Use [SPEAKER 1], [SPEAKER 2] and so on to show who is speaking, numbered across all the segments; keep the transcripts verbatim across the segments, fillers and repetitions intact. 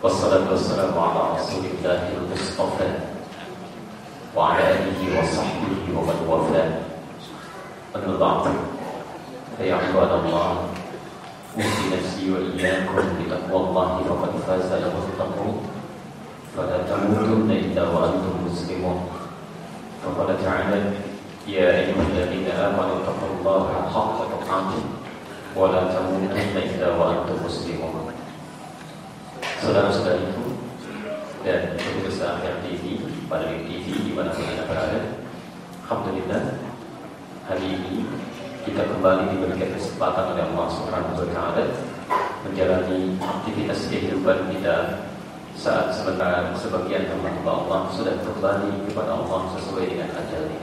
[SPEAKER 1] Wassalatu wassalamu ala Rasulillahil Mustafa wa ala alihi wa sahbihi wa man wala. Amma ba'd. Ya ibadallah, usi nafsi wa iyyakum bi taqwallahi faqad faza al-muttaqun. Fala tamutunna illa wa antum muslimun. Faqala ta'ala ya ayyuhalladzina amanu taqullaha haqqa tuqatih wa la tamutunna illa wa antum muslimun. Saudara-saudariku dan pemirsa Akhir T V, pada T V dimanapun Anda berada, alhamdulillah hari ini kita kembali diberikan kesempatan oleh Allah Subhanahu wa Ta'ala menjalani aktivitas kehidupan kita saat sementara sebagian hamba Allah sudah kembali kepada Allah sesuai dengan ajalnya.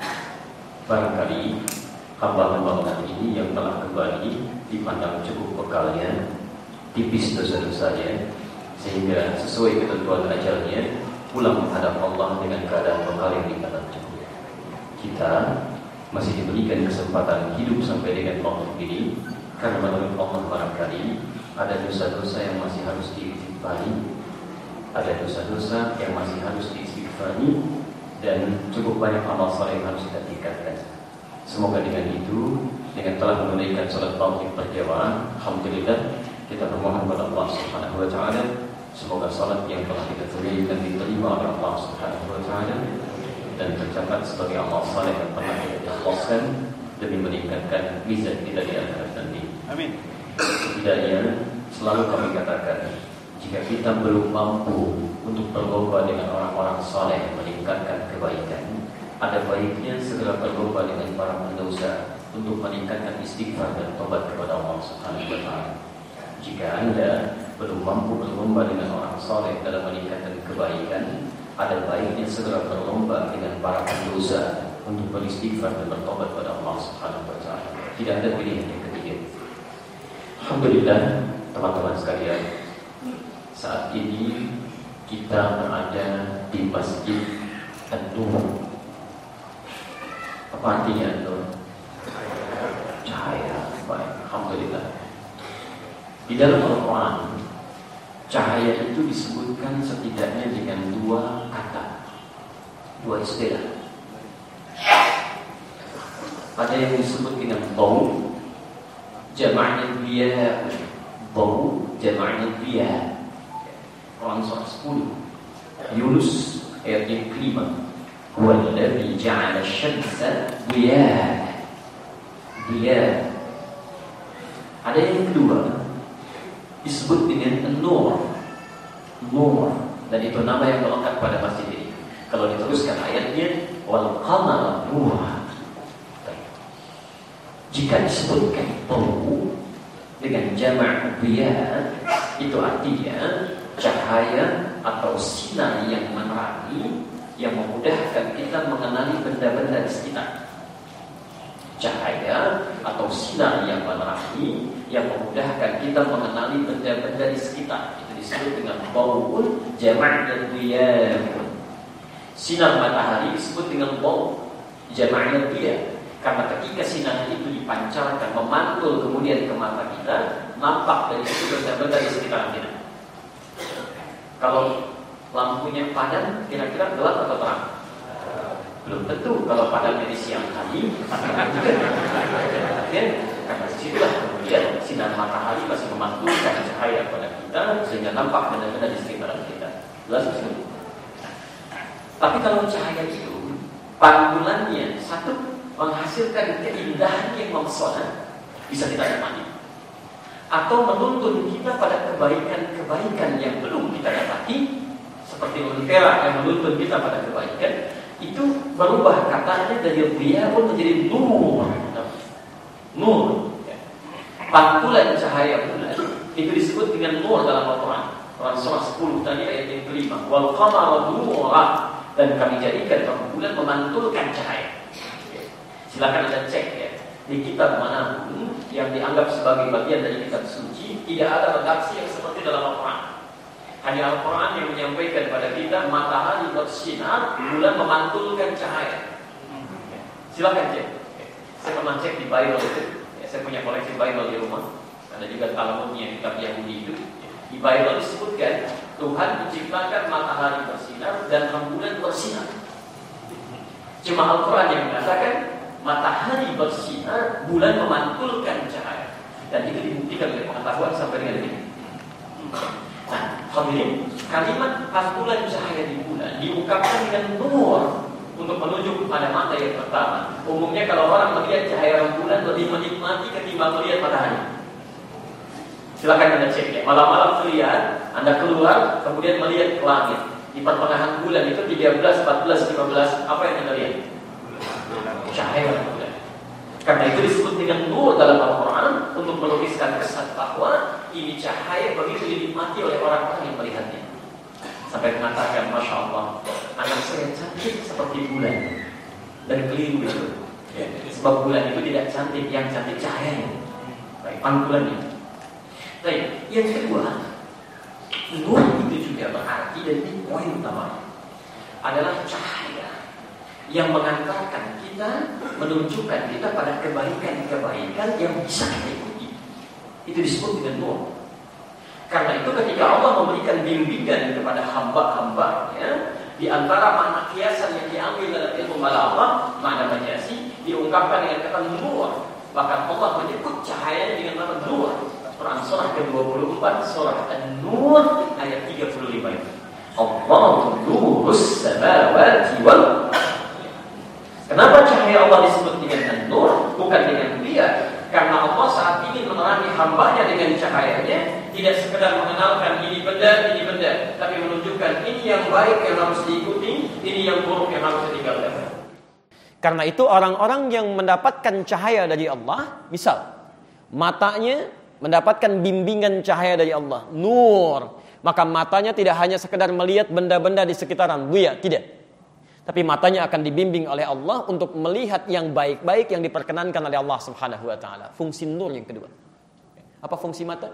[SPEAKER 1] Barangkali hamba-hamba Allah ini yang telah kembali dipandang cukup bekalnya, tipis dosa-dosanya, sehingga sesuai ketentuan ajalnya pulang menghadap Allah dengan keadaan bekal yang dikatakan cukup. Kita masih diberikan kesempatan hidup sampai dengan waktu ini karena menurut Allah barangkali ada dosa-dosa yang masih harus diistighfari, ada dosa-dosa yang masih harus diistighfari, dan cukup banyak amal saleh yang harus kita tingkatkan. Semoga dengan itu, dengan telah menunaikan salat tarawih berjamaah, alhamdulillah kita bermohon kepada Allah Subhanahu wa Ta'ala, semoga salat yang telah kita tunaikan diterima oleh Allah Subhanahu wa Ta'ala dan tercatat sebagai amal saleh yang pernah kita ikhlaskan demi meningkatkan mizan kita di akhirat nanti. Amin. Setidaknya selalu kami katakan, jika kita belum mampu untuk berlomba dengan orang-orang saleh meningkatkan kebaikan, ada baiknya segera berlomba dengan para pendosa untuk meningkatkan istighfar dan tobat kepada Allah Subhanahu wa Ta'ala. Jika Anda belum mampu berlomba dengan orang saleh dalam meningkatkan kebaikan, ada baiknya segera berlomba dengan para pendosa untuk beristighfar dan bertobat kepada Allah Subhanahu wa Ta'ala. Tidak ada pilihan yang ketiga. Alhamdulillah, teman-teman sekalian, saat ini kita berada di Masjid An-Nur. Apa artinya An-Nur? Cahaya. Baik, alhamdulillah. Di dalam Al-Quran, cahaya itu disebutkan setidaknya dengan dua kata, dua istilah. Ada yang disebut dengan bau, jama'nya biya, bau, jama'nya biya. Quran surah sepuluh, Yunus ayat yang kelima, Walladhi ja'ala syamsa biya, biya. Ada yang kedua disebut dengan Nur, Nur, dan itu nama yang melekat pada masjid ini. Kalau diteruskan ayatnya, wal qamara nura. Jika disebutkan bau dengan jamak biya, itu artinya cahaya atau sinar yang menerangi, yang memudahkan kita mengenali benda-benda di sekitar. Cahaya atau sinar yang menerangi, yang memudahkan kita mengenali benda-benda di sekitar. Itu disebut dengan bau'un jama'nya biya. Sinar matahari disebut dengan bau' jama'nya biya, karena ketika sinar itu dipancarkan, memantul kemudian ke mata kita, nampak dari situ benda-benda di sekitar kita. Kalau lampunya padam, kira-kira gelap atau terang? Belum tentu. Kalau padamnya di siang hari, ya, karena disitulah kemudian sinar matahari masih memantulkan cahaya pada kita sehingga nampak benda-benda di sekitar kita. Jelas disini. Tapi kalau cahaya itu pantulannya satu menghasilkan keindahan yang mempesona, bisa kita nikmati, atau menuntun kita pada kebaikan-kebaikan yang belum kita dapati, seperti lentera yang menuntun kita pada kebaikan. Itu berubah katanya dari biarun menjadi nur. Nur. Pantulan cahaya bulan itu disebut dengan nur dalam Al-Quran. Quran surah sepuluh tadi ayat yang kelima. Wal qamara nura, dan kami jadikan bulan memantulkan cahaya. Silakan Anda cek ya. Di kitab manapun yang dianggap sebagai bagian dari kitab suci, tidak ada redaksi yang seperti dalam Al-Quran. Hanya Al-Quran yang menyampaikan kepada kita matahari bersinar, bulan memantulkan cahaya. Silakan cek. Saya pernah cek di Bible itu. Ya, saya punya koleksi Bible di rumah. Ada juga Talmudnya, kitab Yahudi itu. Di Bible disebutkan Tuhan menciptakan matahari bersinar dan rembulan bersinar. Cuma Al-Quran yang mengatakan matahari bersinar, bulan memantulkan cahaya. Dan itu dibuktikan oleh pengetahuan sampai dengan ini. Nah, hadirin, kalimat pantulan cahaya di bulan diungkapkan dengan nur untuk menunjuk pada mata yang pertama. Umumnya kalau orang melihat cahaya rembulan lebih menikmati ketimbang melihat matahari. Silakan Anda cek ya. Malam-malam melihat, Anda keluar kemudian melihat ke langit. Di pertengahan bulan itu tiga belas, empat belas, lima belas, apa yang Anda lihat? Cahaya rembulan. Karena itu disebut dengan nur dalam Al-Quran untuk melukiskan kesan bahwa ini cahaya begitu dinikmati oleh orang-orang yang melihatnya. Sampai mengatakan, Masya Allah, anak saya cantik seperti bulan. Dan keliru itu. Ya. Sebab bulan itu tidak cantik, yang cantik cahayanya. Baik, pantulannya. Baik, yang kedua, nur itu juga berarti, dan ini poin utama, adalah cahaya yang mengantarkan kita, menunjukkan kita pada kebaikan-kebaikan yang bisa kita ikuti. Itu disebut dengan nur. Karena itu ketika Allah memberikan bimbingan kepada hamba-hambanya, di antara makna kiasan yang diambil dalam ilmu balaghah, makna majasi diungkapkan dengan kata nur. Bahkan Allah menyebut cahaya dengan nama nur. Quran surah ke dua puluh empat, surah An-Nur ayat tiga puluh lima itu. Allahu nurus samawati wal. Kenapa cahaya Allah disebut dengan An-Nur, bukan dengan dia? Karena Allah saat ini menerangi hambanya dengan cahayanya, tidak sekedar mengenalkan ini benda, ini benda, tapi menunjukkan ini yang baik yang harus diikuti, ini yang buruk yang harus ditinggalkan.
[SPEAKER 2] Karena itu orang-orang yang mendapatkan cahaya dari Allah, misal matanya mendapatkan bimbingan cahaya dari Allah, nur, maka matanya tidak hanya sekedar melihat benda-benda di sekitaran buaya, tidak. Tapi matanya akan dibimbing oleh Allah untuk melihat yang baik-baik yang diperkenankan oleh Allah Subhanahu wa taala. Fungsi nur yang kedua. Apa fungsi mata?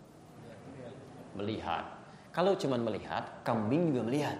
[SPEAKER 2] Melihat. Kalau cuma melihat, kambing juga melihat.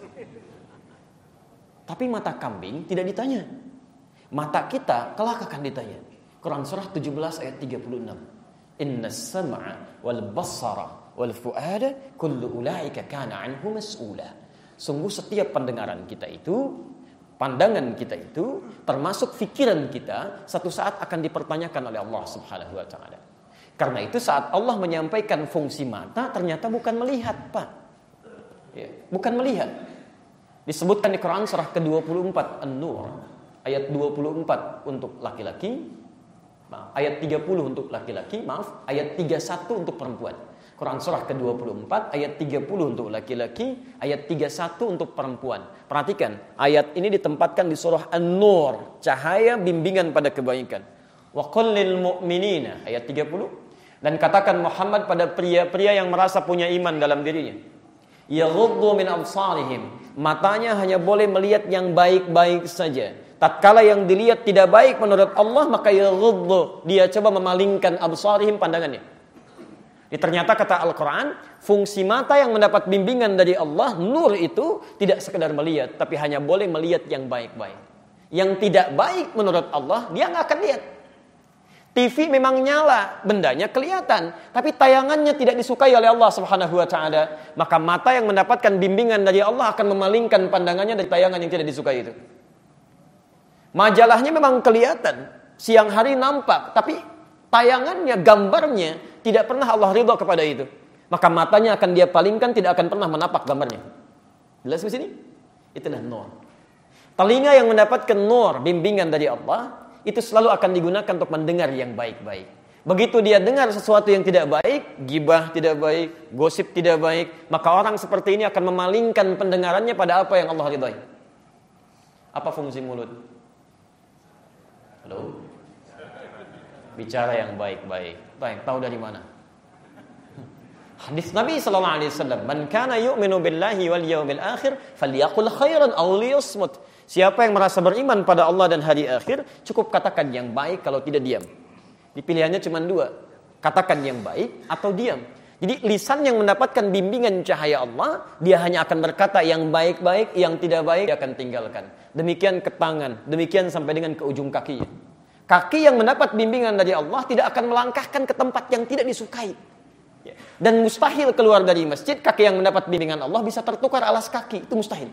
[SPEAKER 2] Tapi mata kambing tidak ditanya. Mata kita kelak akan ditanya. Quran surah tujuh belas ayat tiga puluh enam. Innas sam'a wal basara wal fu'ada kullu ulaika kana anhu mas'ula. Sungguh setiap pendengaran kita itu, pandangan kita itu, termasuk fikiran kita, satu saat akan dipertanyakan oleh Allah Subhanahu wa taala. Karena itu saat Allah menyampaikan fungsi mata, ternyata bukan melihat, Pak. Ya, bukan melihat. Disebutkan di Quran surah ke dua puluh empat An-Nur, ayat dua puluh empat untuk laki-laki, maaf, ayat tiga puluh untuk laki-laki, maaf, ayat tiga puluh satu untuk perempuan. Quran surah ke dua puluh empat ayat tiga puluh untuk laki-laki, ayat tiga puluh satu untuk perempuan. Perhatikan, ayat ini ditempatkan di surah An-Nur, cahaya bimbingan pada kebaikan. Wa qul lil mu'minina, ayat tiga puluh. Dan katakan Muhammad pada pria-pria yang merasa punya iman dalam dirinya, yaghuddu min absarihim, matanya hanya boleh melihat yang baik-baik saja. Tatkala yang dilihat tidak baik menurut Allah, maka yaghuddu, dia coba memalingkan absarihim, pandangannya. Ternyata kata Al-Quran, fungsi mata yang mendapat bimbingan dari Allah, nur itu tidak sekedar melihat, tapi hanya boleh melihat yang baik-baik. Yang tidak baik menurut Allah, dia nggak akan lihat. T V memang nyala, bendanya kelihatan, tapi tayangannya tidak disukai oleh Allah Subhanahu wa taala. Maka mata yang mendapatkan bimbingan dari Allah akan memalingkan pandangannya dari tayangan yang tidak disukai itu. Majalahnya memang kelihatan, siang hari nampak, tapi tayangannya, gambarnya tidak pernah Allah ridha kepada itu. Maka matanya akan dia palingkan, tidak akan pernah menapak gambarnya. Jelas di sini? Itulah nur. Telinga yang mendapatkan nur, bimbingan dari Allah, itu selalu akan digunakan untuk mendengar yang baik-baik. Begitu dia dengar sesuatu yang tidak baik, gibah tidak baik, gosip tidak baik, maka orang seperti ini akan memalingkan pendengarannya pada apa yang Allah ridhai. Apa fungsi mulut? Halo? Bicara yang baik-baik. Baik, tahu dari mana? Hadis Nabi sallallahu alaihi wasallam, "Man kana yu'minu billahi wal yawmil akhir falyaqul khairan aw liyasmut." Siapa yang merasa beriman pada Allah dan hari akhir, cukup katakan yang baik, kalau tidak diam. Dipilihannya cuma dua, katakan yang baik atau diam. Jadi lisan yang mendapatkan bimbingan cahaya Allah, dia hanya akan berkata yang baik-baik, yang tidak baik dia akan tinggalkan. Demikian ke tangan, demikian sampai dengan ke ujung kakinya. Kaki yang mendapat bimbingan dari Allah tidak akan melangkahkan ke tempat yang tidak disukai. Ya. Dan mustahil keluar dari masjid kaki yang mendapat bimbingan Allah bisa tertukar alas kaki, itu mustahil.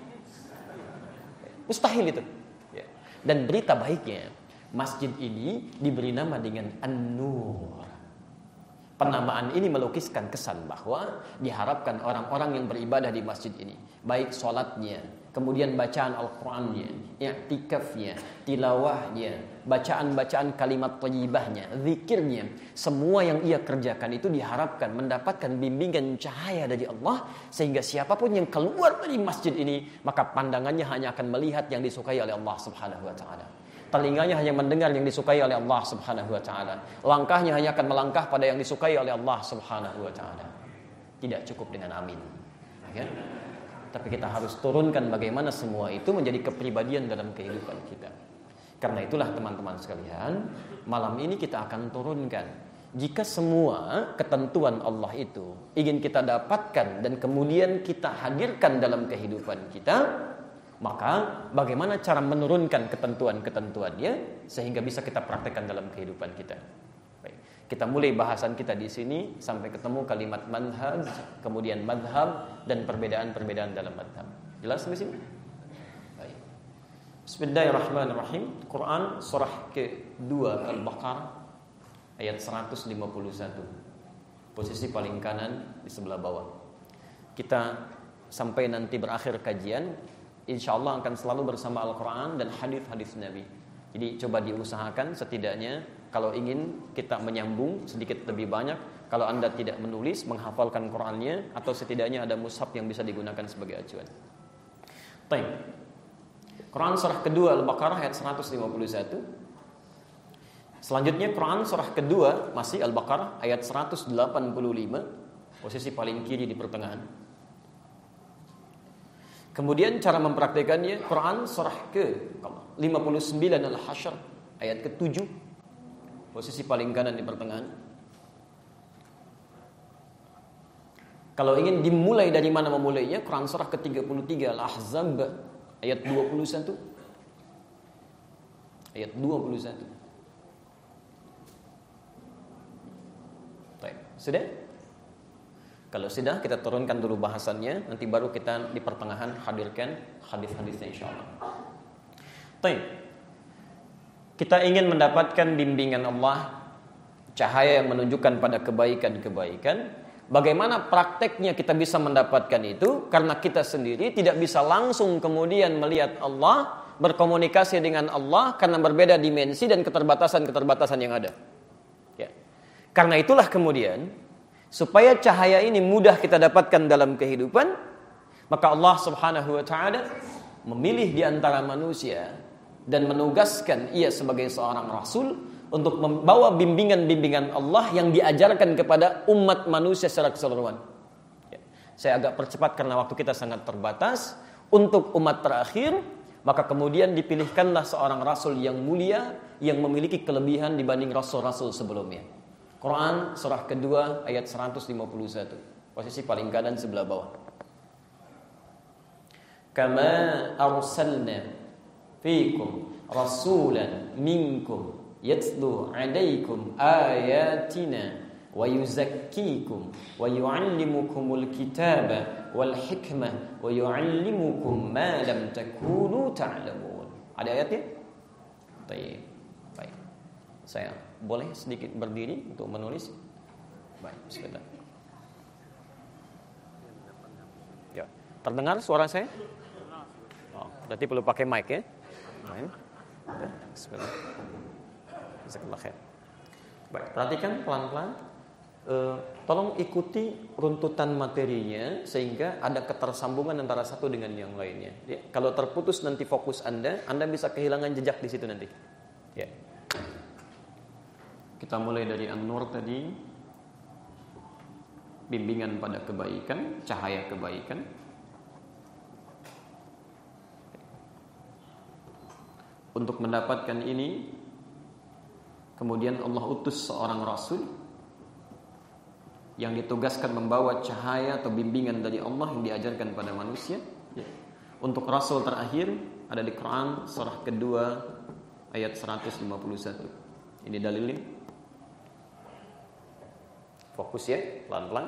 [SPEAKER 2] Mustahil itu. Ya. Dan berita baiknya, masjid ini diberi nama dengan An-Nur. Penamaan ini melukiskan kesan bahwa diharapkan orang-orang yang beribadah di masjid ini, baik sholatnya, kemudian bacaan Al-Qurannya, i'tikafnya, tilawahnya, bacaan-bacaan kalimat thayyibahnya, zikirnya, semua yang ia kerjakan itu diharapkan mendapatkan bimbingan cahaya dari Allah, sehingga siapapun yang keluar dari masjid ini, maka pandangannya hanya akan melihat yang disukai oleh Allah Subhanahu wa taala. Telinganya hanya mendengar yang disukai oleh Allah Subhanahu wa taala. Langkahnya hanya akan melangkah pada yang disukai oleh Allah Subhanahu wa taala. Tidak cukup dengan amin. Ya? Tapi kita harus turunkan bagaimana semua itu menjadi kepribadian dalam kehidupan kita. Karena itulah teman-teman sekalian, malam ini kita akan turunkan. Jika semua ketentuan Allah itu ingin kita dapatkan dan kemudian kita hadirkan dalam kehidupan kita, maka bagaimana cara menurunkan ketentuan-ketentuannya sehingga bisa kita praktekkan dalam kehidupan kita. Baik. Kita mulai bahasan kita di sini sampai ketemu kalimat manhaj, kemudian madhab dan perbedaan-perbedaan dalam madhab. Jelas di sini? Baik. Bismillahirrahmanirrahim. Quran surah kedua Al-Baqarah ayat seratus lima puluh satu. Posisi paling kanan di sebelah bawah. Kita sampai nanti berakhir kajian, insyaallah akan selalu bersama Al-Quran dan hadis-hadis Nabi. Jadi coba diusahakan setidaknya kalau ingin kita menyambung sedikit lebih banyak. Kalau Anda tidak menulis, menghafalkan Qurannya, atau setidaknya ada mushaf yang bisa digunakan sebagai acuan. Baik. Quran surah kedua Al-Baqarah ayat seratus lima puluh satu. Selanjutnya Quran surah kedua masih Al-Baqarah ayat seratus delapan puluh lima, posisi paling kiri di pertengahan. Kemudian cara mempraktekannya, Quran surah ke lima puluh sembilan Al-Hasyr ayat ketujuh, posisi paling kanan di pertengahan. Kalau ingin dimulai dari mana memulainya, Quran surah ke tiga puluh tiga Al-Ahzab ayat dua puluh satu. Ayat dua puluh satu. Baik, sudah? Kalau sudah, kita turunkan dulu bahasannya, nanti baru kita di pertengahan hadirkan hadis-hadisnya insyaallah. Baik. Kita ingin mendapatkan bimbingan Allah, cahaya yang menunjukkan pada kebaikan-kebaikan. Bagaimana prakteknya kita bisa mendapatkan itu? Karena kita sendiri tidak bisa langsung kemudian melihat Allah, berkomunikasi dengan Allah, karena berbeda dimensi dan keterbatasan-keterbatasan yang ada. Ya. Karena itulah kemudian supaya cahaya ini mudah kita dapatkan dalam kehidupan, maka Allah Subhanahu wa taala memilih di antara manusia dan menugaskan ia sebagai seorang rasul untuk membawa bimbingan-bimbingan Allah yang diajarkan kepada umat manusia secara keseluruhan. Ya. Saya agak percepat karena waktu kita sangat terbatas. Untuk umat terakhir, maka kemudian dipilihkanlah seorang rasul yang mulia yang memiliki kelebihan dibanding rasul-rasul sebelumnya. Quran surah kedua ayat seratus lima puluh satu, posisi paling kanan sebelah bawah. Kama arsalna fiikum rasulan minkum yatlu 'alaikum ayatina wa yuzakkikum wa yu'allimukumul kitaba wal hikmah wa yu'allimukum ma lam takunu ta'lamun. Ada ayatnya? Baik. Baik. Saya boleh sedikit berdiri untuk menulis? Baik, bismillah. Ya, terdengar suara saya? Oh, berarti perlu pakai mic ya? Baik. Bismillah. Jazakallah khair. Baik, perhatikan pelan-pelan. Uh, tolong ikuti runtutan materinya sehingga ada ketersambungan antara satu dengan yang lainnya. Ya, kalau terputus nanti fokus Anda, Anda bisa kehilangan jejak di situ nanti. Ya. Kita mulai dari An-Nur tadi, bimbingan pada kebaikan, cahaya kebaikan. Untuk mendapatkan ini, kemudian Allah utus seorang rasul yang ditugaskan membawa cahaya atau bimbingan dari Allah yang diajarkan pada manusia. Untuk rasul terakhir ada di Quran surah kedua ayat seratus lima puluh satu. Ini dalilnya. Fokus ya, pelan-pelan.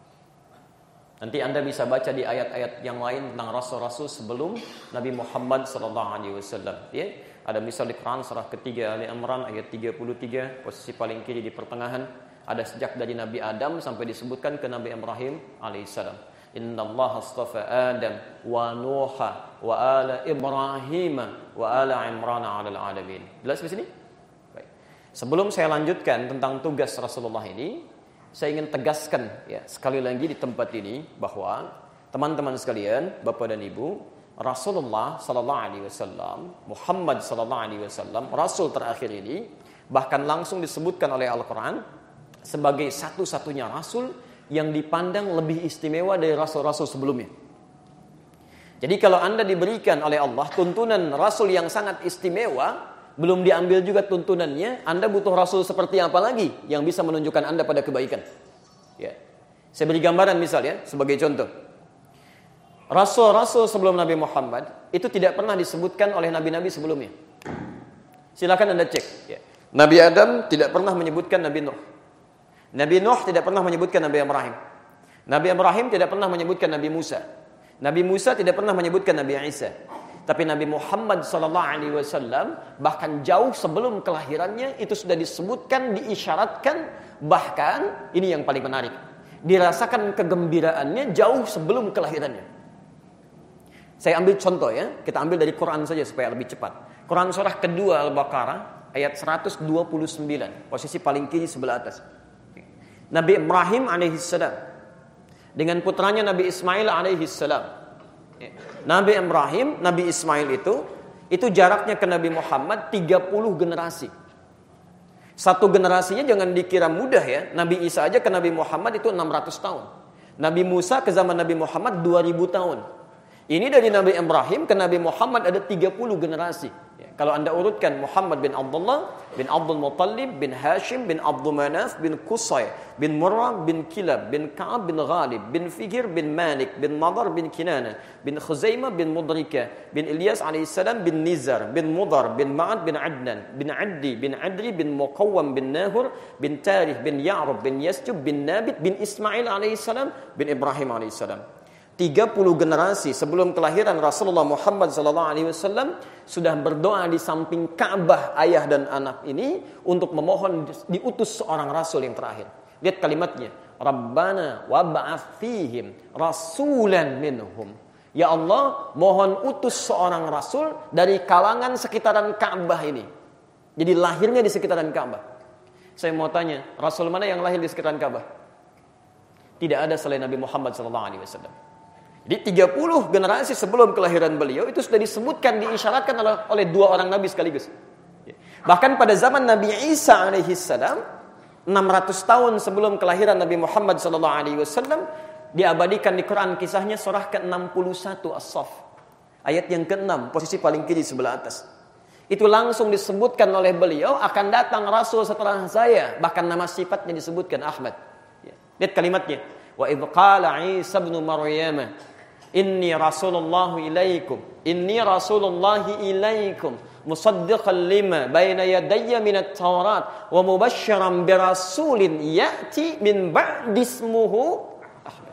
[SPEAKER 2] Nanti Anda bisa baca di ayat-ayat yang lain tentang rasul-rasul sebelum Nabi Muhammad sallallahu alaihi wasallam. Ya, ada misal di Quran surah ketiga Ali Imran ayat tiga puluh tiga, posisi paling kiri di pertengahan. Ada sejak dari Nabi Adam sampai disebutkan ke Nabi Ibrahim alaihissalam. Inna Allah astafa Adam wa Nuha wa ala Ibrahim wa ala Imran ala alamin. Jelas di sini? Baik. Sebelum saya lanjutkan tentang tugas Rasulullah ini, saya ingin tegaskan ya sekali lagi di tempat ini bahwa teman-teman sekalian, Bapak dan Ibu, Rasulullah sallallahu alaihi wasallam, Muhammad sallallahu alaihi wasallam, rasul terakhir ini bahkan langsung disebutkan oleh Al-Qur'an sebagai satu-satunya rasul yang dipandang lebih istimewa dari rasul-rasul sebelumnya. Jadi kalau Anda diberikan oleh Allah tuntunan rasul yang sangat istimewa, belum diambil juga tuntunannya, Anda butuh rasul seperti apa lagi yang bisa menunjukkan Anda pada kebaikan? Ya. Saya beri gambaran misalnya sebagai contoh. Rasul-rasul sebelum Nabi Muhammad itu tidak pernah disebutkan oleh nabi-nabi sebelumnya. Silakan Anda cek. Ya. Nabi Adam tidak pernah menyebutkan Nabi Nuh. Nabi Nuh tidak pernah menyebutkan Nabi Ibrahim. Nabi Ibrahim tidak pernah menyebutkan Nabi Musa. Nabi Musa tidak pernah menyebutkan Nabi Isa. Tapi Nabi Muhammad sallallahu alaihi wasallam bahkan jauh sebelum kelahirannya itu sudah disebutkan, diisyaratkan, bahkan ini yang paling menarik, dirasakan kegembiraannya jauh sebelum kelahirannya. Saya ambil contoh ya, kita ambil dari Quran saja supaya lebih cepat. Quran surah kedua Al-Baqarah ayat seratus dua puluh sembilan, posisi paling kiri sebelah atas. Nabi Ibrahim alaihissalam dengan putranya Nabi Ismail alaihissalam. Nabi Ibrahim, Nabi Ismail itu itu jaraknya ke Nabi Muhammad tiga puluh generasi. Satu generasinya jangan dikira mudah ya. Nabi Isa aja ke Nabi Muhammad itu enam ratus tahun. Nabi Musa ke zaman Nabi Muhammad dua ribu tahun. Ini dari Nabi Ibrahim ke Nabi Muhammad ada tiga puluh generasi. Ya, kalau Anda urutkan Muhammad bin Abdullah, bin Abdul Muttalib, bin Hashim, bin Abdul Manaf, bin Qusay, bin Murrah, bin Kilab, bin Ka'ab, bin Ghalib, bin Fihir, bin Malik, bin Nadar, bin Kinana, bin Khuzaimah, bin Mudrika, bin Ilyas alaihissalam, bin Nizar, bin Mudar, bin Ma'ad, bin Adnan, bin Addi, bin Adri, bin Muqawwam, bin Nahur, bin Tarih, bin Ya'rub, bin Yasjub, bin Nabit, bin Ismail alaihissalam, bin Ibrahim alaihissalam. tiga puluh generasi sebelum kelahiran Rasulullah Muhammad sallallahu alaihi wasallam sudah berdoa di samping Ka'bah ayah dan anak ini untuk memohon diutus seorang rasul yang terakhir. Lihat kalimatnya, Rabbana wab'ats fihim rasulan minhum. Ya Allah, mohon utus seorang rasul dari kalangan sekitaran Ka'bah ini. Jadi lahirnya di sekitaran Ka'bah. Saya mau tanya, rasul mana yang lahir di sekitaran Ka'bah? Tidak ada selain Nabi Muhammad sallallahu alaihi wasallam. Di tiga puluh generasi sebelum kelahiran beliau itu sudah disebutkan, diisyaratkan oleh, oleh dua orang nabi sekaligus. Bahkan pada zaman Nabi Isa alaihissalam, enam ratus tahun sebelum kelahiran Nabi Muhammad sallallahu alaihi wasallam, diabadikan di Quran kisahnya surah ke enam puluh satu As-Saff. Ayat yang keenam, posisi paling kiri sebelah atas. Itu langsung disebutkan oleh beliau, akan datang rasul setelah saya, bahkan nama sifatnya disebutkan Ahmad. Lihat kalimatnya, wa idh qala Isa ibn Maryam Inni Rasulullah ilaikum Inni Rasulullah ilaikum Musaddiqan lima Baina yadayya minat Taurat Wa mubashiran birasulin Ya'ti min ba'dismuhu Ahmad.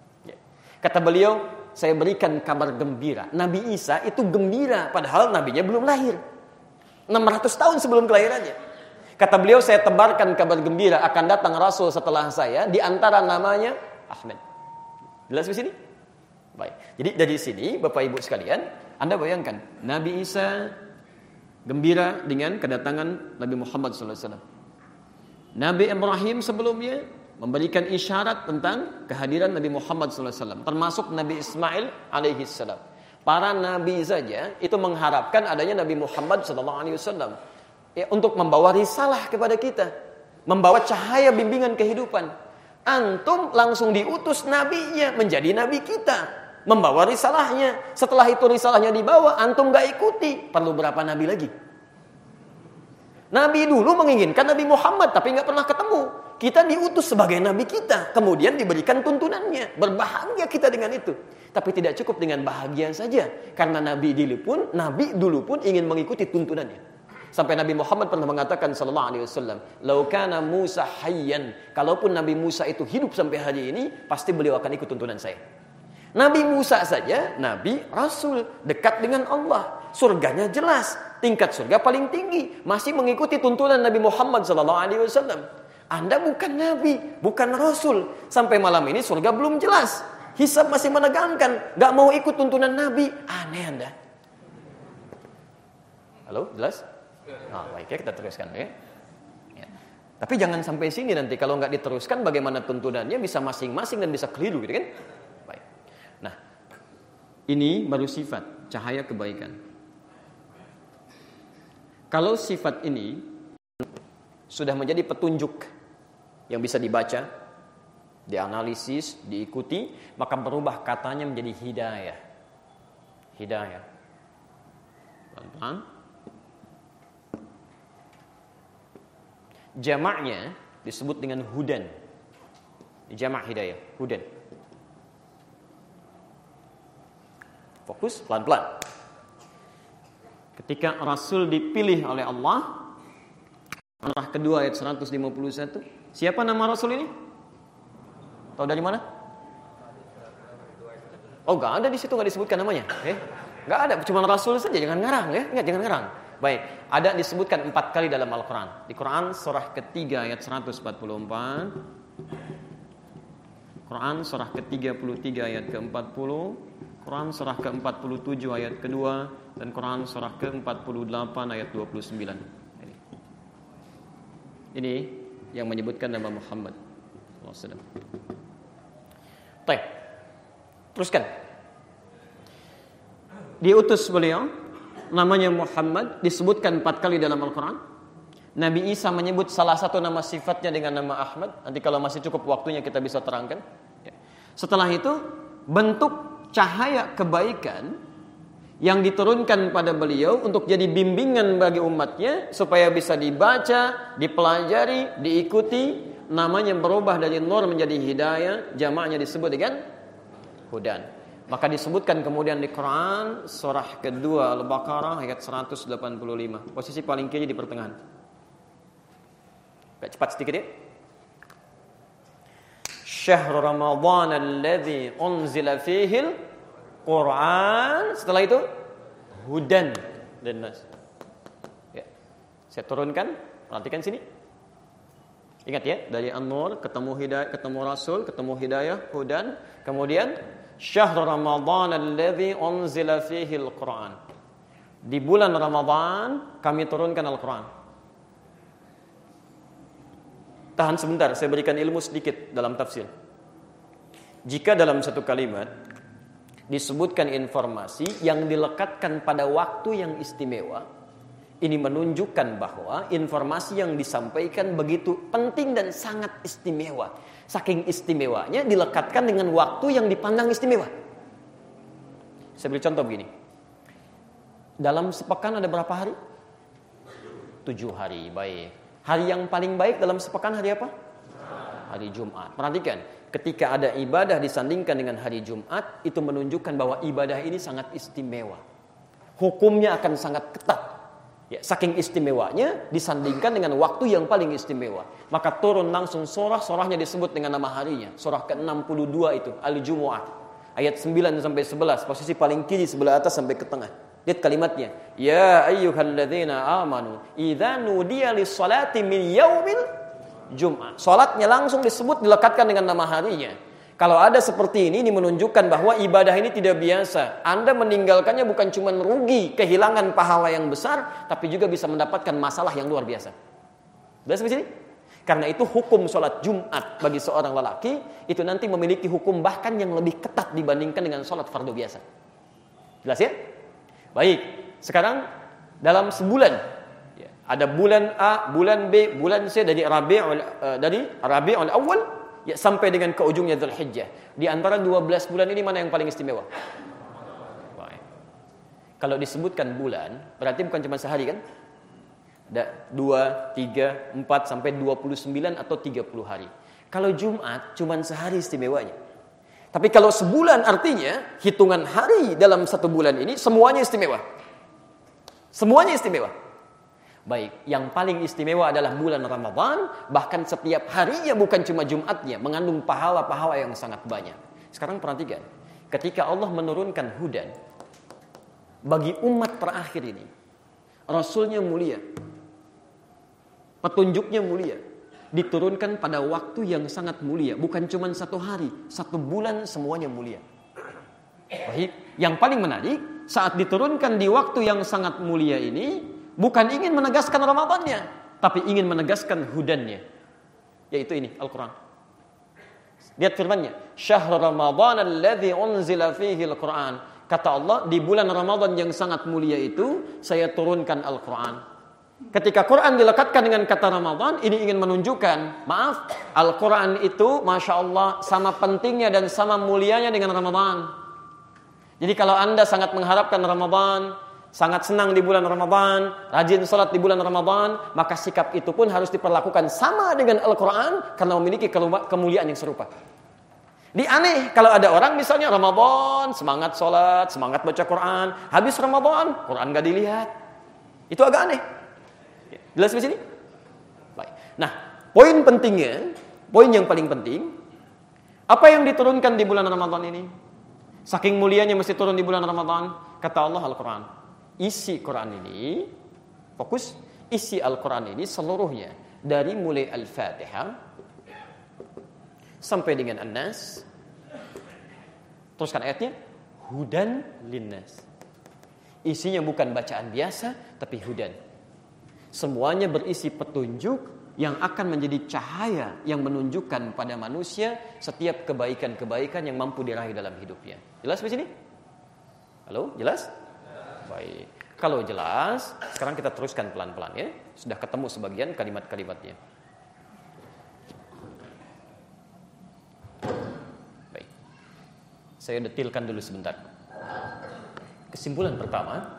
[SPEAKER 2] Kata beliau, saya berikan kabar gembira. Nabi Isa itu gembira padahal nabinya belum lahir, enam ratus tahun sebelum kelahirannya. Kata beliau, saya tebarkan kabar gembira akan datang rasul setelah saya, di antara namanya Ahmad. Jelas di sini? Baik. Jadi dari sini Bapak Ibu sekalian, Anda bayangkan Nabi Isa gembira dengan kedatangan Nabi Muhammad sallallahu alaihi wasallam. Nabi Ibrahim sebelumnya memberikan isyarat tentang kehadiran Nabi Muhammad sallallahu alaihi wasallam, termasuk Nabi Ismail alaihi salam. Para nabi saja itu mengharapkan adanya Nabi Muhammad sallallahu alaihi wasallam ya, untuk membawa risalah kepada kita, membawa cahaya bimbingan kehidupan. Antum langsung diutus nabinya menjadi nabi kita, membawa risalahnya. Setelah itu risalahnya dibawa, antum gak ikuti, perlu berapa nabi lagi? Nabi dulu menginginkan Nabi Muhammad tapi gak pernah ketemu. Kita diutus sebagai nabi kita, kemudian diberikan tuntunannya. Berbahagia kita dengan itu. Tapi tidak cukup dengan bahagia saja, karena nabi dulu pun, nabi dulu pun ingin mengikuti tuntunannya. Sampai Nabi Muhammad pernah mengatakan sallallahu alaihi wasallam, "Lau kana Musa hayyan," kalaupun Nabi Musa itu hidup sampai hari ini, pasti beliau akan ikut tuntunan saya. Nabi Musa saja, Nabi, Rasul, dekat dengan Allah. Surganya jelas, tingkat surga paling tinggi. Masih mengikuti tuntunan Nabi Muhammad sallallahu alaihi wasallam. Anda bukan Nabi, bukan Rasul. Sampai malam ini surga belum jelas. Hisab masih menegangkan. Gak mau ikut tuntunan Nabi. Aneh Anda. Halo, jelas? Nah, baik ya, kita teruskan ya. Ya. Tapi jangan sampai sini nanti. Kalau nggak diteruskan, bagaimana tuntunannya bisa masing-masing dan bisa keliru, gitu kan? Baik. Nah, ini baru sifat cahaya kebaikan. Kalau sifat ini sudah menjadi petunjuk yang bisa dibaca, dianalisis, diikuti, maka berubah katanya menjadi hidayah. Hidayah. Pelan-pelan. Jamaknya disebut dengan hudan. Jamak hidayah, hudan. Fokus pelan-pelan. Ketika Rasul dipilih oleh Allah, surah kedua ayat seratus lima puluh satu. Siapa nama Rasul ini? Tahu dari mana? Oh, enggak ada di situ, enggak disebutkan namanya. Eh, enggak ada, cuma Rasul saja, jangan ngarang ya. Ingat, jangan ngarang. Baik, ada disebutkan empat kali dalam Al-Quran. Di Quran surah ketiga ayat seratus empat puluh empat. Quran surah ke tiga puluh tiga ayat ke empat puluh. Quran surah ke empat puluh tujuh ayat kedua. Dan Quran surah ke empat puluh delapan ayat dua puluh sembilan. Ini, Ini yang menyebutkan nama Muhammad sallallahu alaihi wasallam. Baik, teruskan. Diutus beliau, namanya Muhammad, disebutkan empat kali dalam Al-Quran. Nabi Isa menyebut salah satu nama sifatnya dengan nama Ahmad. Nanti kalau masih cukup waktunya kita bisa terangkan. Setelah itu, bentuk cahaya kebaikan yang diturunkan pada beliau untuk jadi bimbingan bagi umatnya supaya bisa dibaca, dipelajari, diikuti. Namanya berubah dari nur menjadi hidayah. Jamaknya disebut dengan hudan. Maka disebutkan kemudian di Quran surah kedua Al-Baqarah ayat seratus delapan puluh lima. Posisi paling kiri di pertengahan. Agak cepat sedikit ya. Syahrul Ramadan alladzi unzila fihi al-Quran. Setelah itu hudan linnas. Ya. Saya turunkan, perhatikan sini. Ingat ya, dari An-Nur ketemu hidayah, ketemu Rasul, ketemu hidayah, hudan, kemudian Syahrul Ramadan alladzi unzila fihi al-Quran. Di bulan Ramadan kami turunkan Al-Quran. Tahan sebentar, saya berikan ilmu sedikit dalam tafsir. Jika dalam satu kalimat disebutkan informasi yang dilekatkan pada waktu yang istimewa, ini menunjukkan bahwa informasi yang disampaikan begitu penting dan sangat istimewa. Saking istimewanya dilekatkan dengan waktu yang dipandang istimewa. Saya beri contoh begini. Dalam sepekan ada berapa hari? Tujuh hari, baik. Hari yang paling baik dalam sepekan hari apa? Hari Jumat. Perhatikan, ketika ada ibadah disandingkan dengan hari Jumat, itu menunjukkan bahwa ibadah ini sangat istimewa. Hukumnya akan sangat ketat. Ya, saking istimewanya disandingkan dengan waktu yang paling istimewa. Maka turun langsung surah, surahnya disebut dengan nama harinya. Surah ke enam puluh dua itu, Al-Jumu'ah. Ayat sembilan sampai sebelas, posisi paling kiri sebelah atas sampai ke tengah. Lihat kalimatnya. Ya ayyuhalladzina amanu idza nudiya lis-salati min yaumil jum'ah. Salatnya langsung disebut, dilekatkan dengan nama harinya. Kalau ada seperti ini, ini menunjukkan bahwa ibadah ini tidak biasa. Anda meninggalkannya bukan cuma rugi, kehilangan pahala yang besar, tapi juga bisa mendapatkan masalah yang luar biasa. Jelas sampai sini? Karena itu hukum sholat Jumat bagi seorang lelaki itu nanti memiliki hukum bahkan yang lebih ketat dibandingkan dengan sholat fardu biasa. Jelas ya? Baik, sekarang dalam sebulan ya, ada bulan A, bulan B, bulan C dari Rabiul uh, dari Rabiul Awal ya sampai dengan ke ujungnya Dzulhijjah. Di antara dua belas bulan ini mana yang paling istimewa? Baik. Kalau disebutkan bulan, berarti bukan cuma sehari kan? Ada dua, tiga, empat sampai dua puluh sembilan atau tiga puluh hari. Kalau Jumat cuma sehari istimewanya. Tapi kalau sebulan artinya hitungan hari dalam satu bulan ini semuanya istimewa. Semuanya istimewa. Baik, yang paling istimewa adalah bulan Ramadan, bahkan setiap harinya bukan cuma Jumatnya, mengandung pahala-pahala yang sangat banyak. Sekarang perhatikan, ketika Allah menurunkan hudan bagi umat terakhir ini, Rasulnya mulia, petunjuknya mulia, diturunkan pada waktu yang sangat mulia, bukan cuma satu hari, satu bulan semuanya mulia. Baik, yang paling menarik saat diturunkan di waktu yang sangat mulia ini, bukan ingin menegaskan Ramadannya, tapi ingin menegaskan hudannya, yaitu ini Al-Quran. Lihat firman-Nya, syahrul Ramadan alladzi unzila fihi al-Quran. Kata Allah, di bulan Ramadan yang sangat mulia itu saya turunkan Al-Quran. Ketika Quran dilekatkan dengan kata Ramadan, ini ingin menunjukkan, maaf, Al-Quran itu Masya Allah sama pentingnya dan sama mulianya dengan Ramadan. Jadi kalau Anda sangat mengharapkan Ramadan, sangat senang di bulan Ramadan, rajin salat di bulan Ramadan, maka sikap itu pun harus diperlakukan sama dengan Al-Quran karena memiliki kemuliaan yang serupa. Di aneh kalau ada orang misalnya Ramadan, semangat salat, semangat baca Quran, habis Ramadan, Quran gak dilihat. Itu agak aneh. Jelas di sini? Baik. Nah, poin pentingnya, poin yang paling penting, apa yang diturunkan di bulan Ramadan ini? Saking mulianya mesti turun di bulan Ramadan. Kata Allah Al-Quran. Isi Quran ini, fokus, isi Al-Quran ini seluruhnya. Dari mulai Al-Fatihah sampai dengan An-Nas. Teruskan ayatnya. Hudan linnas. Isinya bukan bacaan biasa, tapi hudan. Semuanya berisi petunjuk yang akan menjadi cahaya yang menunjukkan pada manusia setiap kebaikan-kebaikan yang mampu diraih dalam hidupnya. Jelas di sini? Halo, jelas? Baik. Kalau jelas, sekarang kita teruskan pelan-pelan ya. Sudah ketemu sebagian kalimat-kalimatnya. Baik. Saya detilkan dulu sebentar. Kesimpulan pertama,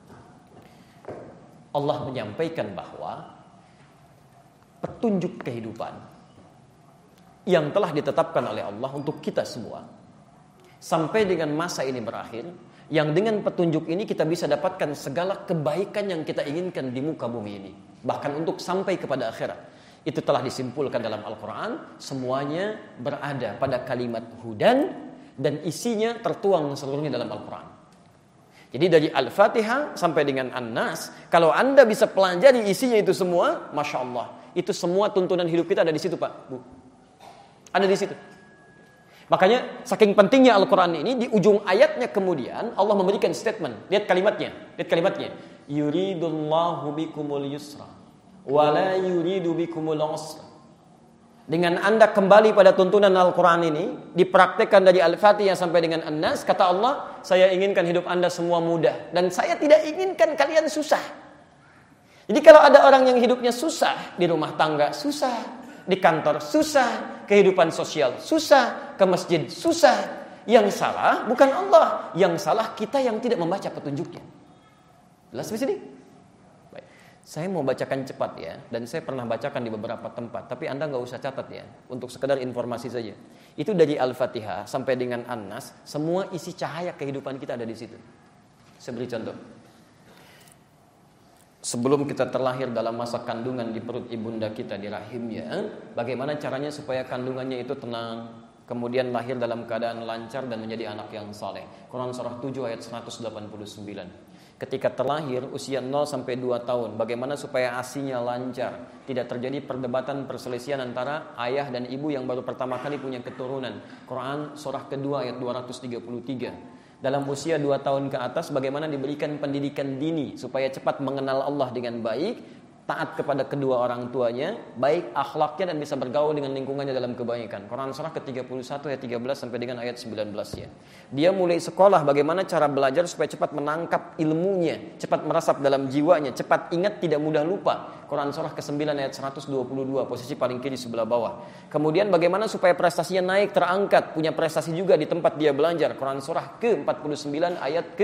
[SPEAKER 2] Allah menyampaikan bahwa petunjuk kehidupan yang telah ditetapkan oleh Allah untuk kita semua sampai dengan masa ini berakhir, yang dengan petunjuk ini kita bisa dapatkan segala kebaikan yang kita inginkan di muka bumi ini, bahkan untuk sampai kepada akhirat. Itu telah disimpulkan dalam Al-Quran. Semuanya berada pada kalimat hudan dan isinya tertuang seluruhnya dalam Al-Quran. Jadi dari Al-Fatihah sampai dengan An-Nas, kalau Anda bisa pelajari isinya itu semua, Masya Allah, itu semua tuntunan hidup kita ada di situ, Pak, Bu. Ada di situ. Makanya saking pentingnya Al-Quran ini, di ujung ayatnya kemudian Allah memberikan statement. Lihat kalimatnya, lihat kalimatnya. Yuridullahu bikumul yusra wa la yuridu bikumul usra. Dengan Anda kembali pada tuntunan Al-Quran ini, dipraktekkan dari Al-Fatihah sampai dengan An-Nas, kata Allah, saya inginkan hidup Anda semua mudah dan saya tidak inginkan kalian susah. Jadi kalau ada orang yang hidupnya susah, di rumah tangga susah, di kantor susah, kehidupan sosial susah, ke masjid susah, yang salah bukan Allah, yang salah kita yang tidak membaca petunjuknya. Jelas di sini? Baik. Saya mau bacakan cepat ya, dan saya pernah bacakan di beberapa tempat, tapi Anda nggak usah catat ya, untuk sekedar informasi saja. Itu dari Al-Fatihah sampai dengan An-Nas, semua isi cahaya kehidupan kita ada di situ. Saya beri contoh. Sebelum kita terlahir dalam masa kandungan di perut ibunda kita di rahimnya, bagaimana caranya supaya kandungannya itu tenang, kemudian lahir dalam keadaan lancar dan menjadi anak yang saleh. Quran surah tujuh ayat seratus delapan puluh sembilan. Ketika terlahir usia nol sampai dua tahun, bagaimana supaya asinya lancar, tidak terjadi perdebatan perselisihan antara ayah dan ibu yang baru pertama kali punya keturunan. Quran surah kedua ayat dua ratus tiga puluh tiga. Dalam usia dua tahun ke atas, bagaimana diberikan pendidikan dini supaya cepat mengenal Allah dengan baik, taat kepada kedua orang tuanya, baik akhlaknya dan bisa bergaul dengan lingkungannya dalam kebaikan. Quran surah ke tiga puluh satu ayat tiga belas sampai dengan ayat sembilan belas ya. Dia mulai sekolah bagaimana cara belajar supaya cepat menangkap ilmunya, cepat merasap dalam jiwanya, cepat ingat, tidak mudah lupa. Quran surah ke sembilan ayat seratus dua puluh dua, posisi paling kiri sebelah bawah. Kemudian bagaimana supaya prestasinya naik, terangkat, punya prestasi juga di tempat dia belajar. Quran surah ke empat puluh sembilan ayat ke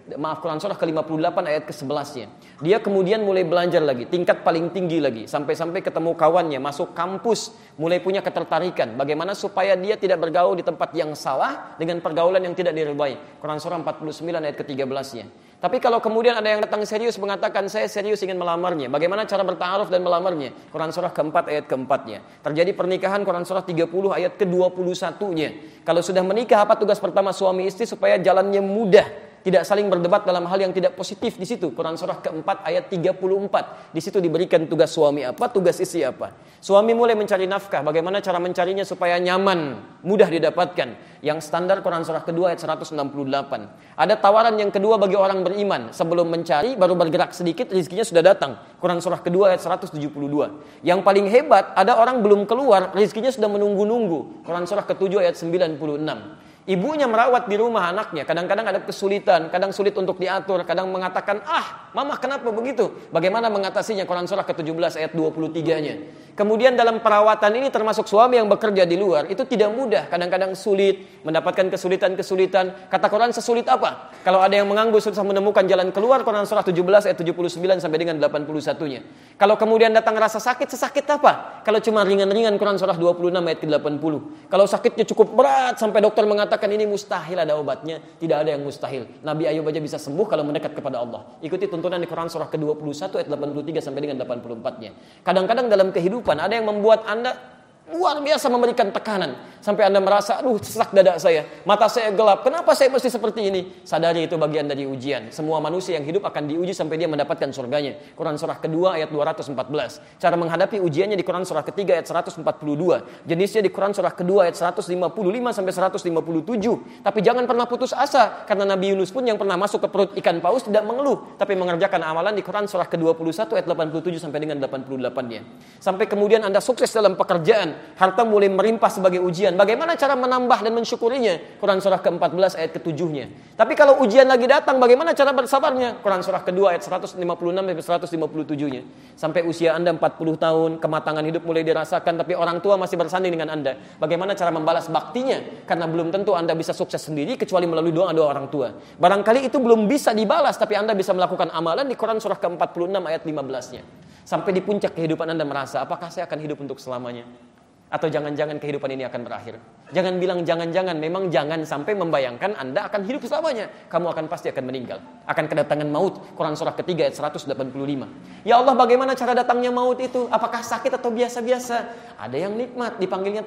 [SPEAKER 2] maaf Quran surah ke lima puluh delapan ayat ke sebelas-nya. Dia kemudian mulai belajar lagi, tingkat paling tinggi lagi, sampai-sampai ketemu kawannya, masuk kampus, mulai punya ketertarikan bagaimana supaya dia tidak bergaul di tempat yang salah dengan pergaulan yang tidak diridhai. Quran surah empat puluh sembilan ayat ke tiga belas-nya. Tapi kalau kemudian ada yang datang serius mengatakan saya serius ingin melamarnya, bagaimana cara bertaaruf dan melamarnya? Quran surah keempat ayat keempatnya. Terjadi pernikahan Quran surah tiga puluh ayat ke dua puluh satu-nya. Kalau sudah menikah apa tugas pertama suami istri supaya jalannya mudah, tidak saling berdebat dalam hal yang tidak positif di situ. Quran surah keempat ayat tiga puluh empat. Di situ diberikan tugas suami apa, tugas istri apa. Suami mulai mencari nafkah, bagaimana cara mencarinya supaya nyaman, mudah didapatkan. Yang standar Quran surah kedua ayat seratus enam puluh delapan. Ada tawaran yang kedua bagi orang beriman, sebelum mencari baru bergerak sedikit rezekinya sudah datang. Quran surah kedua ayat seratus tujuh puluh dua. Yang paling hebat, ada orang belum keluar rezekinya sudah menunggu-nunggu. Quran surah ketujuh ayat sembilan puluh enam. Ibunya merawat di rumah anaknya, kadang-kadang ada kesulitan, kadang sulit untuk diatur, kadang mengatakan, ah mama kenapa begitu? Bagaimana mengatasinya? Quran surah ke tujuh belas ayat dua puluh tiga-nya. Kemudian dalam perawatan ini termasuk suami yang bekerja di luar, itu tidak mudah, kadang-kadang sulit, mendapatkan kesulitan-kesulitan. Kata Quran sesulit apa? Kalau ada yang menganggur susah menemukan jalan keluar, Quran surah tujuh belas ayat tujuh puluh sembilan sampai dengan delapan puluh satu-nya. Kalau kemudian datang rasa sakit, sesakit apa? Kalau cuma ringan-ringan, Quran surah dua puluh enam ayat ke delapan puluh. Kalau sakitnya cukup berat sampai dokter mengatakan ini mustahil ada obatnya, tidak ada yang mustahil. Nabi Ayub aja bisa sembuh kalau mendekat kepada Allah. Ikuti tuntunan di Quran surah ke dua puluh satu ayat delapan puluh tiga sampai dengan delapan puluh empat-nya. Kadang-kadang dalam kehidupan ada yang membuat Anda luar biasa memberikan tekanan sampai Anda merasa, aduh sesak dada saya, mata saya gelap, kenapa saya mesti seperti ini? Sadari itu bagian dari ujian. Semua manusia yang hidup akan diuji sampai dia mendapatkan surganya. Quran surah kedua ayat dua ratus empat belas. Cara menghadapi ujiannya di Quran surah ketiga ayat seratus empat puluh dua. Jenisnya di Quran surah kedua ayat seratus lima puluh lima sampai seratus lima puluh tujuh. Tapi jangan pernah putus asa, karena Nabi Yunus pun yang pernah masuk ke perut ikan paus tidak mengeluh, tapi mengerjakan amalan di Quran surah ke dua puluh satu ayat delapan puluh tujuh sampai dengan delapan puluh delapan-nya. Sampai kemudian Anda sukses dalam pekerjaan, harta mulai melimpah sebagai ujian. Bagaimana cara menambah dan mensyukurinya? Quran surah ke empat belas ayat ketujuh-nya. Tapi kalau ujian lagi datang, bagaimana cara bersabarnya? Quran surah kedua ayat seratus lima puluh enam sampai seratus lima puluh tujuh-nya. Sampai usia Anda empat puluh tahun, kematangan hidup mulai dirasakan, tapi orang tua masih bersanding dengan Anda. Bagaimana cara membalas baktinya? Karena belum tentu Anda bisa sukses sendiri kecuali melalui doa-doa orang tua. Barangkali itu belum bisa dibalas, tapi Anda bisa melakukan amalan di Quran surah ke empat puluh enam ayat lima belas-nya. Sampai di puncak kehidupan Anda merasa, apakah saya akan hidup untuk selamanya? Atau jangan-jangan kehidupan ini akan berakhir. Jangan bilang jangan-jangan, memang jangan sampai membayangkan Anda akan hidup selamanya. Kamu akan pasti akan meninggal. Akan kedatangan maut. Quran surah ketiga ayat seratus delapan puluh lima. Ya Allah, bagaimana cara datangnya maut itu? Apakah sakit atau biasa-biasa? Ada yang nikmat, dipanggilnya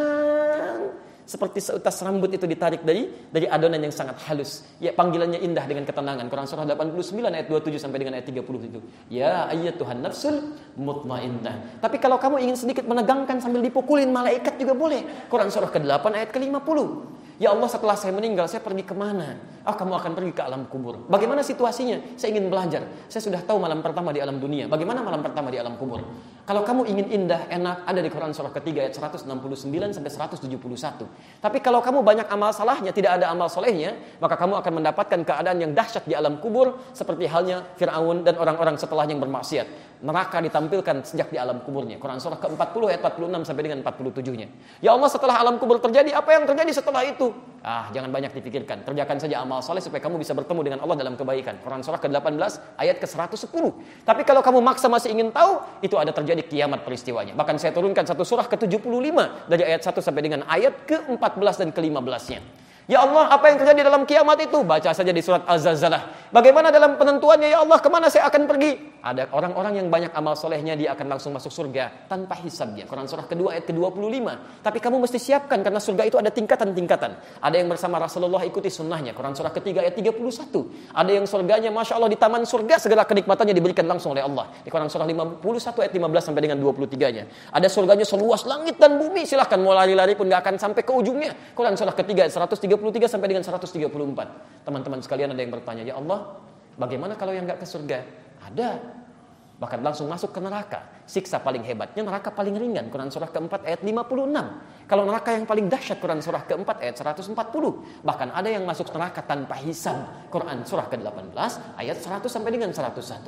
[SPEAKER 2] tenang. Seperti seutas rambut itu ditarik dari dari adonan yang sangat halus. Ya, panggilannya indah dengan ketenangan. Quran surah delapan puluh sembilan ayat dua puluh tujuh sampai dengan ayat tiga puluh itu. Ya ayyatuhan nafsul mutmainnah. Tapi kalau kamu ingin sedikit menegangkan sambil dipukulin malaikat juga boleh. Quran surah kedelapan ayat ke lima puluh. Ya Allah, setelah saya meninggal, saya pergi kemana? Ah, kamu akan pergi ke alam kubur. Bagaimana situasinya? Saya ingin belajar. Saya sudah tahu malam pertama di alam dunia. Bagaimana malam pertama di alam kubur? Kalau kamu ingin indah, enak, ada di Quran surah ketiga ayat seratus enam puluh sembilan sampai seratus tujuh puluh satu. Tapi kalau kamu banyak amal salahnya, tidak ada amal solehnya, maka kamu akan mendapatkan keadaan yang dahsyat di alam kubur, seperti halnya Fir'aun dan orang-orang setelahnya yang bermaksiat. Neraka ditampilkan sejak di alam kuburnya. Quran surah ke empat puluh ayat empat puluh enam sampai dengan empat puluh tujuh-nya. Ya Allah, setelah alam kubur terjadi, apa yang terjadi setelah itu? Ah, jangan banyak dipikirkan. Kerjakan saja amal soleh supaya kamu bisa bertemu dengan Allah dalam kebaikan. Quran surah ke delapan belas ayat ke seratus sepuluh. Tapi kalau kamu maksa masih ingin tahu, itu ada terjadi kiamat peristiwanya. Bahkan saya turunkan satu surah ke tujuh puluh lima dari ayat satu sampai dengan ayat ke empat belas dan ke lima belas-nya. Ya Allah, apa yang terjadi dalam kiamat itu? Baca saja di surat Az-Zalzalah. Bagaimana dalam penentuannya, ya Allah, kemana saya akan pergi? Ada orang-orang yang banyak amal solehnya, dia akan langsung masuk surga tanpa hisabnya. Quran surah kedua ayat ke dua puluh lima. Tapi kamu mesti siapkan, karena surga itu ada tingkatan-tingkatan. Ada yang bersama Rasulullah, ikuti sunnahnya. Quran surah ketiga ayat tiga puluh satu. Ada yang surganya, Masya Allah, di taman surga, segala kenikmatannya diberikan langsung oleh Allah. Di Quran surah lima puluh satu ayat lima belas sampai dengan dua puluh tiga-nya. Ada surganya seluas langit dan bumi, silahkan mau lari-lari pun gak akan sampai ke ujungnya. Quran surah ketiga ayat seratus tiga puluh tiga sampai dengan seratus tiga puluh empat. Teman-teman sekalian, ada yang bertanya, ya Allah, bagaimana kalau yang gak ke surga? Ada. Bahkan langsung masuk ke neraka. Siksa paling hebatnya neraka paling ringan. Quran surah keempat ayat lima puluh enam. Kalau neraka yang paling dahsyat, Quran surah keempat ayat seratus empat puluh. Bahkan ada yang masuk neraka tanpa hisab. Quran surah ke delapan belas ayat seratus sampai dengan seratus satu.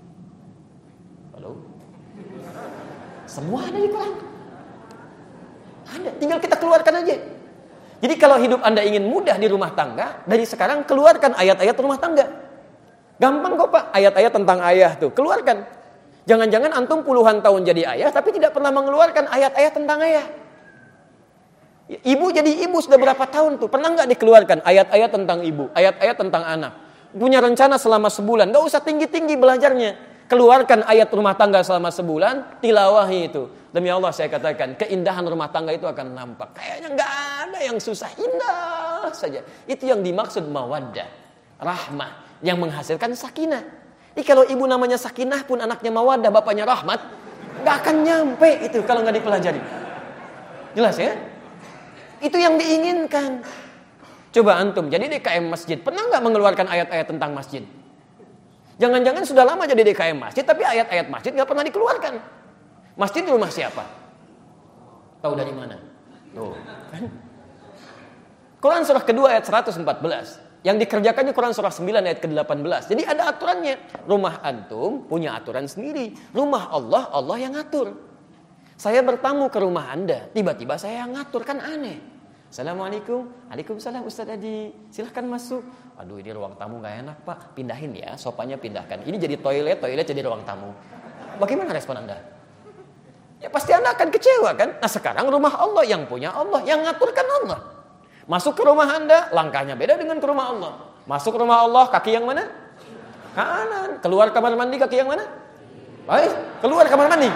[SPEAKER 2] Halo? Semua ada di Quran. Ada, tinggal kita keluarkan aja. Jadi kalau hidup Anda ingin mudah di rumah tangga, dari sekarang keluarkan ayat-ayat rumah tangga. Gampang kok Pak, ayat-ayat tentang ayah tuh, keluarkan. Jangan-jangan antum puluhan tahun jadi ayah, tapi tidak pernah mengeluarkan ayat-ayat tentang ayah. Ibu jadi ibu sudah berapa tahun tuh, pernah nggak dikeluarkan ayat-ayat tentang ibu, ayat-ayat tentang anak. Punya rencana selama sebulan, nggak usah tinggi-tinggi belajarnya. Keluarkan ayat rumah tangga selama sebulan, tilawahi itu. Demi Allah saya katakan, keindahan rumah tangga itu akan nampak. Kayaknya nggak ada yang susah, indah saja. Itu yang dimaksud mawaddah, rahmah, yang menghasilkan sakinah. Jadi kalau ibu namanya sakinah pun anaknya mawaddah, bapaknya rahmat, nggak akan nyampe itu kalau nggak dipelajari. Jelas ya? Itu yang diinginkan. Coba antum jadi D K M masjid, pernah nggak mengeluarkan ayat-ayat tentang masjid? Jangan-jangan sudah lama jadi D K M masjid, tapi ayat-ayat masjid nggak pernah dikeluarkan. Masjid di rumah siapa? Tahu dari mana? Tuh, kan? Quran surah kedua ayat seratus empat belas. Yang dikerjakannya Quran surah sembilan ayat ke delapan belas. Jadi ada aturannya. Rumah antum punya aturan sendiri. Rumah Allah, Allah yang ngatur. Saya bertamu ke rumah Anda, tiba-tiba saya yang ngatur, kan aneh. Assalamualaikum. Waalaikumsalam Ustaz Adi. Silahkan masuk. Aduh, ini ruang tamu gak enak Pak. Pindahin ya, sofanya pindahkan. Ini jadi toilet, toilet jadi ruang tamu. Bagaimana respon Anda? Ya pasti Anda akan kecewa kan? Nah sekarang rumah Allah, yang punya Allah, yang ngaturkan Allah. Masuk ke rumah Anda, langkahnya beda dengan ke rumah Allah. Masuk ke rumah Allah, kaki yang mana? Kanan. Keluar kamar mandi, kaki yang mana? Baik, keluar kamar mandi.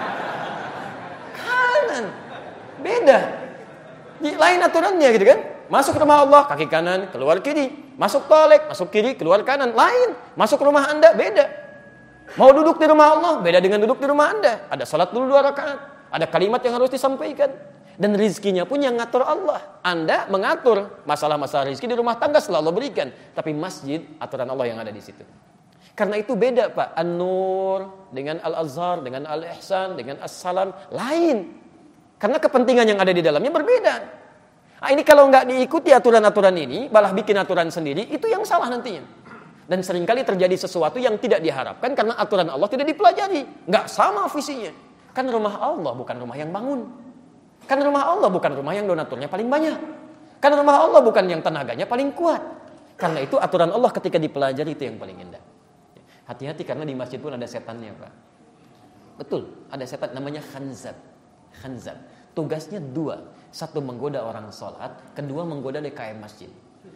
[SPEAKER 2] Kanan. Beda. Lain aturannya gitu kan. Masuk rumah Allah, kaki kanan, keluar kiri. Masuk toilet, masuk kiri, keluar kanan. Lain. Masuk rumah Anda, beda. Mau duduk di rumah Allah, beda dengan duduk di rumah Anda. Ada salat dulu dua rakaat. Ada kalimat yang harus disampaikan. Dan rizkinya pun yang ngatur Allah. Anda mengatur masalah-masalah rizki di rumah tangga selalu berikan. Tapi masjid, aturan Allah yang ada di situ. Karena itu beda Pak. An-Nur dengan Al-Azhar, dengan Al-Ihsan, dengan As-Salam. Lain. Karena kepentingan yang ada di dalamnya berbeda. Nah, ini kalau nggak diikuti aturan-aturan ini, malah bikin aturan sendiri, itu yang salah nantinya. Dan seringkali terjadi sesuatu yang tidak diharapkan karena aturan Allah tidak dipelajari. Nggak sama visinya. Kan rumah Allah bukan rumah yang bangun. Kan rumah Allah bukan rumah yang donaturnya paling banyak. Kan rumah Allah bukan yang tenaganya paling kuat. Karena itu aturan Allah ketika dipelajari itu yang paling indah. Hati-hati karena di masjid pun ada setannya Pak. Betul, ada setan namanya khanzab. Khanzab. Tugasnya dua. Satu menggoda orang sholat, kedua menggoda D K M masjid.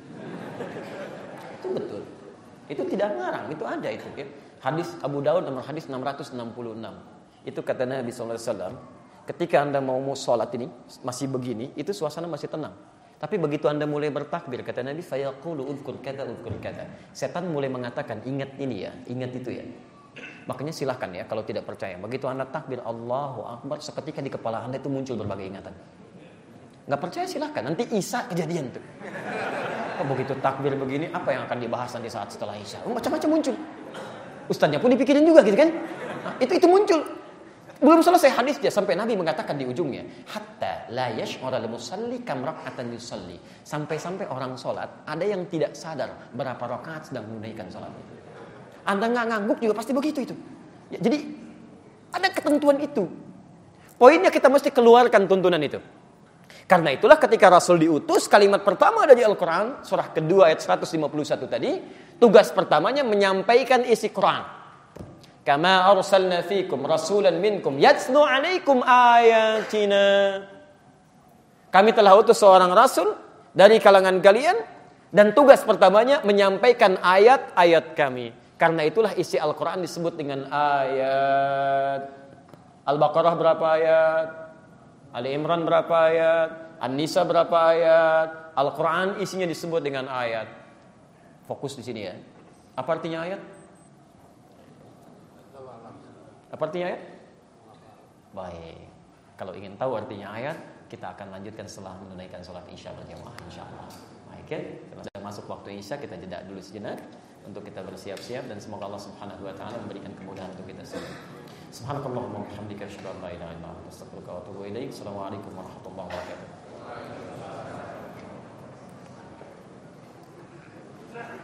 [SPEAKER 2] Itu betul. Itu tidak ngarang, itu ada itu. Ya. Hadis Abu Daud nomor hadis enam ratus enam puluh enam. Itu kata Nabi shallallahu alaihi wasallam, ketika Anda mau mau sholat ini masih begini, itu suasana masih tenang. Tapi begitu Anda mulai bertakbir, kata Nabi, fayaqulu udhkur kata udhkur kata. Setan mulai mengatakan, ingat ini ya, ingat itu ya. Makanya silahkan ya kalau tidak percaya. Begitu Anda takbir Allahu Akbar, seketika di kepala Anda itu muncul berbagai ingatan. Nggak percaya silahkan, nanti Isya kejadian tuh. Oh, begitu takbir begini, apa yang akan dibahas nanti saat setelah Isya? Oh, macam-macam muncul. Ustadznya pun dipikirin juga gitu kan. Nah, itu itu muncul. Belum selesai hadisnya sampai Nabi mengatakan di ujungnya, hatta la yash'ura al-musalli kam rak'atan yusalli. Sampai-sampai orang sholat ada yang tidak sadar berapa rakaat sedang menunaikan sholat. Anda nggak ngangguk juga pasti begitu itu. Ya, jadi ada ketentuan itu. Poinnya kita mesti keluarkan tuntunan itu. Karena itulah ketika Rasul diutus, kalimat pertama ada di Al-Quran, surah kedua ayat seratus lima puluh satu tadi, tugas pertamanya menyampaikan isi Quran. Kama arsalna fikum rasulan minkum yatslu alaikum ayatina. Kami telah utus seorang rasul dari kalangan kalian dan tugas pertamanya menyampaikan ayat-ayat kami. Karena itulah isi Al-Quran disebut dengan ayat. Al-Baqarah berapa ayat? Ali Imran berapa ayat? An-Nisa berapa ayat? Al-Quran isinya disebut dengan ayat. Fokus di sini ya. Apa artinya ayat? Apa artinya ayat? Baik. Kalau ingin tahu artinya ayat, kita akan lanjutkan setelah menunaikan sholat Isya berjamaah insyaallah. Baik ya. Karena sudah masuk waktu Isya, kita jeda dulu sejenak untuk kita bersiap-siap dan semoga Allah Subhanahu wa taala memberikan kemudahan untuk kita semua. Subhanakallahumma wa bihamdika asyhadu an la ilaha illa anta astaghfiruka wa atubu ilaik. Assalamualaikum warahmatullahi wabarakatuh.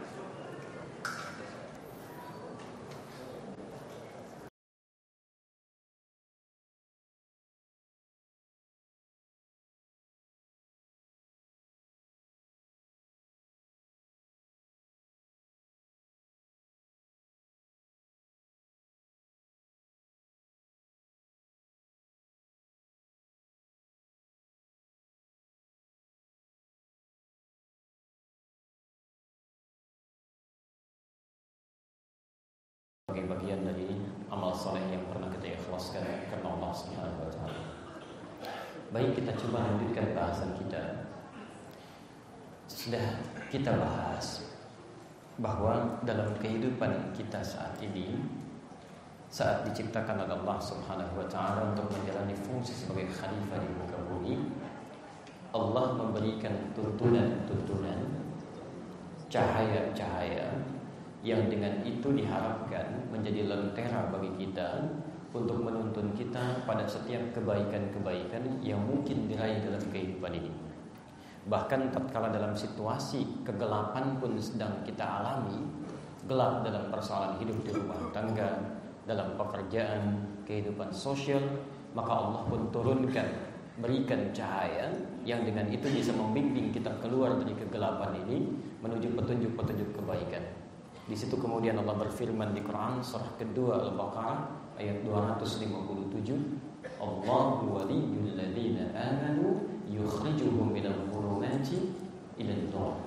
[SPEAKER 2] sebagai bagian dari amal soleh yang pernah kita ikhlaskan karena Allah Subhanahu wa taala. Baik, kita coba lanjutkan bahasan kita. Sudah kita bahas bahwa dalam kehidupan kita saat ini, saat diciptakan oleh Allah Subhanahu wa taala untuk menjalani fungsi sebagai khalifah di muka bumi, Allah memberikan tuntunan-tuntunan, cahaya-cahaya yang dengan itu diharapkan menjadi lentera bagi kita untuk menuntun kita pada setiap kebaikan-kebaikan yang mungkin diraih dalam kehidupan ini. Bahkan tatkala dalam situasi kegelapan pun sedang kita alami, gelap dalam persoalan hidup di rumah tangga, dalam pekerjaan, kehidupan sosial, maka Allah pun turunkan, berikan cahaya yang dengan itu bisa membimbing kita keluar dari kegelapan ini menuju petunjuk-petunjuk kebaikan. Di situ kemudian Allah berfirman di Quran surah kedua Al-Baqarah ayat dua ratus lima puluh tujuh, Allahu waliyyul ladzina amanu yukhrijuhum minal dhulumati ilan nur.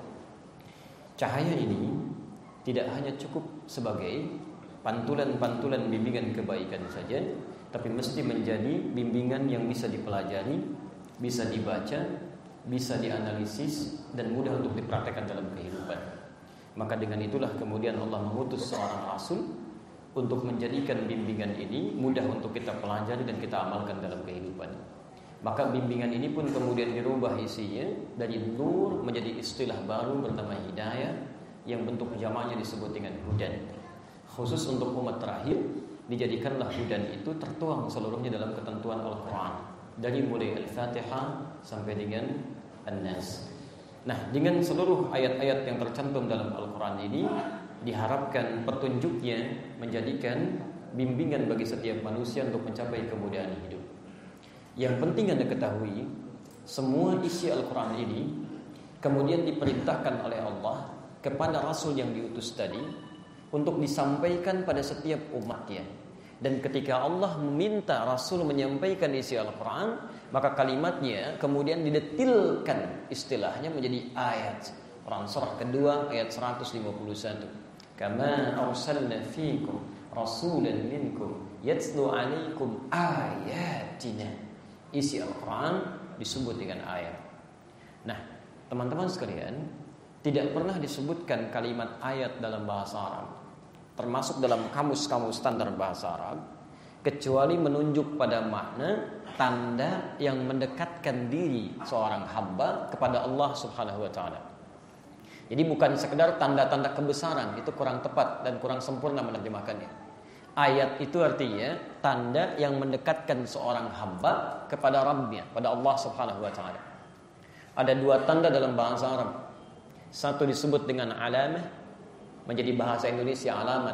[SPEAKER 2] Cahaya ini tidak hanya cukup sebagai pantulan-pantulan bimbingan kebaikan saja, tapi mesti menjadi bimbingan yang bisa dipelajari, bisa dibaca, bisa dianalisis, dan mudah untuk dipraktekkan dalam kehidupan. Maka dengan itulah kemudian Allah mengutus seorang Rasul untuk menjadikan bimbingan ini mudah untuk kita pelajari dan kita amalkan dalam kehidupan. Maka bimbingan ini pun kemudian dirubah isinya dari nur menjadi istilah baru bernama hidayah, yang bentuk jamaknya disebut dengan hudan. Khusus untuk umat terakhir, dijadikanlah hudan itu tertuang seluruhnya dalam ketentuan Al-Quran, dari mulai Al-Fatihah sampai dengan An-Nas. Nah, dengan seluruh ayat-ayat yang tercantum dalam Al-Quran ini, diharapkan petunjuknya menjadikan bimbingan bagi setiap manusia untuk mencapai kemudahan hidup. Yang penting Anda ketahui, semua isi Al-Quran ini kemudian diperintahkan oleh Allah kepada Rasul yang diutus tadi untuk disampaikan pada setiap umatnya. Dan ketika Allah meminta Rasul menyampaikan isi Al-Quran, maka kalimatnya kemudian didetilkan istilahnya menjadi ayat. Quran surah kedua ayat seratus lima puluh satu. Kama arsalna fiikum rasulan minkum yatslu 'alaikum ayatina. Isi Al-Quran disebut dengan ayat. Nah, teman-teman sekalian, tidak pernah disebutkan kalimat ayat dalam bahasa Arab, termasuk dalam kamus-kamus standar bahasa Arab, kecuali menunjuk pada makna tanda yang mendekatkan diri seorang hamba kepada Allah Subhanahu wa taala. Jadi bukan sekedar tanda-tanda kebesaran, itu kurang tepat dan kurang sempurna menerjemahkannya. Ayat itu artinya tanda yang mendekatkan seorang hamba kepada Rabbnya, pada Allah Subhanahu wa taala. Ada dua tanda dalam bahasa Arab. Satu disebut dengan alamah, menjadi bahasa Indonesia alamat,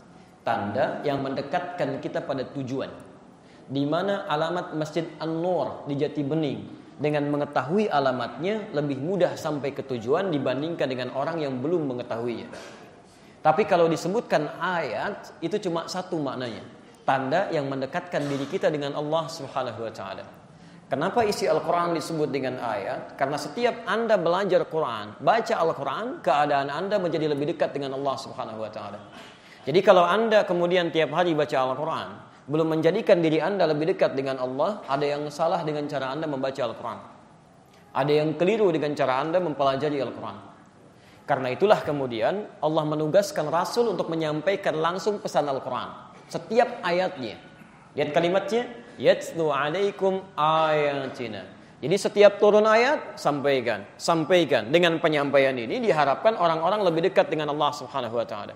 [SPEAKER 2] tanda yang mendekatkan kita pada tujuan. Di mana alamat Masjid An-Nur di Jati Bening, dengan mengetahui alamatnya lebih mudah sampai ke tujuan dibandingkan dengan orang yang belum mengetahuinya. Tapi kalau disebutkan ayat, itu cuma satu maknanya, tanda yang mendekatkan diri kita dengan Allah Subhanahu wa taala. Kenapa isi Al-Quran disebut dengan ayat? Karena setiap Anda belajar Quran, baca Al-Quran, keadaan Anda menjadi lebih dekat dengan Allah Subhanahu wa taala. Jadi kalau Anda kemudian tiap hari baca Al-Quran, belum menjadikan diri Anda lebih dekat dengan Allah, ada yang salah dengan cara Anda membaca Al-Quran. Ada yang keliru dengan cara Anda mempelajari Al-Quran. Karena itulah kemudian Allah menugaskan Rasul untuk menyampaikan langsung pesan Al-Quran, setiap ayatnya. Lihat kalimatnya, yatslu 'alaikum ayatina. Jadi setiap turun ayat, sampaikan, sampaikan. Dengan penyampaian ini diharapkan orang-orang lebih dekat dengan Allah Subhanahu wa taala.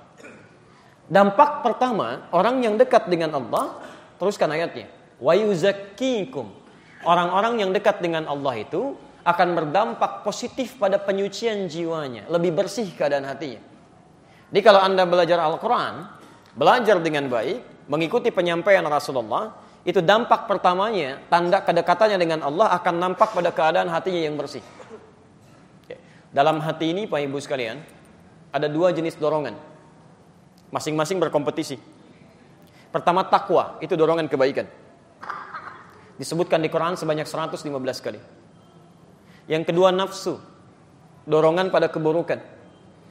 [SPEAKER 2] Dampak pertama, orang yang dekat dengan Allah, teruskan ayatnya, wa yuzakkikum. Orang-orang yang dekat dengan Allah itu akan berdampak positif pada penyucian jiwanya, lebih bersih keadaan hatinya. Jadi kalau Anda belajar Al-Quran, belajar dengan baik, mengikuti penyampaian Rasulullah, itu dampak pertamanya, tanda kedekatannya dengan Allah akan nampak pada keadaan hatinya yang bersih. Dalam hati ini, Pak Ibu sekalian, ada dua jenis dorongan, masing-masing berkompetisi. Pertama takwa, itu dorongan kebaikan, disebutkan di Quran sebanyak seratus lima belas kali. Yang kedua nafsu, dorongan pada keburukan,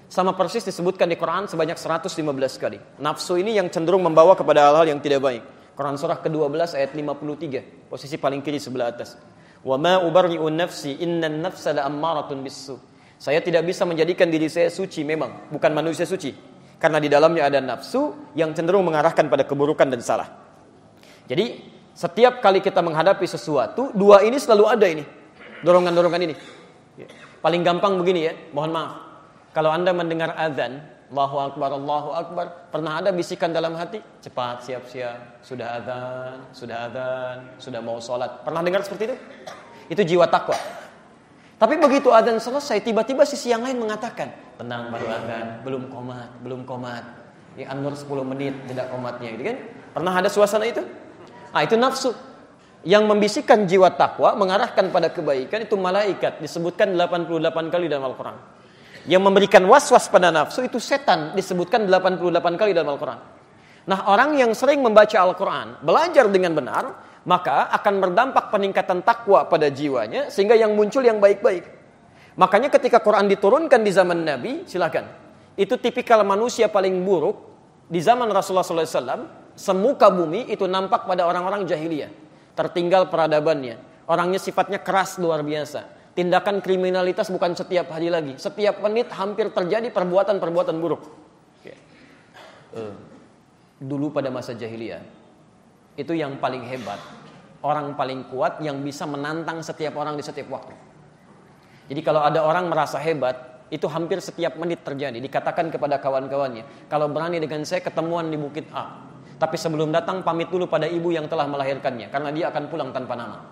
[SPEAKER 2] Sama persis disebutkan di Quran sebanyak seratus lima belas kali. Nafsu ini yang cenderung membawa kepada hal-hal yang tidak baik. Quran surah kedua belas ayat lima puluh tiga, posisi paling kiri sebelah atas. Wa ma ubarri'u nafsi innan nafsa la'ammaratun bis-su. Saya tidak bisa menjadikan diri saya suci, memang bukan manusia suci, karena di dalamnya ada nafsu yang cenderung mengarahkan pada keburukan dan salah. Jadi setiap kali kita menghadapi sesuatu, dua ini selalu ada ini, dorongan-dorongan ini. Paling gampang begini ya, mohon maaf. Kalau Anda mendengar azan, Allahu Akbar, Allahu Akbar, pernah ada bisikan dalam hati, cepat siap-siap, sudah azan, sudah azan, sudah mau sholat. Pernah dengar seperti itu? Itu jiwa takwa. Tapi begitu azan selesai, tiba-tiba sisi yang lain mengatakan, tenang, baru azan, belum qomat, belum qomat. Ini An-Nur sepuluh menit, tidak qomatnya, gitu kan? Pernah ada suasana itu? Ah, itu nafsu. Yang membisikkan jiwa takwa, mengarahkan pada kebaikan, itu malaikat. Disebutkan delapan puluh delapan kali dalam Al-Quran. Yang memberikan was-was pada nafsu itu setan, disebutkan delapan puluh delapan kali dalam Al-Quran. Nah, orang yang sering membaca Al-Quran, belajar dengan benar, maka akan berdampak peningkatan takwa pada jiwanya, sehingga yang muncul yang baik-baik. Makanya ketika Quran diturunkan di zaman Nabi, silakan. Itu tipikal manusia paling buruk di zaman Rasulullah shallallahu alaihi wasallam. Semuka bumi itu nampak pada orang-orang jahiliyah. Tertinggal peradabannya. Orangnya sifatnya keras luar biasa. Tindakan kriminalitas bukan setiap hari lagi. Setiap menit hampir terjadi perbuatan-perbuatan buruk. Okay. Uh, dulu pada masa jahiliyah, itu yang paling hebat, orang paling kuat yang bisa menantang setiap orang di setiap waktu. Jadi kalau ada orang merasa hebat, itu hampir setiap menit terjadi. Dikatakan kepada kawan-kawannya, kalau berani dengan saya ketemuan di Bukit A. Tapi sebelum datang pamit dulu pada ibu yang telah melahirkannya, karena dia akan pulang tanpa nama.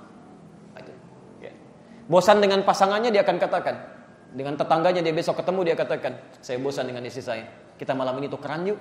[SPEAKER 2] Bosan dengan pasangannya, dia akan katakan. Dengan tetangganya dia besok ketemu, dia katakan, saya bosan dengan istri saya, kita malam ini tukeran yuk.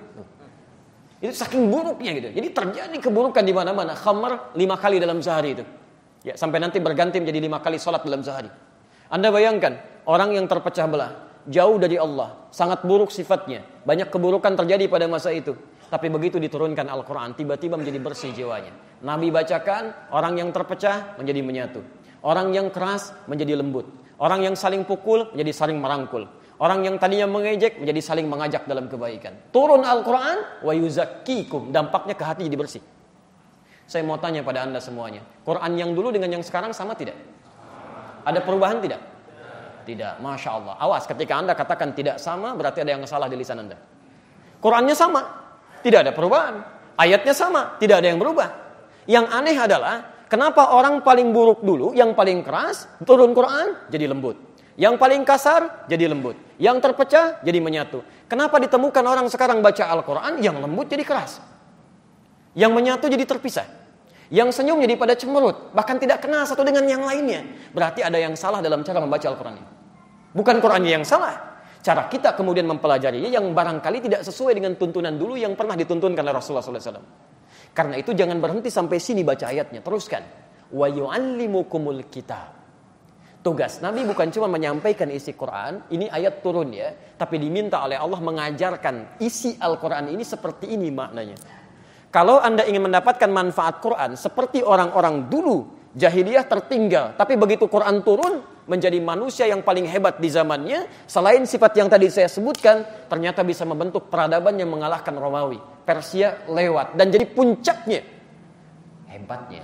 [SPEAKER 2] Itu saking buruknya gitu. Jadi terjadi keburukan di mana-mana. Khamar lima kali dalam sehari itu. Ya, sampai nanti berganti menjadi lima kali sholat dalam sehari. Anda bayangkan, orang yang terpecah belah, jauh dari Allah, sangat buruk sifatnya, banyak keburukan terjadi pada masa itu. Tapi begitu diturunkan Al-Quran, tiba-tiba menjadi bersih jiwanya. Nabi bacakan, orang yang terpecah menjadi menyatu. Orang yang keras menjadi lembut. Orang yang saling pukul menjadi saling merangkul. Orang yang tadinya mengejek menjadi saling mengajak dalam kebaikan. Turun Al-Quran, wa yuzakkikum. Dampaknya ke hati jadi bersih. Saya mau tanya pada Anda semuanya. Quran yang dulu dengan yang sekarang sama tidak? Ada perubahan tidak? Tidak. Masya Allah. Awas, ketika Anda katakan tidak sama, berarti ada yang salah di lisan Anda. Qurannya sama, tidak ada perubahan. Ayatnya sama, tidak ada yang berubah. Yang aneh adalah, kenapa orang paling buruk dulu, yang paling keras, turun Quran, jadi lembut. Yang paling kasar, jadi lembut. Yang terpecah, jadi menyatu. Kenapa ditemukan orang sekarang baca Al-Quran, yang lembut jadi keras. Yang menyatu jadi terpisah. Yang senyum jadi pada cemberut. Bahkan tidak kenal satu dengan yang lainnya. Berarti ada yang salah dalam cara membaca Al-Quran. Bukan Qurannya yang salah. Cara kita kemudian mempelajarinya yang barangkali tidak sesuai dengan tuntunan dulu yang pernah dituntunkan oleh Rasulullah shallallahu alaihi wasallam. Karena itu jangan berhenti sampai sini baca ayatnya. Teruskan. Wa yu'allimukumul kitab. Tugas Nabi bukan cuma menyampaikan isi Quran, ini ayat turun ya, tapi diminta oleh Allah mengajarkan isi Al-Quran ini seperti ini maknanya. Kalau Anda ingin mendapatkan manfaat Quran seperti orang-orang dulu, jahiliyah tertinggal, tapi begitu Quran turun, menjadi manusia yang paling hebat di zamannya, selain sifat yang tadi saya sebutkan, ternyata bisa membentuk peradaban yang mengalahkan Romawi. Persia lewat, dan jadi puncaknya, hebatnya,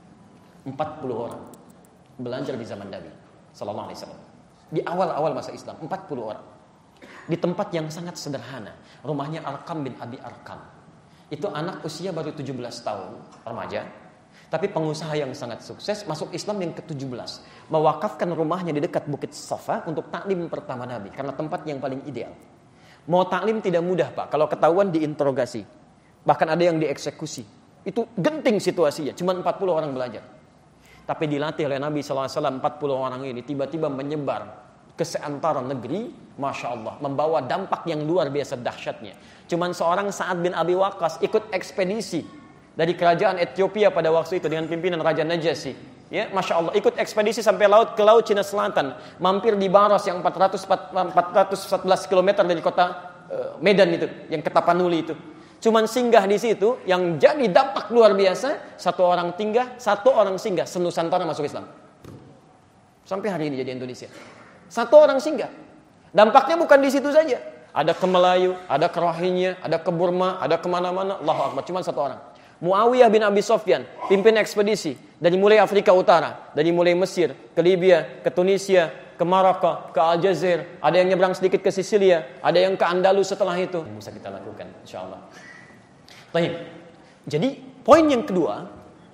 [SPEAKER 2] empat puluh orang belajar di zaman Nabi Sallallahu Alaihi Wasallam. Di awal-awal masa Islam, empat puluh orang. Di tempat yang sangat sederhana. Rumahnya Arqam bin Abi Arqam. Itu anak usia baru tujuh belas tahun, remaja. Tapi pengusaha yang sangat sukses, masuk Islam yang ke tujuh belas. Mewakafkan rumahnya di dekat Bukit Safa untuk taklim pertama Nabi. Karena tempat yang paling ideal. Mau taklim tidak mudah Pak. Kalau ketahuan diinterogasi. Bahkan ada yang dieksekusi. Itu genting situasinya. Cuma empat puluh orang belajar. Tapi dilatih oleh Nabi shallallahu alaihi wasallam, empat puluh orang ini tiba-tiba menyebar ke seantero negeri, Masya Allah, membawa dampak yang luar biasa dahsyatnya. Cuman seorang Sa'ad bin Abi Waqqas ikut ekspedisi dari kerajaan Ethiopia pada waktu itu dengan pimpinan Raja Najasyi. Ya, Masya Allah, ikut ekspedisi sampai laut ke laut Cina Selatan, mampir di Baros yang empat ratus empat belas kilometer dari kota uh, Medan itu, yang ke Tapanuli itu. Cuman singgah di situ, yang jadi dampak luar biasa, satu orang tinggal, satu orang singgah, senusantara masuk Islam. Sampai hari ini jadi Indonesia. Satu orang singgah. Dampaknya bukan di situ saja. ada ke Melayu, ada ke Rohingya, ada ke Burma, ada kemana-mana. Allahu Akbar, cuma satu orang. Muawiyah bin Abi Sufyan, pimpin ekspedisi dari mulai Afrika Utara, dari mulai Mesir, ke Libya, ke Tunisia, ke Maroko, ke Aljazair, ada yang nyebrang sedikit ke Sisilia, ada yang ke Andalus setelah itu. Bisa kita lakukan, insyaallah. Baik. Jadi, poin yang kedua,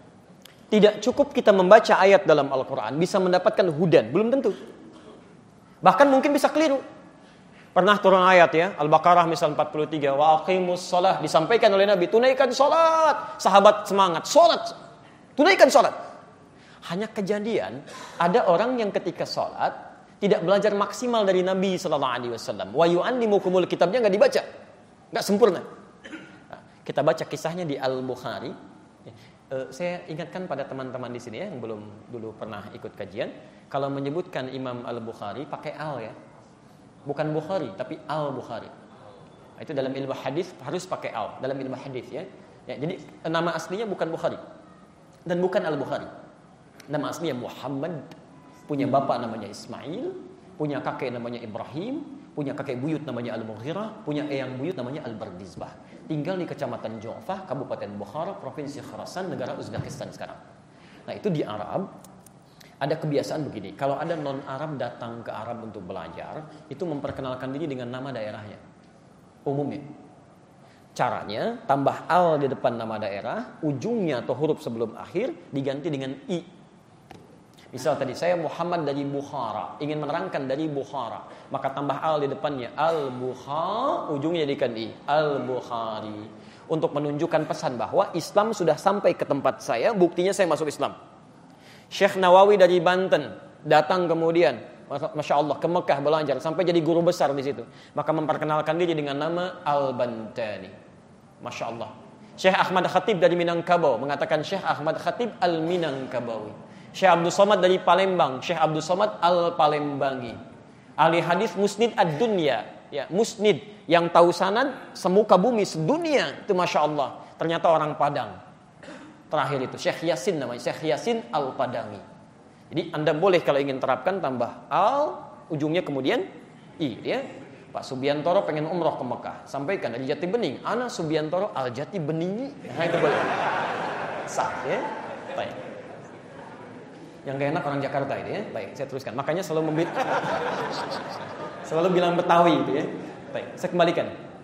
[SPEAKER 2] tidak cukup kita membaca ayat dalam Al-Quran bisa mendapatkan hudan, belum tentu. Bahkan mungkin bisa keliru. Pernah turun ayat ya, Al-Baqarah misal empat puluh tiga, wa aqimus shalah, disampaikan oleh Nabi, tunaikan salat. Sahabat semangat, salat. Tunaikan salat. Hanya kejadian ada orang yang ketika salat tidak belajar maksimal dari Nabi sallallahu alaihi wasallam. Wa yu'allimukumul kitabnya enggak dibaca. Enggak sempurna. Nah, kita baca kisahnya di Al-Bukhari. Uh, saya ingatkan pada teman-teman di sini ya yang belum dulu pernah ikut kajian, kalau menyebutkan Imam Al-Bukhari pakai al ya. Bukan Bukhari tapi Al-Bukhari. Nah, itu dalam ilmu hadis harus pakai al dalam ilmu hadis ya. Ya, jadi nama aslinya bukan Bukhari dan bukan Al-Bukhari. Nama aslinya Muhammad, punya bapak namanya Ismail, punya kakek namanya Ibrahim, punya kakek buyut namanya Al-Mughirah, punya eyang buyut namanya Al-Bardizbah. Tinggal di Kecamatan Ju'fah, Kabupaten Bukhara, Provinsi Khurasan, negara Uzbekistan sekarang. Nah, itu di Arab ada kebiasaan begini, kalau ada non-Arab datang ke Arab untuk belajar, itu memperkenalkan diri dengan nama daerahnya. Umumnya. Caranya, tambah al di depan nama daerah, ujungnya atau huruf sebelum akhir diganti dengan i. Misal tadi saya Muhammad dari Bukhara, ingin menerangkan dari Bukhara, maka tambah al di depannya Al-Bukhari, ujungnya jadikan i, Al-Bukhari, untuk menunjukkan pesan bahwa Islam sudah sampai ke tempat saya, buktinya saya masuk Islam. Syekh Nawawi dari Banten datang kemudian, Masya Allah, ke Mekah belajar sampai jadi guru besar di situ, maka memperkenalkan diri dengan nama Al-Bantani. Masya Allah. Syekh Ahmad Khatib dari Minangkabau mengatakan Syekh Ahmad Khatib Al-Minangkabawi. Syekh Abdul Somad dari Palembang, Syekh Abdul Somad Al-Palembangi. Ahli hadis Musnid ad-Dunya, ya, Musnid yang tahu sanad semuka bumi sedunia, itu Masya Allah. Ternyata orang Padang. Terakhir itu Syekh Yasin namanya, Syekh Yasin Al-Padangi. Jadi Anda boleh kalau ingin terapkan tambah al, ujungnya kemudian i, ya. Pak Subiantoro pengen umroh ke Mekah, sampaikan dari Jati Bening, ana Subiantoro al Jati Beningi. Nah, itu boleh. Sah, ya. Baik. Yang gak enak orang Jakarta itu ya. Baik, saya teruskan. Makanya selalu membit selalu bilang Betawi itu ya. Baik, saya kembalikan.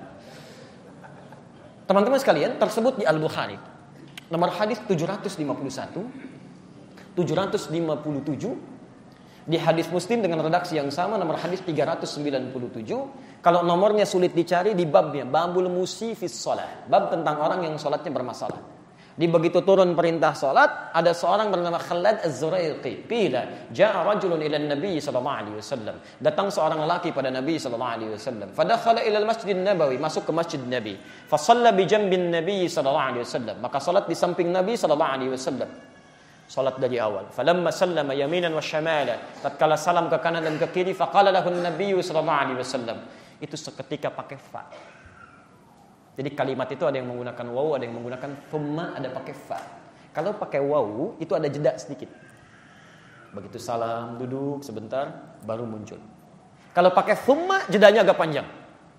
[SPEAKER 2] Teman-teman sekalian, tersebut di Al-Bukhari. Nomor hadis tujuh ratus lima puluh satu, tujuh ratus lima puluh tujuh. Di hadis Muslim dengan redaksi yang sama nomor hadis tiga ratus sembilan puluh tujuh. Kalau nomornya sulit dicari di babnya Babul Musifis Shalah, bab tentang orang yang salatnya bermasalah. Di begitu turun perintah salat, ada seorang bernama Khalad Az-Zuraiqi. Qila ja'a rajulun ila Nabi sallallahu alaihi wasallam. Datang seorang lelaki pada Nabi sallallahu alaihi wasallam. Fadakhala ila al-Masjid Nabawi, masuk ke Masjid Nabi. Fa shalla bi janbin Nabi sallallahu alaihi wasallam. Maka salat di samping Nabi sallallahu alaihi wasallam. Salat dari awal. Falamma sallama yaminan wa shamala, tatkala salam ke kanan dan ke kiri, faqala lahu an-nabiy sallallahu alaihi wasallam. Itu seketika pakai fa. Jadi kalimat itu ada yang menggunakan waw, ada yang menggunakan thumma, ada pakai fa. Kalau pakai waw itu ada jeda sedikit. Begitu salam, duduk sebentar, baru muncul. Kalau pakai thumma, jedanya agak panjang.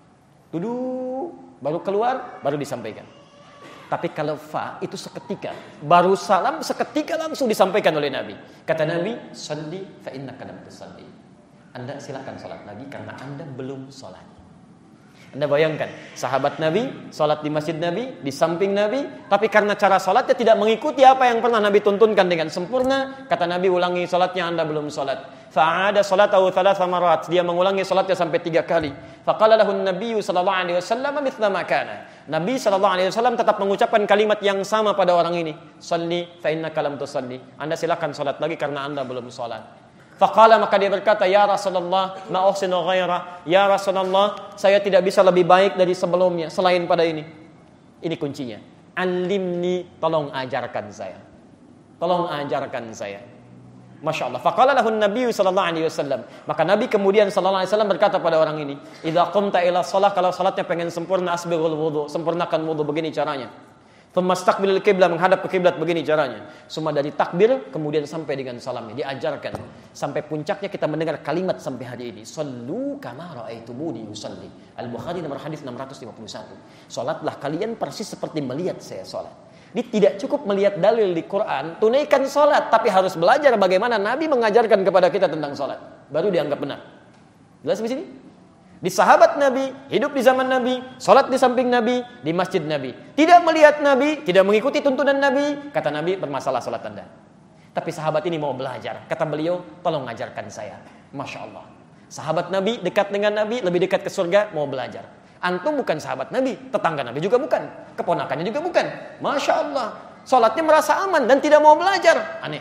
[SPEAKER 2] Duduk, baru keluar, baru disampaikan. Tapi kalau fa itu seketika, baru salam seketika langsung disampaikan oleh Nabi. Kata Nabi, "Shalli fa innaka lam tusalli." Anda silakan salat lagi karena Anda belum salat. Anda bayangkan, sahabat Nabi salat di masjid Nabi, di samping Nabi, tapi karena cara salatnya tidak mengikuti apa yang pernah Nabi tuntunkan dengan sempurna, kata Nabi, ulangi salatnya, Anda belum salat. Fa'ada salatahu thalatha marat, dia mengulangi salatnya sampai tiga kali. Faqala lahu an-nabiy sallallahu alaihi wasallam mithla ma kana. Nabi sallallahu alaihi wasallam tetap mengucapkan kalimat yang sama pada orang ini. Shalli fa innaka lam tusalli. Anda silakan salat lagi karena Anda belum salat. Faqala, maka dia berkata, ya Rasulullah, ma uhsinu ghaira. Ya Rasulullah, saya tidak bisa lebih baik dari sebelumnya selain pada ini. Ini kuncinya. Alimni, tolong ajarkan saya. Tolong ajarkan saya. Masya Allah. Faqala lahu an-nabiy sallallahu alaihi wasallam. Maka Nabi kemudian sallallahu alaihi wasallam berkata pada orang ini, idza qumta ila shalah, kalau salatnya pengen sempurna, asbighul wudu, sempurnakan wudu, begini caranya. Famastaqbilul qiblah, menghadap ke kiblat, begini caranya. Semua dari takbir kemudian sampai dengan salamnya diajarkan. Sampai puncaknya kita mendengar kalimat sampai hari ini. Shallu kama ra'aitumuni usalli. Al-Bukhari nomor hadis enam ratus lima puluh satu. Salatlah kalian persis seperti melihat saya salat. Ini tidak cukup melihat dalil di Quran, tunaikan salat, tapi harus belajar bagaimana Nabi mengajarkan kepada kita tentang salat. Baru dianggap benar. Jelas di sini? Di sahabat Nabi, hidup di zaman Nabi, salat di samping Nabi, di masjid Nabi. Tidak melihat Nabi, tidak mengikuti tuntunan Nabi, kata Nabi, bermasalah salat Anda. Tapi sahabat ini mau belajar. Kata beliau, tolong ajarkan saya. Masya Allah. Sahabat Nabi dekat dengan Nabi, lebih dekat ke surga, mau belajar. Antum bukan sahabat Nabi, tetangga Nabi juga bukan, keponakannya juga bukan. Masya Allah. Salatnya merasa aman dan tidak mau belajar. Aneh.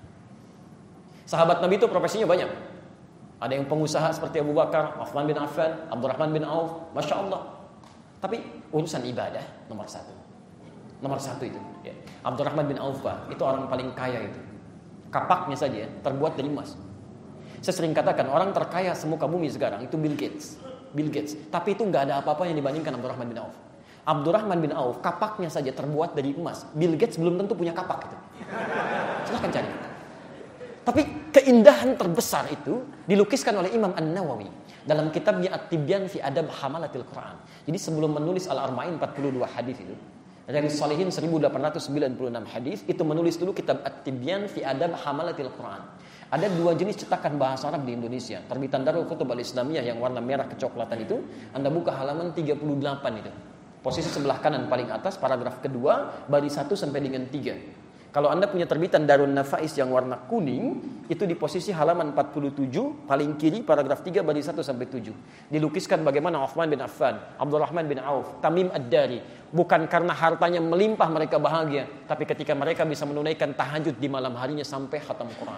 [SPEAKER 2] Sahabat Nabi itu profesinya banyak. Ada yang pengusaha seperti Abu Bakar, Uthman bin Affan, Abdurrahman bin Auf, Masya Allah. Tapi urusan ibadah nomor satu. Nomor satu itu. Ya. Abdurrahman bin Auf itu orang paling kaya itu. Kapaknya saja terbuat dari emas. Saya sering katakan orang terkaya semuka bumi sekarang itu Bill Gates. Bill Gates. Tapi itu nggak ada apa-apa yang dibandingkan Abdurrahman bin Auf. Abdurrahman bin Auf kapaknya saja terbuat dari emas. Bill Gates belum tentu punya kapak itu. Silahkan cari. Tapi keindahan terbesar itu dilukiskan oleh Imam An-Nawawi dalam kitabnya At-Tibyan fi Adab Hamalatil Quran. Jadi sebelum menulis Al-Arba'in empat puluh dua hadis itu, dari Shalihin seribu delapan ratus sembilan puluh enam hadis, itu menulis dulu kitab At-Tibyan fi Adab Hamalatil Quran. Ada dua jenis cetakan bahasa Arab di Indonesia. Terbitan Darul Kutub Al-Islamiyah yang warna merah kecoklatan itu, Anda buka halaman tiga puluh delapan itu. Posisi sebelah kanan paling atas, paragraf kedua, baris satu sampai dengan tiga. Kalau Anda punya terbitan Darun Nafais yang warna kuning, itu di posisi halaman empat puluh tujuh, paling kiri, paragraf tiga, baris satu sampai tujuh. Dilukiskan bagaimana Uthman bin Affan, Abdurrahman bin Auf, Tamim Ad-Dari, bukan karena hartanya melimpah mereka bahagia, tapi ketika mereka bisa menunaikan tahajud di malam harinya sampai khatam Quran.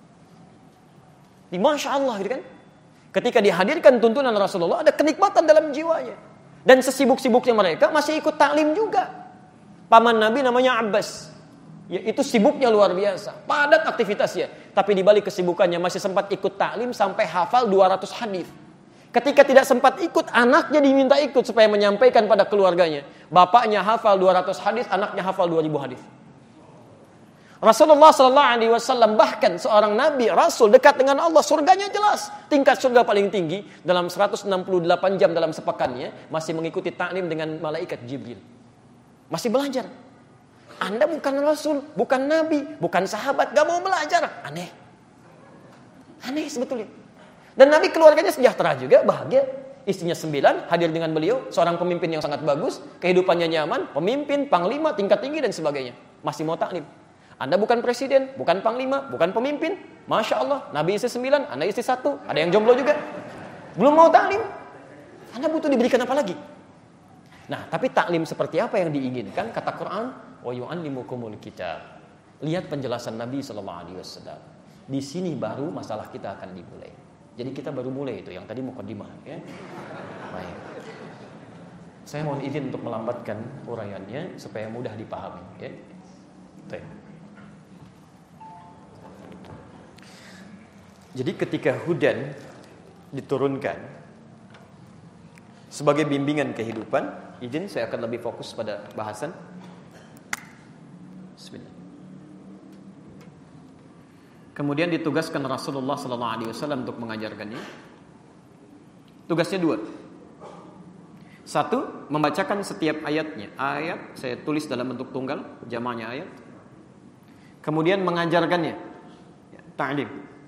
[SPEAKER 2] Di Masya Allah gitu kan. Ketika dihadirkan tuntunan Rasulullah, ada kenikmatan dalam jiwanya. Dan sesibuk-sibuknya mereka masih ikut taklim juga. Paman Nabi namanya Abbas. Ya, itu sibuknya luar biasa, padat aktivitasnya. Tapi di balik kesibukannya masih sempat ikut taklim sampai hafal dua ratus hadis. Ketika tidak sempat ikut, anaknya diminta ikut supaya menyampaikan pada keluarganya. Bapaknya hafal dua ratus hadis, anaknya hafal dua ribu hadis. Rasulullah sallallahu alaihi wasallam bahkan seorang nabi, rasul dekat dengan Allah, surganya jelas. Tingkat surga paling tinggi dalam seratus enam puluh delapan jam dalam sepekannya masih mengikuti taklim dengan malaikat Jibril. Masih belajar. Anda bukan rasul, bukan nabi, bukan sahabat, gak mau belajar. Aneh. Aneh sebetulnya. Dan Nabi keluarganya sejahtera juga, bahagia. Istrinya sembilan, hadir dengan beliau, seorang pemimpin yang sangat bagus, kehidupannya nyaman, pemimpin, panglima, tingkat tinggi dan sebagainya. Masih mau taklim. Anda bukan presiden, bukan panglima, bukan pemimpin. Masya Allah, Nabi istri sembilan, Anda istri satu, ada yang jomblo juga. Belum mau taklim. Anda butuh diberikan apa lagi? Nah, tapi taklim seperti apa yang diinginkan? Kata Quran, wa yu'allimukumul kitab. Lihat penjelasan Nabi sallallahu alaihi wasallam. Di sini baru masalah kita akan dimulai. Jadi kita baru mulai itu, yang tadi mukadimah ya. Baik. Saya mohon izin untuk melambatkan uraiannya supaya mudah dipahami ya. Baik. Jadi ketika hudan diturunkan sebagai bimbingan kehidupan, izin saya akan lebih fokus pada bahasan. Bismillah. Kemudian ditugaskan Rasulullah sallallahu alaihi wasallam untuk mengajarkannya. Tugasnya dua. Satu, membacakan setiap ayatnya. Ayat saya tulis dalam bentuk tunggal, jamaknya ayat. Kemudian mengajarkannya. Ya, ta'lim.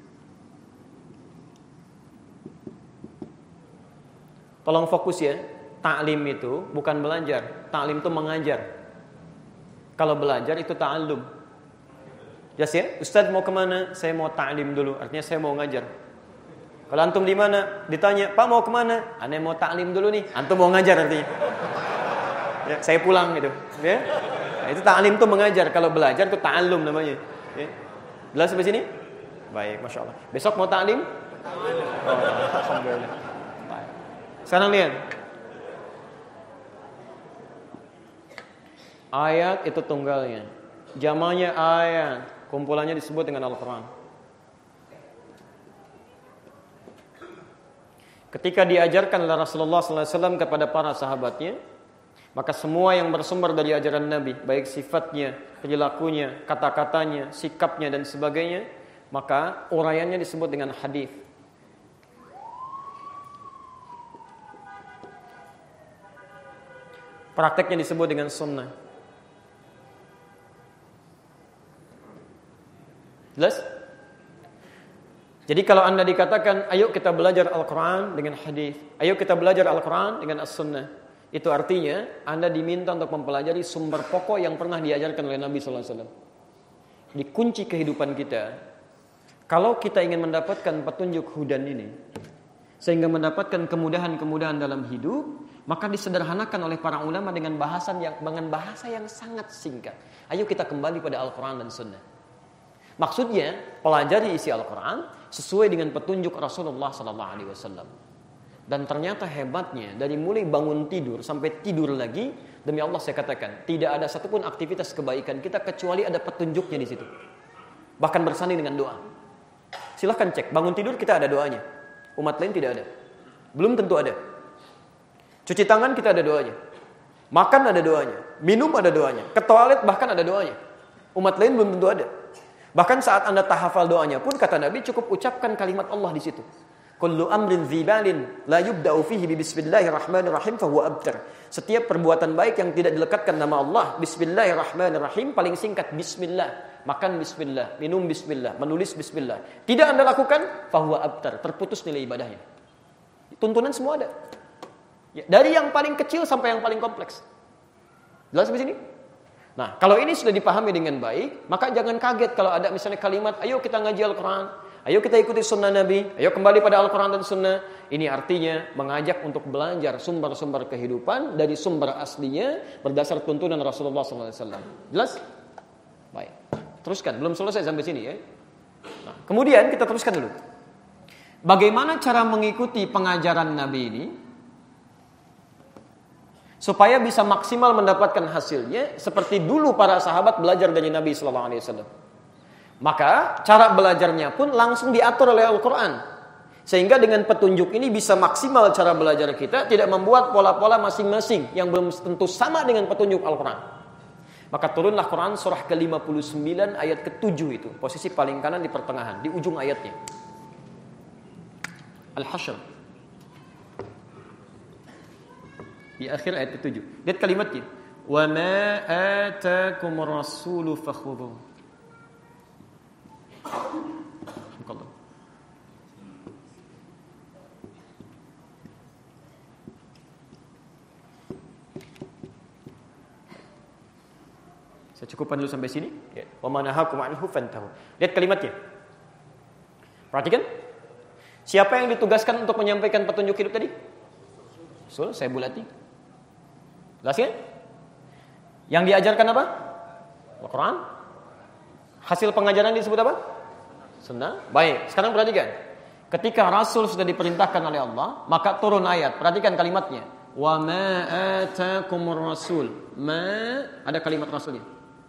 [SPEAKER 2] Tolong fokus ya. Ta'lim itu bukan belajar. Ta'lim itu mengajar. Kalau belajar itu ta'allum. Jelas ya? Ustaz mau kemana? Saya mau ta'lim dulu. Artinya saya mau ngajar. Kalau antum di mana? Ditanya, Pak mau kemana? Ane mau ta'lim dulu nih. Antum mau ngajar artinya. Ya, saya pulang gitu. Ya? Nah, itu ta'lim itu mengajar. Kalau belajar itu ta'allum namanya. Ya? Jelas sampai sini? Baik, Masya Allah. Besok mau ta'lim? Oh, alhamdulillah. Baik. Sekarang lihat. Ayat itu tunggalnya. Jamaknya ayat. Kumpulannya disebut dengan Al-Quran. Ketika diajarkan oleh Rasulullah sallallahu alaihi wasallam kepada para sahabatnya, Maka semua yang bersumber dari ajaran Nabi, baik sifatnya, perilakunya, kata-katanya, sikapnya dan sebagainya, maka uraiannya disebut dengan hadis. Prakteknya disebut dengan sunnah. Jelas? Jadi kalau Anda dikatakan, ayo kita belajar Al-Quran dengan hadis, ayo kita belajar Al-Quran dengan As-Sunnah, itu artinya Anda diminta untuk mempelajari sumber pokok yang pernah diajarkan oleh Nabi sallallahu alaihi wasallam. Di kunci kehidupan kita, kalau kita ingin mendapatkan petunjuk hudan ini, sehingga mendapatkan kemudahan-kemudahan dalam hidup, maka disederhanakan oleh para ulama dengan bahasan yang dengan bahasa yang sangat singkat. Ayo kita kembali pada Al-Quran dan Sunnah. Maksudnya, pelajari isi Al-Quran sesuai dengan petunjuk Rasulullah sallallahu alaihi wasallam. Dan ternyata hebatnya, dari mulai bangun tidur sampai tidur lagi, demi Allah saya katakan, tidak ada satupun aktivitas kebaikan kita kecuali ada petunjuknya di situ. Bahkan bersanding dengan doa. Silahkan cek, bangun tidur kita ada doanya. Umat lain tidak ada. Belum tentu ada. Cuci tangan kita ada doanya. Makan ada doanya. Minum ada doanya. Ke toilet bahkan ada doanya. Umat lain belum tentu ada. Bahkan saat Anda tahafal doanya pun, kata Nabi, cukup ucapkan kalimat Allah di situ. Kullu amrin dzibalin la yubda'u fihi bi bismillahirrahmanirrahim fa huwa abtar. Setiap perbuatan baik yang tidak dilekatkan nama Allah, bismillahirrahmanirrahim, paling singkat bismillah. Makan bismillah, minum bismillah, menulis bismillah. Tidak Anda lakukan, fa huwa abtar, terputus nilai ibadahnya. Tuntunan semua ada. Ya, dari yang paling kecil sampai yang paling kompleks. Jelas sampai sini? Nah, kalau ini sudah dipahami dengan baik, maka jangan kaget kalau ada misalnya kalimat, ayo kita ngaji Al-Quran, ayo kita ikuti sunnah Nabi, ayo kembali pada Al-Quran dan sunnah. Ini artinya mengajak untuk belajar sumber-sumber kehidupan dari sumber aslinya berdasar tuntunan Rasulullah sallallahu alaihi wasallam. Jelas? Baik. Teruskan, belum selesai sampai sini ya. Nah, kemudian kita teruskan dulu. Bagaimana cara mengikuti pengajaran Nabi ini supaya bisa maksimal mendapatkan hasilnya seperti dulu para sahabat belajar dari Nabi sallallahu alaihi wasallam. Maka cara belajarnya pun langsung diatur oleh Al-Quran. Sehingga dengan petunjuk ini bisa maksimal cara belajar kita, tidak membuat pola-pola masing-masing yang belum tentu sama dengan petunjuk Al-Quran. Maka turunlah Quran surah ke lima puluh sembilan ayat ketujuh itu, posisi paling kanan di pertengahan, di ujung ayatnya. Al-Hasyr. Di akhir ayat ketujuh. Lihat kalimatnya. Wa ma ataakumur rasulu fakhudhuh. Subhanallah. Saya cukupkan dulu sampai sini. Wa ma nahakum anhu fantahu. Lihat kalimatnya. Perhatikan. Siapa yang ditugaskan untuk menyampaikan petunjuk hidup tadi? Rasul, saya bulati. Jelas kan? Yang diajarkan apa? Al-Quran. Hasil pengajaran disebut apa? Sunnah. Baik, sekarang perhatikan. Ketika Rasul sudah diperintahkan oleh Allah, maka turun ayat. Perhatikan kalimatnya. Wa ma ataakumur rasul. Ma, ada kalimat Rasulnya.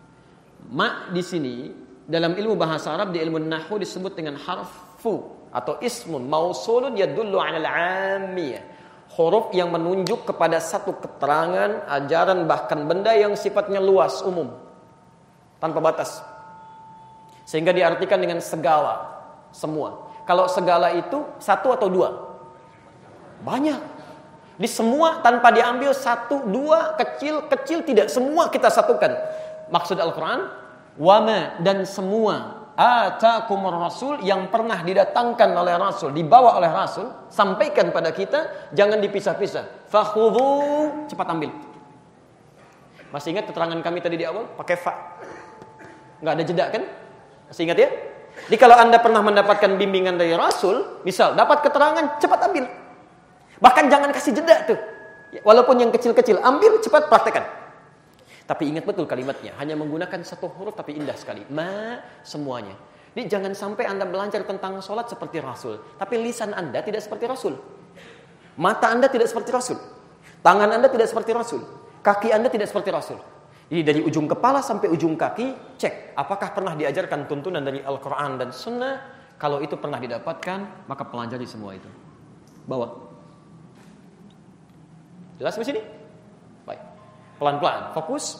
[SPEAKER 2] Ma di sini dalam ilmu bahasa Arab, di ilmu nahwu disebut dengan harfu atau ismun mausulun yadullu 'ala al-'ammiyah. Huruf yang menunjuk kepada satu keterangan, ajaran, bahkan benda yang sifatnya luas, umum, tanpa batas. Sehingga diartikan dengan segala, semua. Kalau segala itu satu atau dua? Banyak. Di semua tanpa diambil satu, dua, kecil, kecil, tidak. Semua kita satukan. Maksud Al-Quran, wama, dan semua. Ataakumur rasul, yang pernah didatangkan oleh Rasul, dibawa oleh Rasul, sampaikan pada kita, jangan dipisah-pisah. Fakhudhu, cepat ambil. Masih ingat keterangan kami tadi di awal? Pakai fa. Enggak ada jeda kan? Masih ingat ya? Jadi kalau Anda pernah mendapatkan bimbingan dari Rasul, misal dapat keterangan, cepat ambil. Bahkan jangan kasih jeda tuh. Walaupun yang kecil-kecil, ambil, cepat praktekkan. Tapi ingat betul kalimatnya, hanya menggunakan satu huruf tapi indah sekali. Ma, semuanya. Jadi jangan sampai Anda belajar tentang sholat seperti Rasul, tapi lisan Anda tidak seperti Rasul. Mata Anda tidak seperti Rasul. Tangan Anda tidak seperti Rasul. Kaki Anda tidak seperti Rasul. Jadi dari ujung kepala sampai ujung kaki, cek apakah pernah diajarkan tuntunan dari Al-Quran dan Sunnah. Kalau itu pernah didapatkan, maka pelajari semua itu. Bawa. Jelas di sini? Baik. Pelan-pelan, fokus.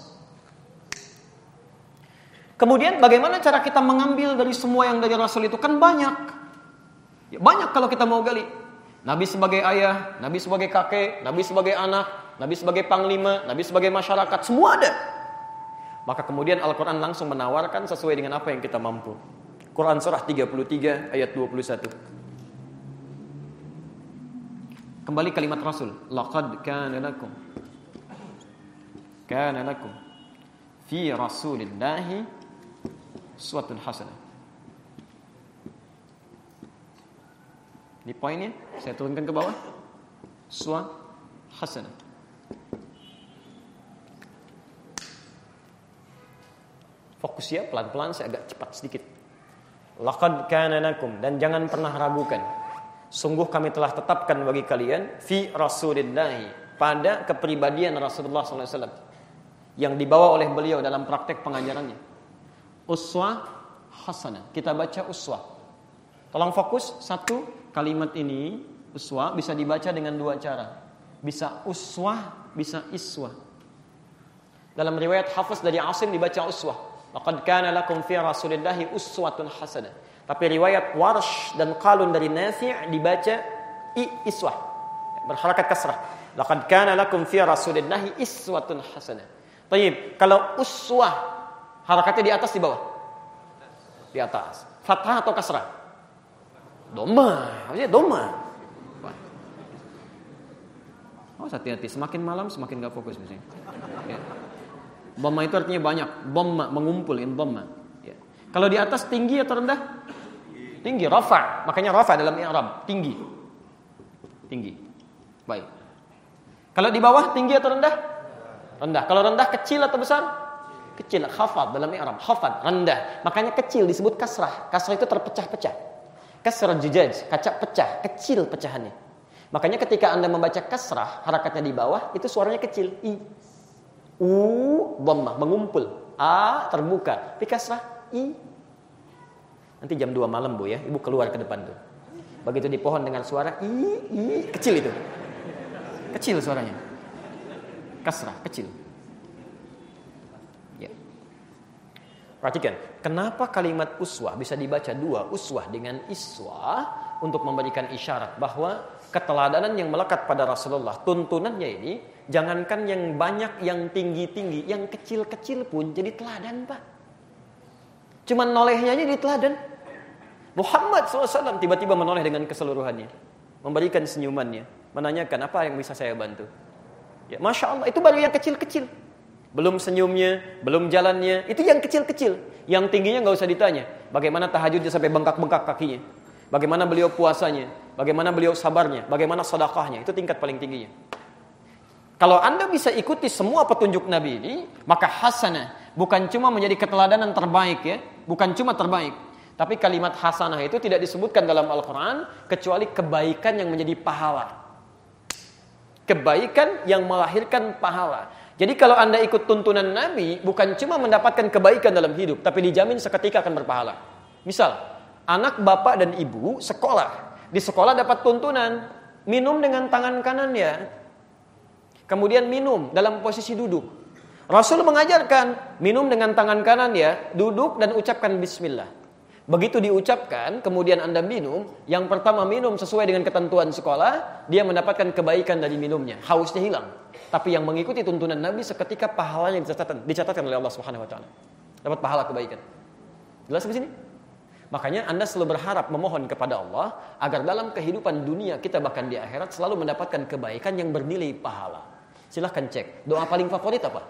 [SPEAKER 2] Kemudian bagaimana cara kita mengambil dari semua yang dari Rasul itu? Kan banyak. Ya, banyak kalau kita mau gali. Nabi sebagai ayah, Nabi sebagai kakek, Nabi sebagai anak, Nabi sebagai panglima, Nabi sebagai masyarakat, semua ada. Maka kemudian Al-Quran langsung menawarkan sesuai dengan apa yang kita mampu. Quran surah tiga puluh tiga ayat dua puluh satu. Kembali kalimat Rasul, laqad kana lakum kana lakum fi rasulillahi uswatun hasanah. Ini poinnya, saya turunkan ke bawah. Uswah hasanah. Fokus ya, pelan-pelan, saya agak cepat sedikit. Laqad kana lakum, dan jangan pernah ragukan. Sungguh kami telah tetapkan bagi kalian fi rasulillahi, pada kepribadian Rasulullah sallallahu alaihi wasallam yang dibawa oleh beliau dalam praktek pengajarannya. Uswah hasanah. Kita baca uswah. Tolong fokus, satu kalimat ini uswah bisa dibaca dengan dua cara. Bisa uswah, bisa iswah. Dalam riwayat Hafiz dari Asim dibaca uswah. Laqad kana lakum fi rasulillahi uswatun hasanah. Tapi riwayat Warsh dan Qalun dari Nafi' dibaca i iswah. Berharakat kasrah. Laqad kana lakum fi rasulillahi iswatun hasanah. Baik, kalau uswah harakatnya di atas di bawah? Di atas. Fathah atau kasrah? Dhamma. Maksudnya dhamma. Oh, hati-hati, semakin malam semakin enggak fokus misalnya. Ya. Dhamma itu artinya banyak, dhamma mengumpul, in dhamma. Ya. Kalau di atas tinggi atau rendah? Tinggi, rafa. Makanya rafa dalam i'rab, tinggi. Tinggi. Baik. Kalau di bawah tinggi atau rendah? Rendah. Kalau rendah kecil atau besar? Kecil. Khafad dalam i'rab, khafad, rendah. Makanya kecil disebut kasrah. Kasrah itu terpecah-pecah. Kasrah jujaj, kaca pecah, kecil pecahannya. Makanya ketika Anda membaca kasrah, harakatnya di bawah, itu suaranya kecil. I. U, dhamma, mengumpul. A, terbuka. Tapi kasrah, I. Nanti jam dua malam Bu ya, Ibu keluar ke depan tuh. Begitu di pohon dengan suara I, I, kecil itu. Kecil suaranya. Kasrah, kecil. Ya. Perhatikan, kenapa kalimat uswah bisa dibaca dua, uswah dengan iswah, untuk memberikan isyarat bahwa keteladanan yang melekat pada Rasulullah, tuntunannya ini, jangankan yang banyak, yang tinggi-tinggi, yang kecil-kecil pun jadi teladan, Pak. Cuman nolehnya aja jadi teladan. Muhammad shallallahu alaihi wasallam tiba-tiba menoleh dengan keseluruhannya, memberikan senyumannya, menanyakan apa yang bisa saya bantu. Ya, Masya Allah, itu baru yang kecil-kecil. Belum senyumnya, belum jalannya, itu yang kecil-kecil. Yang tingginya nggak usah ditanya. Bagaimana tahajudnya sampai bengkak-bengkak kakinya, bagaimana beliau puasanya, bagaimana beliau sabarnya, bagaimana sedekahnya, itu tingkat paling tingginya. Kalau Anda bisa ikuti semua petunjuk Nabi ini, maka hasanah bukan cuma menjadi keteladanan terbaik ya, bukan cuma terbaik. Tapi kalimat hasanah itu tidak disebutkan dalam Al-Quran kecuali kebaikan yang menjadi pahala. Kebaikan yang melahirkan pahala. Jadi kalau Anda ikut tuntunan Nabi, bukan cuma mendapatkan kebaikan dalam hidup, tapi dijamin seketika akan berpahala. Misal, anak bapak dan ibu sekolah. Di sekolah dapat tuntunan, minum dengan tangan kanannya. Kemudian minum dalam posisi duduk. Rasul mengajarkan, minum dengan tangan kanan ya, duduk dan ucapkan bismillah. Begitu diucapkan, kemudian Anda minum, yang pertama minum sesuai dengan ketentuan sekolah, dia mendapatkan kebaikan dari minumnya, hausnya hilang. Tapi yang mengikuti tuntunan Nabi seketika pahalanya dicatatkan, dicatatkan oleh Allah Subhanahu wa taala. Dapat pahala kebaikan. Jelas di sini? Makanya Anda selalu berharap memohon kepada Allah agar dalam kehidupan dunia kita bahkan di akhirat selalu mendapatkan kebaikan yang bernilai pahala. Silahkan cek. Doa paling favorit apa?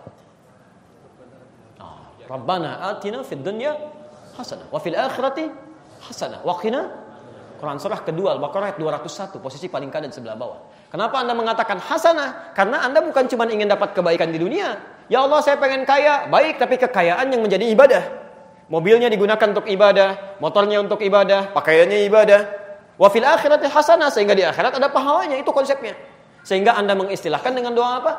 [SPEAKER 2] Oh, Rabbana atina fid dunya hasanah wa fil akhirati hasanah wa qina. Quran surah kedua Al-Baqarah ayat dua ratus satu, posisi paling kanan sebelah bawah. Kenapa Anda mengatakan hasanah? Karena Anda bukan cuma ingin dapat kebaikan di dunia. Ya Allah, saya pengen kaya, baik, tapi kekayaan yang menjadi ibadah. Mobilnya digunakan untuk ibadah, motornya untuk ibadah, pakaiannya ibadah. Wa fil akhirati hasanah, sehingga di akhirat ada pahalanya, itu konsepnya. Sehingga Anda mengistilahkan dengan doa apa?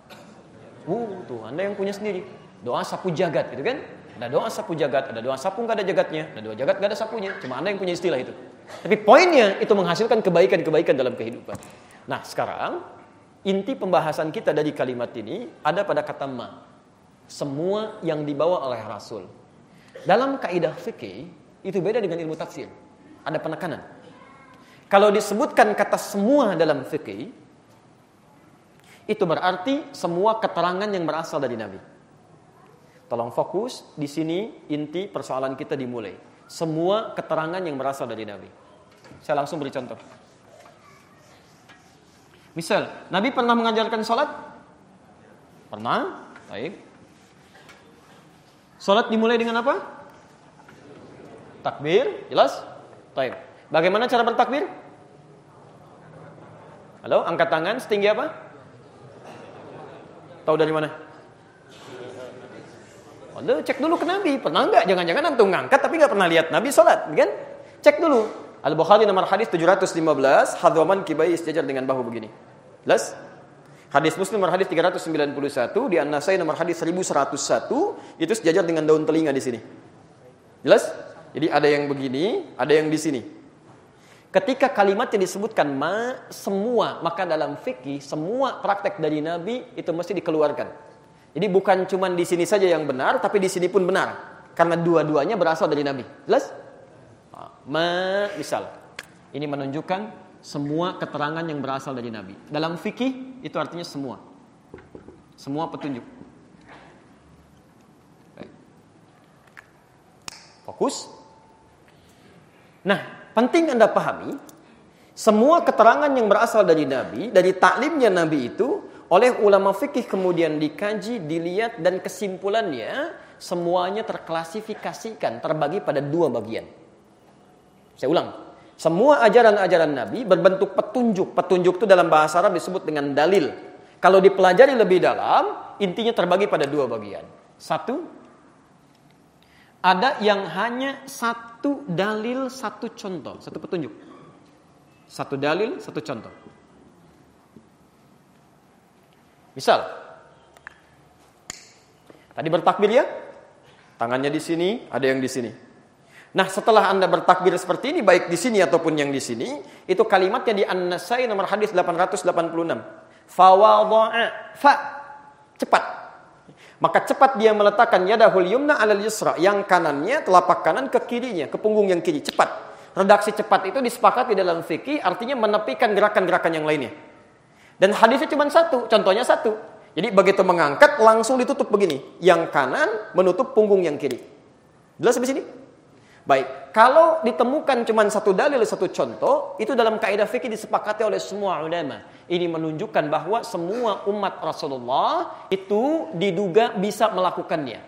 [SPEAKER 2] Uh, tuh Anda yang punya sendiri. Doa sapu jagat gitu kan? Ada doa sapu jagat, ada doa sapu nggak ada jagatnya, ada doa jagat nggak ada sapunya. Cuma Anda yang punya istilah itu. Tapi poinnya itu menghasilkan kebaikan-kebaikan dalam kehidupan. Nah sekarang inti pembahasan kita dari kalimat ini ada pada kata ma. Semua yang dibawa oleh Rasul. Dalam kaidah fikih itu beda dengan ilmu tafsir. Ada penekanan. Kalau disebutkan kata semua dalam fikih, itu berarti semua keterangan yang berasal dari Nabi. Tolong fokus, di sini inti persoalan kita dimulai. Semua keterangan yang berasal dari Nabi. Saya langsung beri contoh. Misal, Nabi pernah mengajarkan sholat? Pernah? Baik. Sholat dimulai dengan apa? Takbir, jelas? Baik. Bagaimana cara bertakbir? Halo, angkat tangan setinggi apa? Tahu dari mana? Anda cek dulu ke Nabi, pernah enggak? Jangan-jangan antum ngangkat tapi enggak pernah lihat Nabi sholat, kan? Cek dulu. Al-Bukhari nomor hadis tujuh ratus lima belas, hadwaman kibai sejajar dengan bahu begini. Jelas? Hadis Muslim nomor hadis tiga ratus sembilan puluh satu, di An-Nasai nomor hadis seribu seratus satu, itu sejajar dengan daun telinga di sini. Jelas? Jadi ada yang begini, ada yang di sini. Ketika kalimatnya disebutkan ma, semua, maka dalam fikih semua praktek dari Nabi itu mesti dikeluarkan. Jadi bukan cuma di sini saja yang benar, tapi di sini pun benar, karena dua-duanya berasal dari Nabi. Jelas? Ma, misal, ini menunjukkan semua keterangan yang berasal dari Nabi. Dalam fikih itu artinya semua. Semua petunjuk. Baik. Fokus. Nah, penting Anda pahami, semua keterangan yang berasal dari Nabi, dari taklimnya Nabi itu, oleh ulama fikih kemudian dikaji, dilihat, dan kesimpulannya semuanya terklasifikasikan, terbagi pada dua bagian. Saya ulang. Semua ajaran-ajaran Nabi berbentuk petunjuk. Petunjuk itu dalam bahasa Arab disebut dengan dalil. Kalau dipelajari lebih dalam, intinya terbagi pada dua bagian. Satu, ada yang hanya satu dalil, satu contoh, satu petunjuk. Satu dalil, satu contoh. Misal, tadi bertakbir ya, tangannya di sini, ada yang di sini. Nah, setelah Anda bertakbir seperti ini, baik di sini ataupun yang di sini, itu kalimatnya di An-Nasai nomor hadis delapan ratus delapan puluh enam. Fawadha'a, fa, cepat. Maka cepat dia meletakkan yadahul yumna 'alal yusra, yang kanannya telapak kanan ke kirinya, ke punggung yang kiri, cepat. Redaksi cepat itu disepakati dalam fikih, artinya menepikan gerakan-gerakan yang lainnya. Dan hadisnya cuma satu, contohnya satu. Jadi begitu mengangkat langsung ditutup begini, yang kanan menutup punggung yang kiri. Jelas sampai sini? Baik, kalau ditemukan cuma satu dalil, satu contoh, itu dalam kaidah fikih disepakati oleh semua ulama. Ini menunjukkan bahwa semua umat Rasulullah itu diduga bisa melakukannya.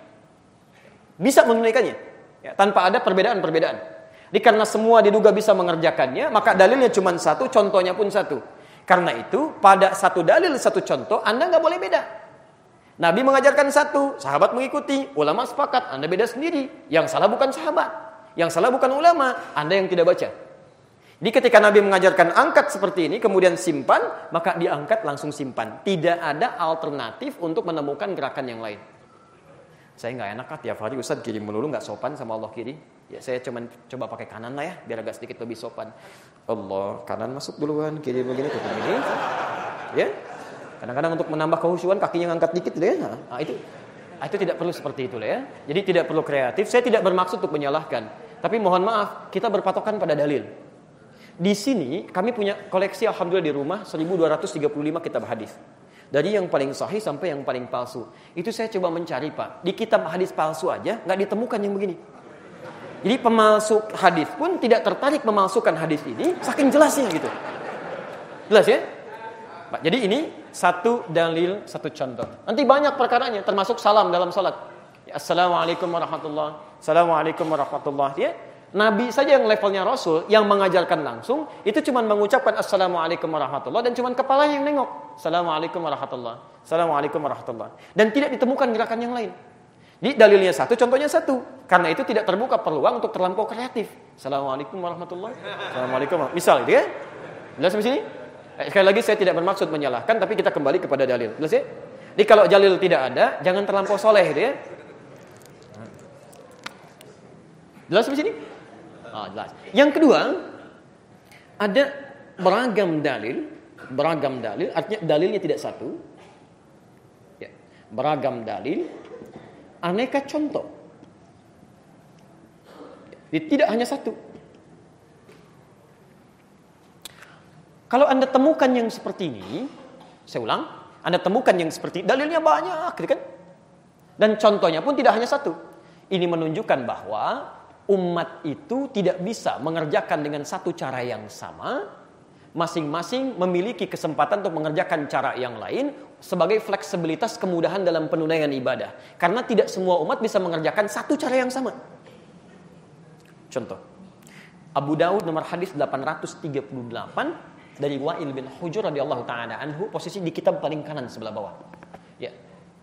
[SPEAKER 2] Bisa menunaikannya, ya, tanpa ada perbedaan-perbedaan. Jadi karena semua diduga bisa mengerjakannya, maka dalilnya cuma satu, contohnya pun satu. Karena itu, pada satu dalil, satu contoh, Anda nggak boleh beda. Nabi mengajarkan satu, sahabat mengikuti, ulama sepakat, Anda beda sendiri. Yang salah bukan sahabat. Yang salah bukan ulama, Anda yang tidak baca. Jadi ketika Nabi mengajarkan angkat seperti ini, kemudian simpan, maka diangkat langsung simpan. Tidak ada alternatif untuk menemukan gerakan yang lain. Saya nggak enak kan tiap hari Ustaz kiri melulu, nggak sopan sama Allah kiri. Ya saya cuma coba pakai kanan lah ya, biar agak sedikit lebih sopan. Allah kanan masuk duluan, kiri begini, tutup begini. Ya, kadang-kadang untuk menambah kehusuan kakinya ngangkat dikit deh. Nah, itu. Itu tidak perlu seperti itu ya. Jadi tidak perlu kreatif. Saya tidak bermaksud untuk menyalahkan. Tapi mohon maaf, kita berpatokan pada dalil. Di sini kami punya koleksi alhamdulillah di rumah seribu dua ratus tiga puluh lima kitab hadis. Dari yang paling sahih sampai yang paling palsu. Itu saya coba mencari Pak. Di kitab hadis palsu aja nggak ditemukan yang begini. Jadi pemalsu hadis pun tidak tertarik memalsukan hadis ini, saking jelasnya gitu. Jelas ya? Pak, jadi ini satu dalil, satu contoh. Nanti banyak perkaranya, termasuk salam dalam salat. Ya, Assalamualaikum warahmatullahi wabarakatuh. Assalamualaikum warahmatullahi wabarakatuh. Ya, Nabi saja yang levelnya Rasul, yang mengajarkan langsung, itu cuma mengucapkan Assalamualaikum warahmatullahi wabarakatuh, dan cuma kepalanya yang nengok. Assalamualaikum warahmatullahi wabarakatuh. Assalamualaikum warahmatullahi wabarakatuh. Dan tidak ditemukan gerakan yang lain. Jadi dalilnya satu, contohnya satu. Karena itu tidak terbuka peluang untuk terlampau kreatif. Assalamualaikum warahmatullahi wabarakatuh. Assalamualaikum warahmatullahi wabarakatuh. Misal itu ya. Jelas sampai sini? Sekali lagi saya tidak bermaksud menyalahkan, tapi kita kembali kepada dalil. Jelas ya? Jadi kalau dalil tidak ada, jangan terlampau soleh gitu ya. Jelas di sini? Oh, jelas. Yang kedua, ada beragam dalil beragam dalil, artinya dalilnya tidak satu. Ya, beragam dalil, aneka contoh. Ya, tidak hanya satu. Kalau Anda temukan yang seperti ini, saya ulang, Anda temukan yang seperti dalilnya banyak, gitu kan? Dan contohnya pun tidak hanya satu. Ini menunjukkan bahwa umat itu tidak bisa mengerjakan dengan satu cara yang sama. Masing-masing memiliki kesempatan untuk mengerjakan cara yang lain sebagai fleksibilitas kemudahan dalam penunaian ibadah. Karena tidak semua umat bisa mengerjakan satu cara yang sama. Contoh, Abu Daud nomor hadis delapan ratus tiga puluh delapan dari Wa'il bin Hujur radhiyallahu ta'ala anhu, posisi di kitab paling kanan sebelah bawah. Ya.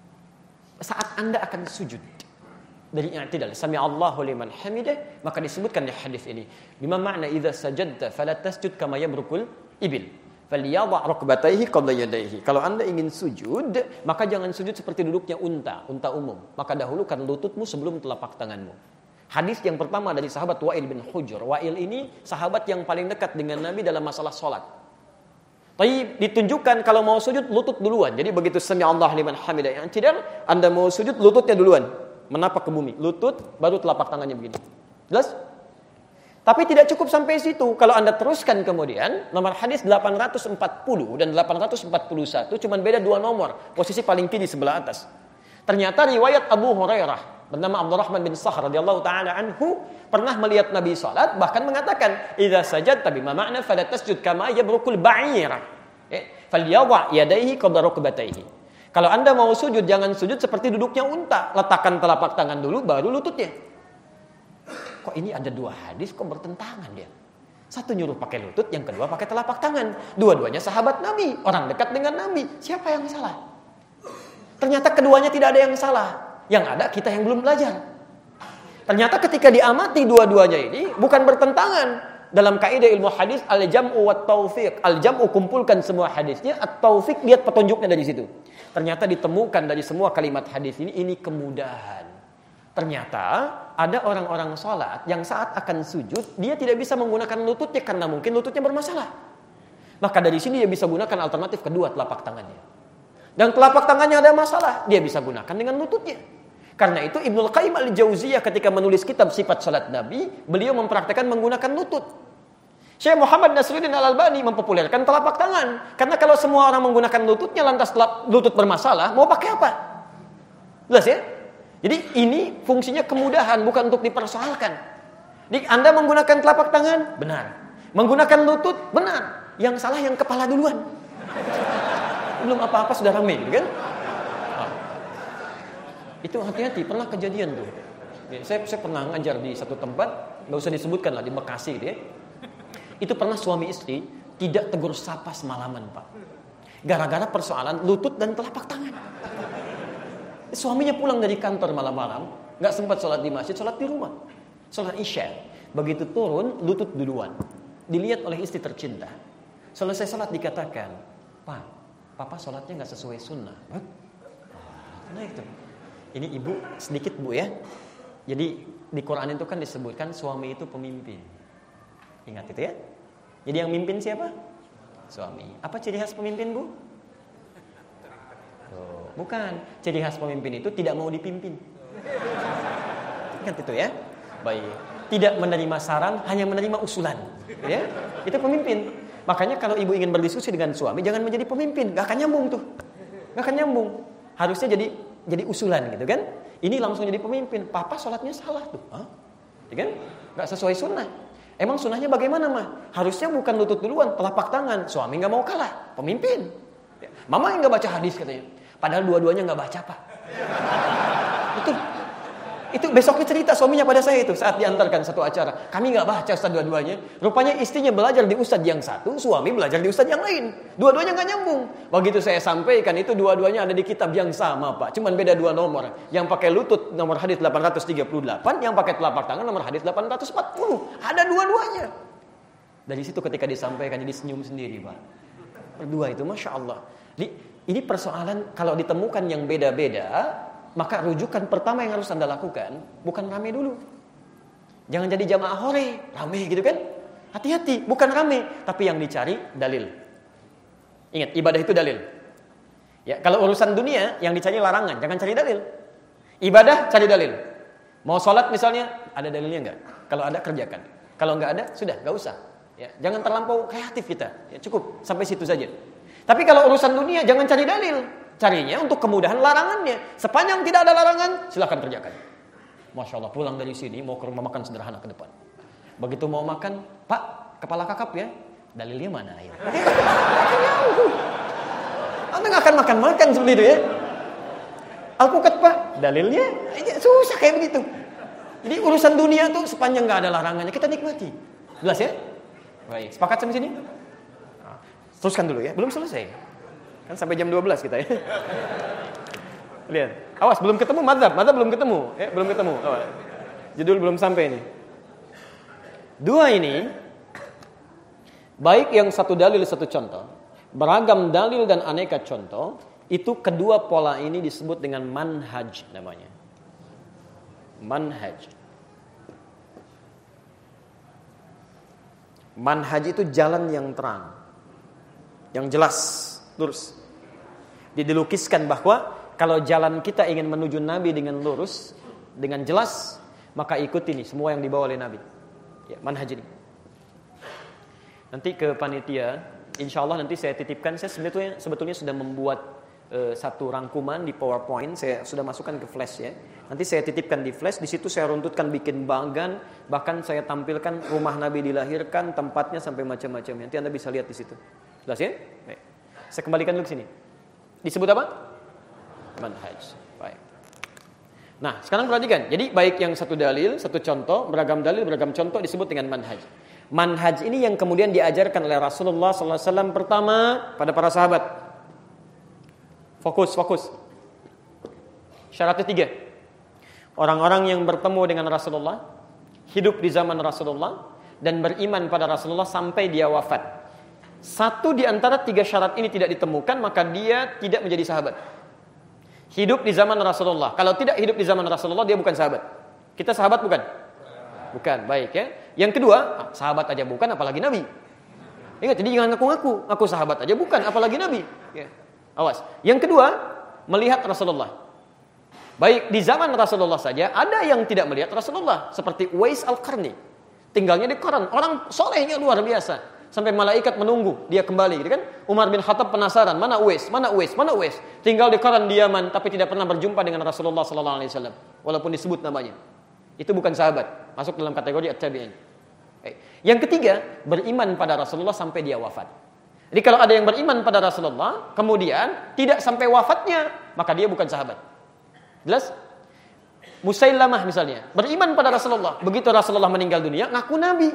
[SPEAKER 2] Saat Anda akan sujud dari i'tidal, sami Allahu liman hamidah, maka disebutkan di hadis ini, bima makna idza sajadta fala tasjud kama yabrukul ibil falyadha rukbatayhi qabla yadayhi. Kalau Anda ingin sujud, maka jangan sujud seperti duduknya unta, unta umum. Maka dahulukan lututmu sebelum telapak tanganmu. Hadis yang pertama dari sahabat Wa'il bin Hujur. Wa'il ini sahabat yang paling dekat dengan Nabi dalam masalah salat. Tapi ditunjukkan kalau mau sujud lutut duluan. Jadi begitu sami Allahu liman hamidah i'tidal, Anda mau sujud lututnya duluan. Menapak ke bumi, lutut, baru telapak tangannya begini. Jelas? Tapi tidak cukup sampai situ. Kalau Anda teruskan kemudian, nomor hadis delapan ratus empat puluh dan delapan ratus empat puluh satu, cuma beda dua nomor. Posisi paling kiri sebelah atas. Ternyata riwayat Abu Hurairah, bernama Abdurrahman bin Sakhr radhiyallahu ta'ala anhu, pernah melihat Nabi salat, bahkan mengatakan, idza sajadta bima ma'na fala tasjud kama yabrukul ba'ir. Falyadha yadayhi qabla rukbatayhi. Kalau Anda mau sujud, jangan sujud seperti duduknya unta. Letakkan telapak tangan dulu, baru lututnya. Kok ini ada dua hadis, kok bertentangan dia? Satu nyuruh pakai lutut, yang kedua pakai telapak tangan. Dua-duanya sahabat Nabi, orang dekat dengan Nabi. Siapa yang salah? Ternyata keduanya tidak ada yang salah. Yang ada kita yang belum belajar. Ternyata ketika diamati dua-duanya ini, bukan bertentangan. Dalam kaidah ilmu hadis, al-jam'u wat taufiq. Al-jam'u kumpulkan semua hadisnya, at-taufiq lihat petunjuknya dari situ. Ternyata ditemukan dari semua kalimat hadis ini, ini kemudahan. Ternyata ada orang-orang sholat yang saat akan sujud, dia tidak bisa menggunakan lututnya karena mungkin lututnya bermasalah. Maka dari sini dia bisa gunakan alternatif kedua, telapak tangannya. Dan telapak tangannya ada masalah, dia bisa gunakan dengan lututnya. Karena itu Ibnul Qayyim al-Jauziyah ketika menulis kitab sifat salat Nabi, beliau mempraktikkan menggunakan lutut. Syekh Muhammad Nasruddin Al-Albani mempopulerkan telapak tangan. Karena kalau semua orang menggunakan lututnya lantas lutut bermasalah, mau pakai apa? Jelas ya? Jadi ini fungsinya kemudahan, bukan untuk dipersoalkan. Jadi Anda menggunakan telapak tangan, benar. Menggunakan lutut, benar. Yang salah yang kepala duluan. Belum apa-apa sudah ramai, kan? Nah, itu hati-hati, pernah kejadian tuh. Ya, saya, saya pernah ngajar di satu tempat, nggak usah disebutkan lah, di Bekasi dia. Itu pernah suami istri tidak tegur sapa semalaman, Pak. Gara-gara persoalan lutut dan telapak tangan. Suaminya pulang dari kantor malam-malam, nggak sempat sholat di masjid, sholat di rumah. Sholat Isya. Begitu turun, lutut duluan. Dilihat oleh istri tercinta. Selesai sholat dikatakan, Pak, Papa sholatnya nggak sesuai sunnah. Hah? Nah itu. Ini ibu sedikit bu ya. Jadi di Quran itu kan disebutkan suami itu pemimpin. Ingat itu ya. Jadi yang mimpin siapa? Suami. Apa ciri khas pemimpin, Bu? Oh, bukan. Ciri khas pemimpin itu tidak mau dipimpin. Ingat itu ya. Baik. Tidak menerima saran, hanya menerima usulan. Ya? Itu pemimpin. Makanya kalau ibu ingin berdiskusi dengan suami, jangan menjadi pemimpin. Gak akan nyambung tuh. Gak akan nyambung. Harusnya jadi jadi usulan gitu kan. Ini langsung jadi pemimpin. Papa sholatnya salah tuh. Hah? Ya kan? Gak sesuai sunnah. Emang sunnahnya bagaimana, mah? Harusnya bukan lutut duluan, telapak tangan. Suami nggak mau kalah, pemimpin. Mama yang nggak baca hadis katanya. Padahal dua-duanya nggak baca, Pak. Itu, itu besoknya cerita suaminya pada saya itu saat diantarkan satu acara. Kami nggak baca Ustaz dua-duanya. Rupanya istrinya belajar di Ustaz yang satu, suami belajar di Ustaz yang lain. Dua-duanya nggak nyambung. Begitu saya sampaikan itu dua-duanya ada di kitab yang sama, Pak. Cuman beda dua nomor. Yang pakai lutut nomor hadis delapan ratus tiga puluh delapan, yang pakai telapak tangan nomor hadis delapan ratus empat puluh. Ada dua-duanya. Dari situ ketika disampaikan jadi senyum sendiri, Pak. Berdua itu, Masya Allah. Ini persoalan kalau ditemukan yang beda-beda, maka rujukan pertama yang harus Anda lakukan bukan rame dulu. Jangan jadi jamaah hore, rame gitu kan? Hati-hati, bukan rame, tapi yang dicari dalil. Ingat, ibadah itu dalil. Ya, kalau urusan dunia yang dicari larangan, jangan cari dalil. Ibadah cari dalil. Mau sholat misalnya, ada dalilnya enggak? Kalau ada kerjakan. Kalau enggak ada, sudah, enggak usah. Ya, jangan terlampau kreatif kita. Ya, cukup sampai situ saja. Tapi kalau urusan dunia jangan cari dalil. Carinya untuk kemudahan larangannya. Sepanjang tidak ada larangan, silakan kerjakan. Masya Allah, pulang dari sini mau ke rumah makan sederhana ke depan. Begitu mau makan, Pak, kepala kakap ya. Dalilnya mana ya? Anda nggak akan makan-makan seperti itu ya. Alpukat Pak, dalilnya susah kayak begitu. Jadi urusan dunia tuh sepanjang nggak ada larangannya kita nikmati. Jelas ya? Baik, sepakat sampai sini? Teruskan dulu ya, belum selesai. Kan sampai jam dua belas kita ya. Lihat, awas belum ketemu madzhab, madzhab belum ketemu, ya, belum ketemu. Awas. Judul belum sampai ini. Dua ini, baik yang satu dalil satu contoh, beragam dalil dan aneka contoh, itu kedua pola ini disebut dengan manhaj namanya. Manhaj. Manhaj itu jalan yang terang, yang jelas, lurus. Dilukiskan bahwa kalau jalan kita ingin menuju Nabi dengan lurus, dengan jelas, maka ikuti nih semua yang dibawa oleh Nabi. Ya, manhaj ini. Nanti ke panitia, insya Allah nanti saya titipkan. Saya sebetulnya sebetulnya sudah membuat uh, satu rangkuman di PowerPoint. Saya sudah masukkan ke Flash ya. Nanti saya titipkan di Flash. Di situ saya runtutkan bikin bagan, bahkan saya tampilkan rumah Nabi dilahirkan, tempatnya sampai macam-macam. Nanti Anda bisa lihat di situ. Jelas ya? Baik. Saya kembalikan dulu ke sini. Disebut apa? Manhaj. Baik. Nah, sekarang perhatikan. Jadi baik yang satu dalil, satu contoh, beragam dalil, beragam contoh disebut dengan manhaj. Manhaj ini yang kemudian diajarkan oleh Rasulullah sallallahu alaihi wasallam pertama pada para sahabat. Fokus, fokus. Syaratnya tiga. Orang-orang yang bertemu dengan Rasulullah, hidup di zaman Rasulullah, dan beriman pada Rasulullah sampai dia wafat. Satu di antara tiga syarat ini tidak ditemukan, maka dia tidak menjadi sahabat. Hidup di zaman Rasulullah. Kalau tidak hidup di zaman Rasulullah, dia bukan sahabat. Kita sahabat bukan? Bukan, baik ya. Yang kedua, sahabat aja bukan, apalagi Nabi. Ingat, jadi jangan ngaku-ngaku. Aku sahabat aja bukan, apalagi Nabi. Ya. Awas. Yang kedua, melihat Rasulullah. Baik di zaman Rasulullah saja, ada yang tidak melihat Rasulullah. Seperti Uwais Al-Qarni. Tinggalnya di Qaran. Orang solehnya luar biasa. Sampai malaikat menunggu dia kembali, gitu kan? Umar bin Khattab penasaran, mana Uwais, mana Uwais, mana Uwais? Tinggal di Qaran di Yaman, tapi tidak pernah berjumpa dengan Rasulullah sallallahu alaihi wasallam, walaupun disebut namanya. Itu bukan sahabat, masuk dalam kategori at-tabi'in. Yang ketiga, beriman pada Rasulullah sampai dia wafat. Jadi kalau ada yang beriman pada Rasulullah, kemudian tidak sampai wafatnya, maka dia bukan sahabat. Jelas? Musailamah misalnya, beriman pada Rasulullah, begitu Rasulullah meninggal dunia, ngaku Nabi.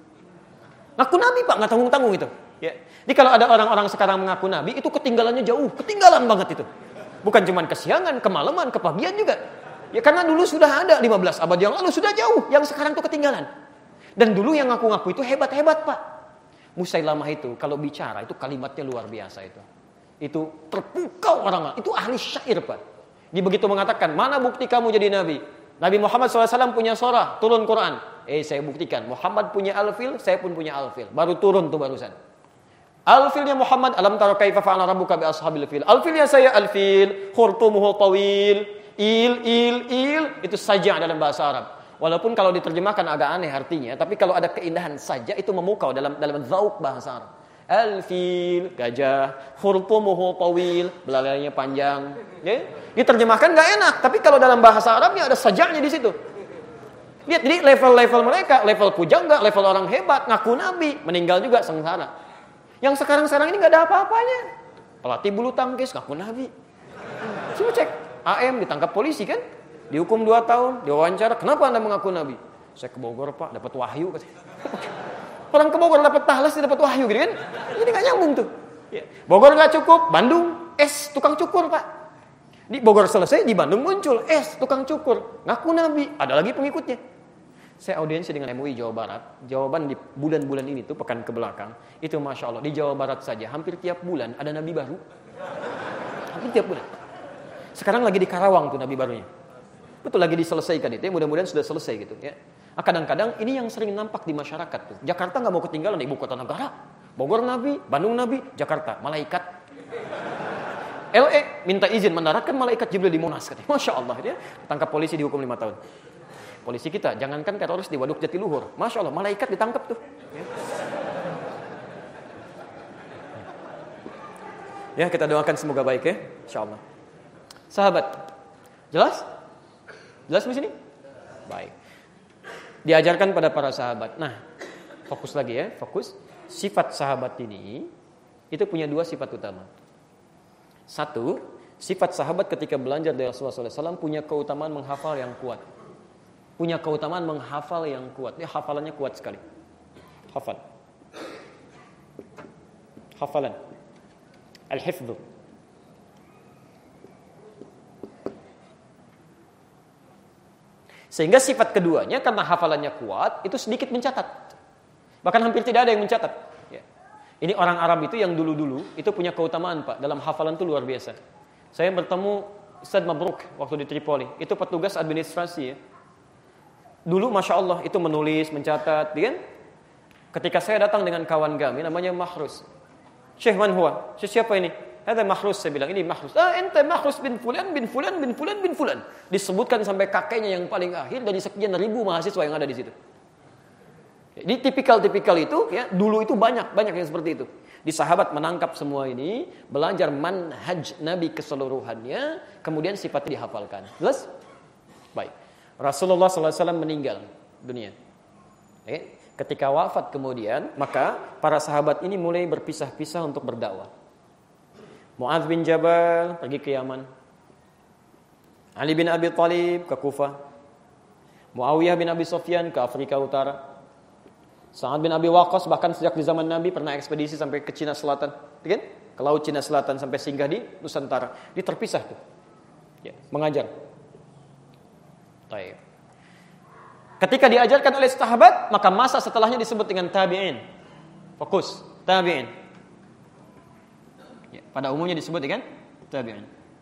[SPEAKER 2] Ngaku Nabi Pak, nggak tanggung-tanggung itu. Ya. Jadi kalau ada orang-orang sekarang mengaku Nabi, itu ketinggalannya jauh, ketinggalan banget itu. Bukan cuma kesiangan, kemalaman, kepagian juga. Ya karena dulu sudah ada lima belas abad yang lalu, sudah jauh. Yang sekarang itu ketinggalan. Dan dulu yang ngaku-ngaku itu hebat-hebat Pak. Musailamah itu kalau bicara itu kalimatnya luar biasa itu. Itu terpukau orang, itu ahli syair Pak. Dia begitu mengatakan, mana bukti kamu jadi Nabi? Nabi Muhammad shallallahu alaihi wasallam punya surah, turun Quran. Eh saya buktikan, Muhammad punya alfil, saya pun punya alfil. Baru turun tuh barusan. Alfilnya Muhammad, alam tara kaifa fa'ala rabbuka bi ashabil fil. Alfilnya saya alfil, khurtumuhu tawil, il il il, itu saja dalam bahasa Arab. Walaupun kalau diterjemahkan agak aneh artinya, tapi kalau ada keindahan saja itu memukau dalam dalam zauk bahasa Arab. Alfil, gajah, khurtumuhu tawil, belalainya panjang. Ya? Diterjemahkan enggak enak, tapi kalau dalam bahasa Arabnya ada sajanya di situ. Lihat, jadi level-level mereka, level pujangga, level orang hebat, ngaku Nabi, meninggal juga sengsara. Yang sekarang-sekarang ini nggak ada apa-apanya. Pelatih bulu tangkis, ngaku Nabi. Coba cek, A M ditangkap polisi kan, dihukum dua tahun, diwawancara, kenapa Anda mengaku Nabi? Saya ke Bogor Pak, dapat wahyu. Orang ke Bogor dapat tahlas, dapat wahyu gitu kan? Jadi nggak nyambung tuh. Bogor nggak cukup, Bandung, es tukang cukur Pak. Di Bogor selesai, di Bandung muncul es tukang cukur, ngaku Nabi, ada lagi pengikutnya. Saya audiensi dengan M U I Jawa Barat. Jawaban di bulan-bulan ini tuh pekan ke belakang, itu Masya Allah, di Jawa Barat saja hampir tiap bulan ada Nabi baru. Hampir tiap bulan. Sekarang lagi di Karawang tuh Nabi barunya. Betul, lagi diselesaikan itu ya, mudah-mudahan sudah selesai gitu ya. Kadang-kadang ini yang sering nampak di masyarakat tuh. Jakarta nggak mau ketinggalan, ibu kota negara. Bogor Nabi, Bandung Nabi, Jakarta malaikat. L A minta izin mendaratkan malaikat Jibril di Monas katanya. Masya Allah, dia ditangkap polisi dihukum lima tahun. Polisi kita, jangankan teroris di Waduk Jatiluhur, Masya Allah, malaikat ditangkap tuh. Ya, kita doakan semoga baik ya, Insya Allah. Sahabat, jelas? Jelas di sini? Baik. Diajarkan pada para sahabat. Nah, fokus lagi ya, fokus. Sifat sahabat ini itu punya dua sifat utama. Satu, sifat sahabat ketika belajar dari Rasulullah shallallahu alaihi wasallam punya keutamaan menghafal yang kuat. Punya keutamaan menghafal yang kuat. Dia hafalannya kuat sekali. Hafal. Hafalan. Al-hifdhu. Sehingga sifat keduanya karena hafalannya kuat itu sedikit mencatat. Bahkan hampir tidak ada yang mencatat. Ya. Ini orang Arab itu yang dulu-dulu itu punya keutamaan Pak dalam hafalan itu luar biasa. Saya bertemu Ustaz Mabruk waktu di Tripoli. Itu petugas administrasi ya. Dulu Masya Allah itu menulis, mencatat, kan? Ketika saya datang dengan kawan kami namanya Mahrus. Syekh man huwa? Siapa ini? Ada Mahrus, saya bilang ini Mahrus. Ah, ente Mahrus bin Fulan bin Fulan bin Fulan bin Fulan. Disebutkan sampai kakeknya yang paling akhir dari sekian ribu mahasiswa yang ada di situ. Di tipikal-tipikal itu ya, dulu itu banyak, banyak yang seperti itu. Di sahabat menangkap semua ini, belajar manhaj Nabi keseluruhannya, kemudian sifatnya dihafalkan. Jelas? Baik. Rasulullah shallallahu alaihi wasallam meninggal dunia. Oke. Ketika wafat kemudian, maka para sahabat ini mulai berpisah-pisah untuk berdakwah. Mu'adz bin Jabal pergi ke Yaman. Ali bin Abi Thalib ke Kufah. Muawiyah bin Abi Sufyan ke Afrika Utara. Sa'ad bin Abi Waqqas bahkan sejak di zaman Nabi pernah ekspedisi sampai ke Cina Selatan, kan? Ke laut Cina Selatan sampai singgah di Nusantara. Dia terpisah tuh. Ya, mengajar. Baik. Ketika diajarkan oleh sahabat, maka masa setelahnya disebut dengan tabi'in. Fokus, tabi'in. Ya, pada umumnya disebut dengan tabi'in.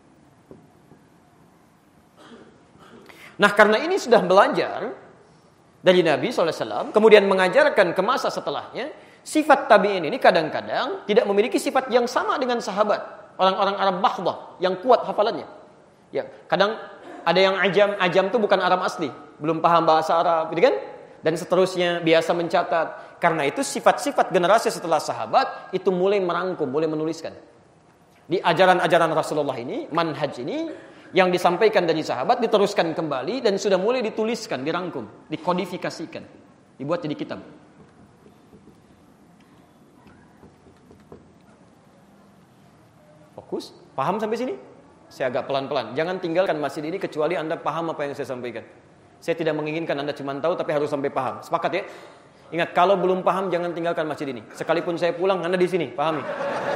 [SPEAKER 2] Nah, karena ini sudah belajar dari Nabi shallallahu alaihi wasallam, kemudian mengajarkan ke masa setelahnya, sifat tabi'in ini kadang-kadang tidak memiliki sifat yang sama dengan sahabat. Orang-orang Arab bakhdah yang kuat hafalannya. Ya, kadang ada yang ajam, ajam itu bukan Arab asli, belum paham bahasa Arab, gitu kan? Dan seterusnya, biasa mencatat. Karena itu sifat-sifat generasi setelah sahabat itu mulai merangkum, mulai menuliskan. Di ajaran-ajaran Rasulullah ini, manhaj ini, yang disampaikan dari sahabat diteruskan kembali dan sudah mulai dituliskan, dirangkum, dikodifikasikan, dibuat jadi kitab. Fokus, paham sampai sini? Saya agak pelan-pelan. Jangan tinggalkan masjid ini kecuali Anda paham apa yang saya sampaikan. Saya tidak menginginkan Anda cuma tahu tapi harus sampai paham. Sepakat ya? Ingat, kalau belum paham jangan tinggalkan masjid ini. Sekalipun saya pulang, Anda di sini, pahami.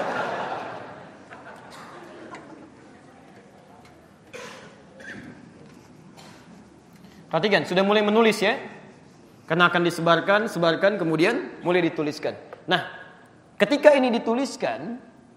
[SPEAKER 2] Perhatikan, sudah mulai menulis ya. Karena akan disebarkan, sebarkan, kemudian mulai dituliskan. Nah, ketika ini dituliskan,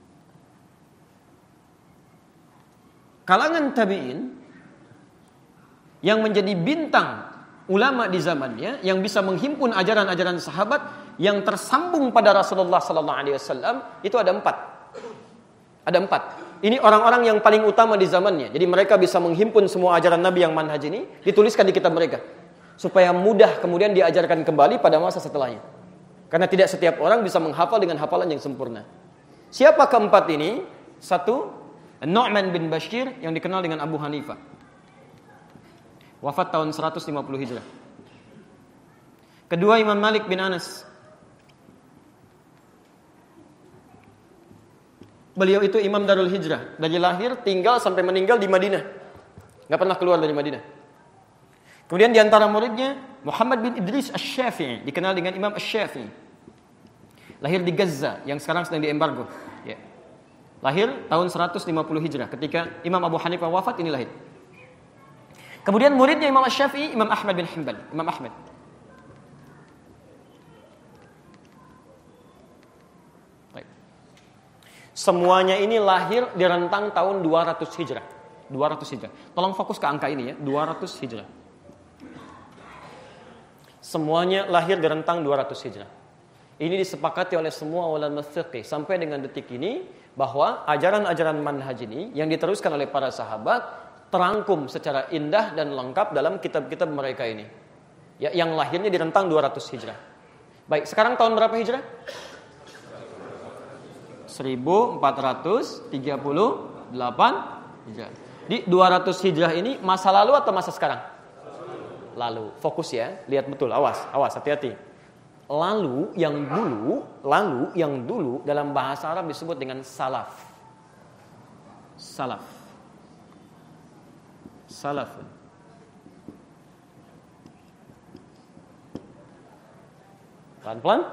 [SPEAKER 2] kalangan tabi'in yang menjadi bintang ulama di zamannya, yang bisa menghimpun ajaran-ajaran sahabat yang tersambung pada Rasulullah sallallahu alaihi wasallam, itu ada empat. Ada empat. Ini orang-orang yang paling utama di zamannya. Jadi mereka bisa menghimpun semua ajaran Nabi yang manhaj ini, dituliskan di kitab mereka. Supaya mudah kemudian diajarkan kembali pada masa setelahnya. Karena tidak setiap orang bisa menghafal dengan hafalan yang sempurna. Siapa keempat ini? Satu, Nu'man bin Bashir yang dikenal dengan Abu Hanifah. Wafat tahun seratus lima puluh Hijrah. Kedua, Imam Malik bin Anas. Beliau itu imam Darul Hijrah. Dari lahir, tinggal sampai meninggal di Madinah. Gak pernah keluar dari Madinah. Kemudian di antara muridnya, Muhammad bin Idris Asy-Syafi'i. Dikenal dengan Imam Asy-Syafi'i. Lahir di Gaza, yang sekarang sedang diembargo. Ya. Lahir tahun seratus lima puluh Hijrah. Ketika Imam Abu Hanifah wafat, ini lahir. Kemudian muridnya Imam Asy-Syafi'i, Imam Ahmad bin Hanbal. Imam Ahmad. Semuanya ini lahir di rentang tahun dua ratus Hijrah. dua ratus Hijrah. Tolong fokus ke angka ini ya, dua ratus Hijrah. Semuanya lahir di rentang dua ratus Hijrah. Ini disepakati oleh semua ulama fiqih sampai dengan detik ini bahwa ajaran-ajaran manhaj ini yang diteruskan oleh para sahabat terangkum secara indah dan lengkap dalam kitab-kitab mereka ini. Ya, yang lahirnya di rentang dua ratus Hijrah. Baik, sekarang tahun berapa Hijrah? seribu empat ratus tiga puluh delapan Hijrah. Di dua ratus Hijrah ini masa lalu atau masa sekarang? Lalu. Fokus ya, lihat betul, awas, awas, hati-hati. Lalu yang dulu, lalu yang dulu dalam bahasa Arab disebut dengan salaf. Salaf. Salaf. Pelan-pelan.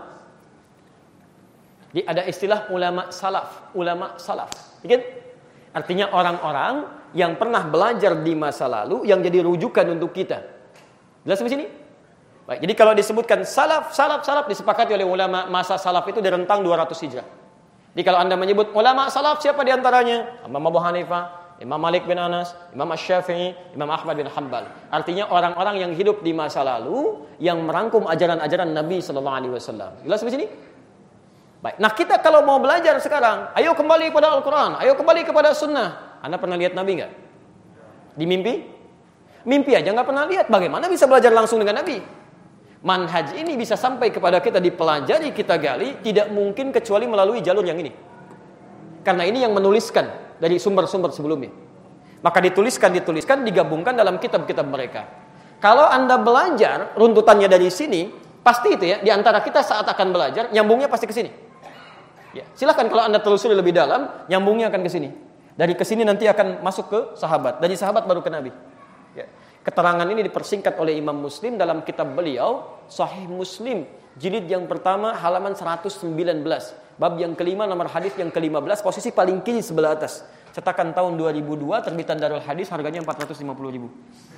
[SPEAKER 2] Jadi ada istilah ulama salaf, ulama salaf. Ingat? Artinya orang-orang yang pernah belajar di masa lalu yang jadi rujukan untuk kita. Jelas di sini? Baik, jadi kalau disebutkan salaf, salaf, salaf disepakati oleh ulama masa salaf itu di rentang dua ratus Hijrah. Jadi kalau Anda menyebut ulama salaf siapa di antaranya? Imam Abu Hanifah, Imam Malik bin Anas, Imam Asy-Syafi'i, Imam Ahmad bin Hanbal. Artinya orang-orang yang hidup di masa lalu yang merangkum ajaran-ajaran Nabi sallallahu alaihi wasallam. Jelas di sini? Baik. Nah, kita kalau mau belajar sekarang, ayo kembali kepada Al-Qur'an, ayo kembali kepada sunnah. Anda pernah lihat Nabi enggak? Di mimpi? Mimpi aja enggak pernah lihat. Bagaimana bisa belajar langsung dengan Nabi? Manhaj ini bisa sampai kepada kita dipelajari, kita gali, tidak mungkin kecuali melalui jalur yang ini. Karena ini yang menuliskan dari sumber-sumber sebelumnya. Maka dituliskan, dituliskan, digabungkan dalam kitab-kitab mereka. Kalau Anda belajar runtutannya dari sini, pasti itu ya, di antara kita saat akan belajar, nyambungnya pasti ke sini. Ya, silahkan kalau Anda telusuri lebih dalam, nyambungnya akan ke sini. Dari ke sini nanti akan masuk ke sahabat, dari sahabat baru ke Nabi. Ya. Keterangan ini dipersingkat oleh Imam Muslim dalam kitab beliau Sahih Muslim jilid yang pertama halaman seratus sembilan belas, bab yang kelima nomor hadis yang kelima belas, posisi paling kiri sebelah atas, cetakan tahun dua ribu dua, terbitan Darul Hadis, harganya empat ratus lima puluh ribu.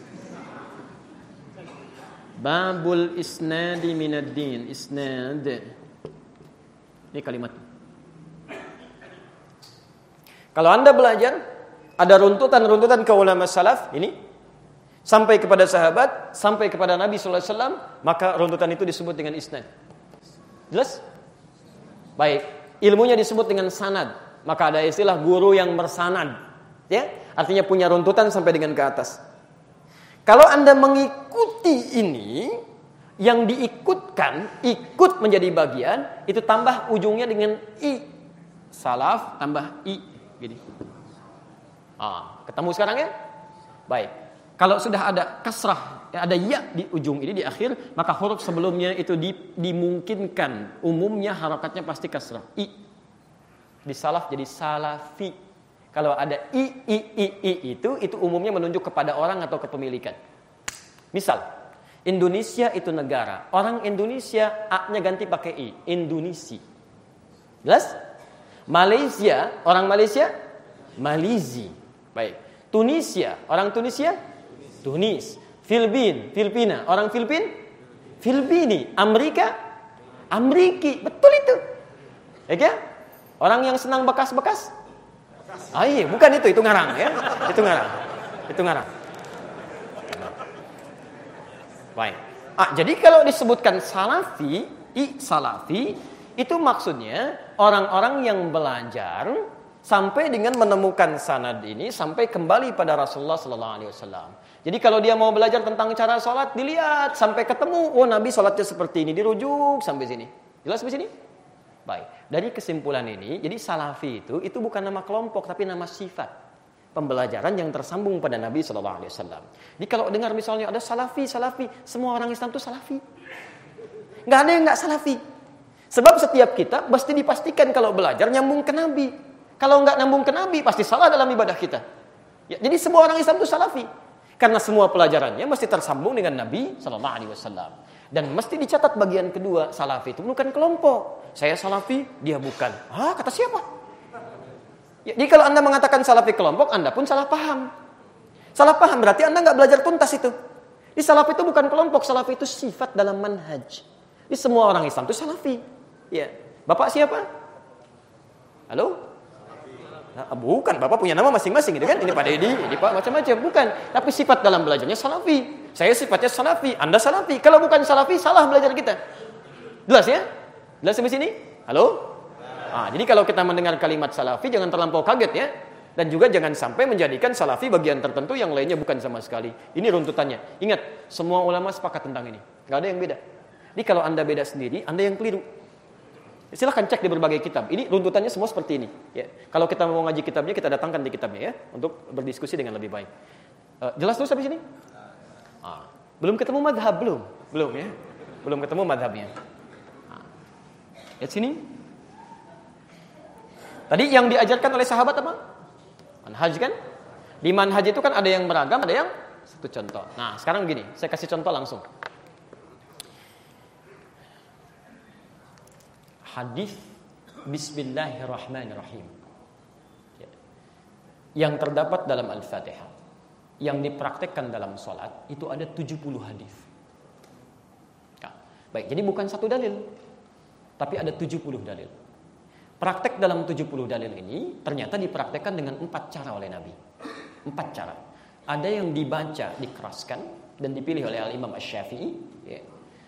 [SPEAKER 2] Babul isnadi minad din, isnad. Ini kalimat. Kalau Anda belajar ada runtutan-runtutan ke ulama salaf ini sampai kepada sahabat, sampai kepada Nabi sallallahu alaihi wasallam, maka runtutan itu disebut dengan isnad. Jelas? Baik, ilmunya disebut dengan sanad. Maka ada istilah guru yang bersanad. Ya, artinya punya runtutan sampai dengan ke atas. Kalau Anda mengikuti ini, yang diikutkan, ikut menjadi bagian, itu tambah ujungnya dengan i. Salaf tambah i, gini. Ah, ketemu sekarang ya? Baik. Kalau sudah ada kasrah, ada ya di ujung ini di akhir, maka huruf sebelumnya itu di, dimungkinkan. Umumnya harakatnya pasti kasrah. I. Di salaf jadi salafi. Kalau ada i, i, i, i itu, itu umumnya menunjuk kepada orang atau kepemilikan. Misal, Indonesia itu negara. Orang Indonesia, a-nya ganti pakai i. Indonesia. Jelas? Malaysia, orang Malaysia, Malizi. Baik. Tunisia, orang Tunisia, Tunis. Filipin, Filipina, orang Filipin, Filipini. Amerika, Amriki. Betul itu. Ya, orang yang senang bekas-bekas. Ah iya, bukan itu, itu ngarang ya. Itu ngarang. Itu ngarang. Baik. Ah, jadi kalau disebutkan salafi, i salafi, itu maksudnya orang-orang yang belajar sampai dengan menemukan sanad ini, sampai kembali pada Rasulullah sallallahu alaihi wasallam. Jadi kalau dia mau belajar tentang cara sholat, dilihat sampai ketemu, oh Nabi sholatnya seperti ini, dirujuk sampai sini. Jelas sampai sini? Baik. Dari kesimpulan ini, jadi salafi itu itu bukan nama kelompok tapi nama sifat pembelajaran yang tersambung pada Nabi sallallahu alaihi wasallam. Jadi kalau dengar misalnya ada salafi, salafi, semua orang Islam itu salafi. Enggak ada yang enggak salafi. Sebab setiap kita pasti dipastikan kalau belajar nyambung ke Nabi. Kalau enggak nyambung ke Nabi pasti salah dalam ibadah kita. Ya, jadi semua orang Islam itu salafi. Karena semua pelajarannya mesti tersambung dengan Nabi sallallahu alaihi wasallam. Dan mesti dicatat bagian kedua, salafi itu bukan kelompok. Saya salafi, dia bukan. Ah, kata siapa? Ya, jadi kalau Anda mengatakan salafi kelompok, Anda pun salah paham. Salah paham berarti Anda enggak belajar tuntas itu. Di salafi itu bukan kelompok, salafi itu sifat dalam manhaj. Di semua orang Islam itu salafi. Ya. Bapak siapa? Halo? Nah, bukan, Bapak punya nama masing-masing gitu kan? Ini Pak Dedi, ini Pak macam-macam, bukan. Tapi sifat dalam belajarnya salafi. Saya sifatnya salafi, Anda salafi. Kalau bukan salafi, salah belajar kita. Jelas ya? Jelas sampai sini? Halo? Ah, jadi kalau kita mendengar kalimat salafi jangan terlampau kaget ya. Dan juga jangan sampai menjadikan salafi bagian tertentu yang lainnya bukan sama sekali. Ini runtutannya. Ingat, semua ulama sepakat tentang ini. Nggak ada yang beda. Jadi kalau Anda beda sendiri, Anda yang keliru. Silahkan cek di berbagai kitab. Ini runtutannya semua seperti ini. Ya. Kalau kita mau ngaji kitabnya, kita datangkan di kitabnya ya, untuk berdiskusi dengan lebih baik. Uh, jelas terus sampai sini? Ah, belum ketemu madhab belum? Belum ya? Belum ketemu madhabnya. Ah. Lihat sini. Tadi yang diajarkan oleh sahabat apa? Manhaj kan? Di manhaj itu kan ada yang beragam, ada yang satu contoh. Nah, sekarang gini, saya kasih contoh langsung. Hadis Bismillahirrahmanirrahim yang terdapat dalam Al-Fatihah, yang dipraktekkan dalam sholat, itu ada tujuh puluh hadis. Nah, baik, jadi bukan satu dalil, tapi ada tujuh puluh dalil. Praktek dalam tujuh puluh dalil ini ternyata dipraktekkan dengan empat cara oleh Nabi. Empat cara. Ada yang dibaca, dikeraskan dan dipilih oleh Al-Imam Asy-Syafi'i. Ya.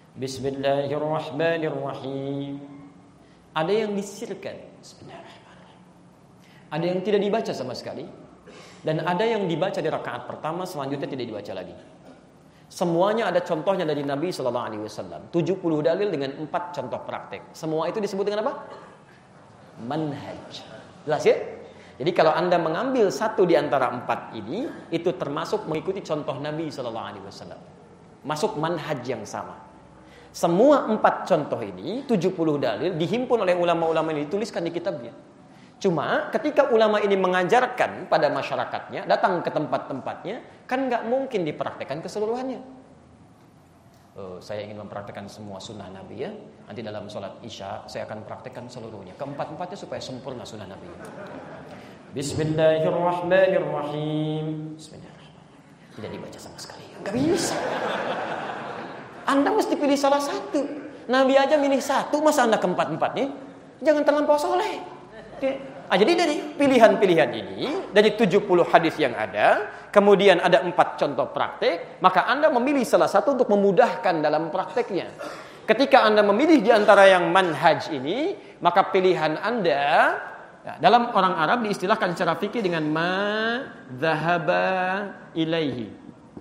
[SPEAKER 2] Bismillahirrahmanirrahim. Ada yang disirkan. Bismillahirrahmanirrahim. Ada yang tidak dibaca sama sekali. Dan ada yang dibaca di rakaat pertama, selanjutnya tidak dibaca lagi. Semuanya ada contohnya dari Nabi shallallahu alaihi wasallam. tujuh puluh dalil dengan empat contoh praktek. Semua itu disebut dengan apa? Manhaj. Jelas ya? Jadi kalau Anda mengambil satu di antara empat ini, itu termasuk mengikuti contoh Nabi shallallahu alaihi wasallam. Masuk manhaj yang sama. Semua empat contoh ini, tujuh puluh dalil, dihimpun oleh ulama-ulama ini, dituliskan di kitabnya. Cuma ketika ulama ini mengajarkan pada masyarakatnya, datang ke tempat-tempatnya, kan nggak mungkin dipraktekkan keseluruhannya. Uh, saya ingin mempraktekkan semua sunnah Nabi ya. Nanti dalam sholat isya saya akan praktekkan seluruhnya. Keempat-empatnya supaya sempurna sunnah Nabi. Bismillahirrahmanirrahim. Bismillahirrahmanirrahim. Tidak dibaca sama sekali. Gak bisa. Anda mesti pilih salah satu. Nabi aja milih satu, masa Anda keempat-empatnya? Jangan terlampau soleh. Ah, jadi dari pilihan-pilihan ini, dari tujuh puluh hadis yang ada, kemudian ada empat contoh praktek, maka Anda memilih salah satu untuk memudahkan dalam prakteknya. Ketika Anda memilih di antara yang manhaj ini, maka pilihan Anda, ya, dalam orang Arab diistilahkan secara fikih dengan ma dhahaba ilaihi.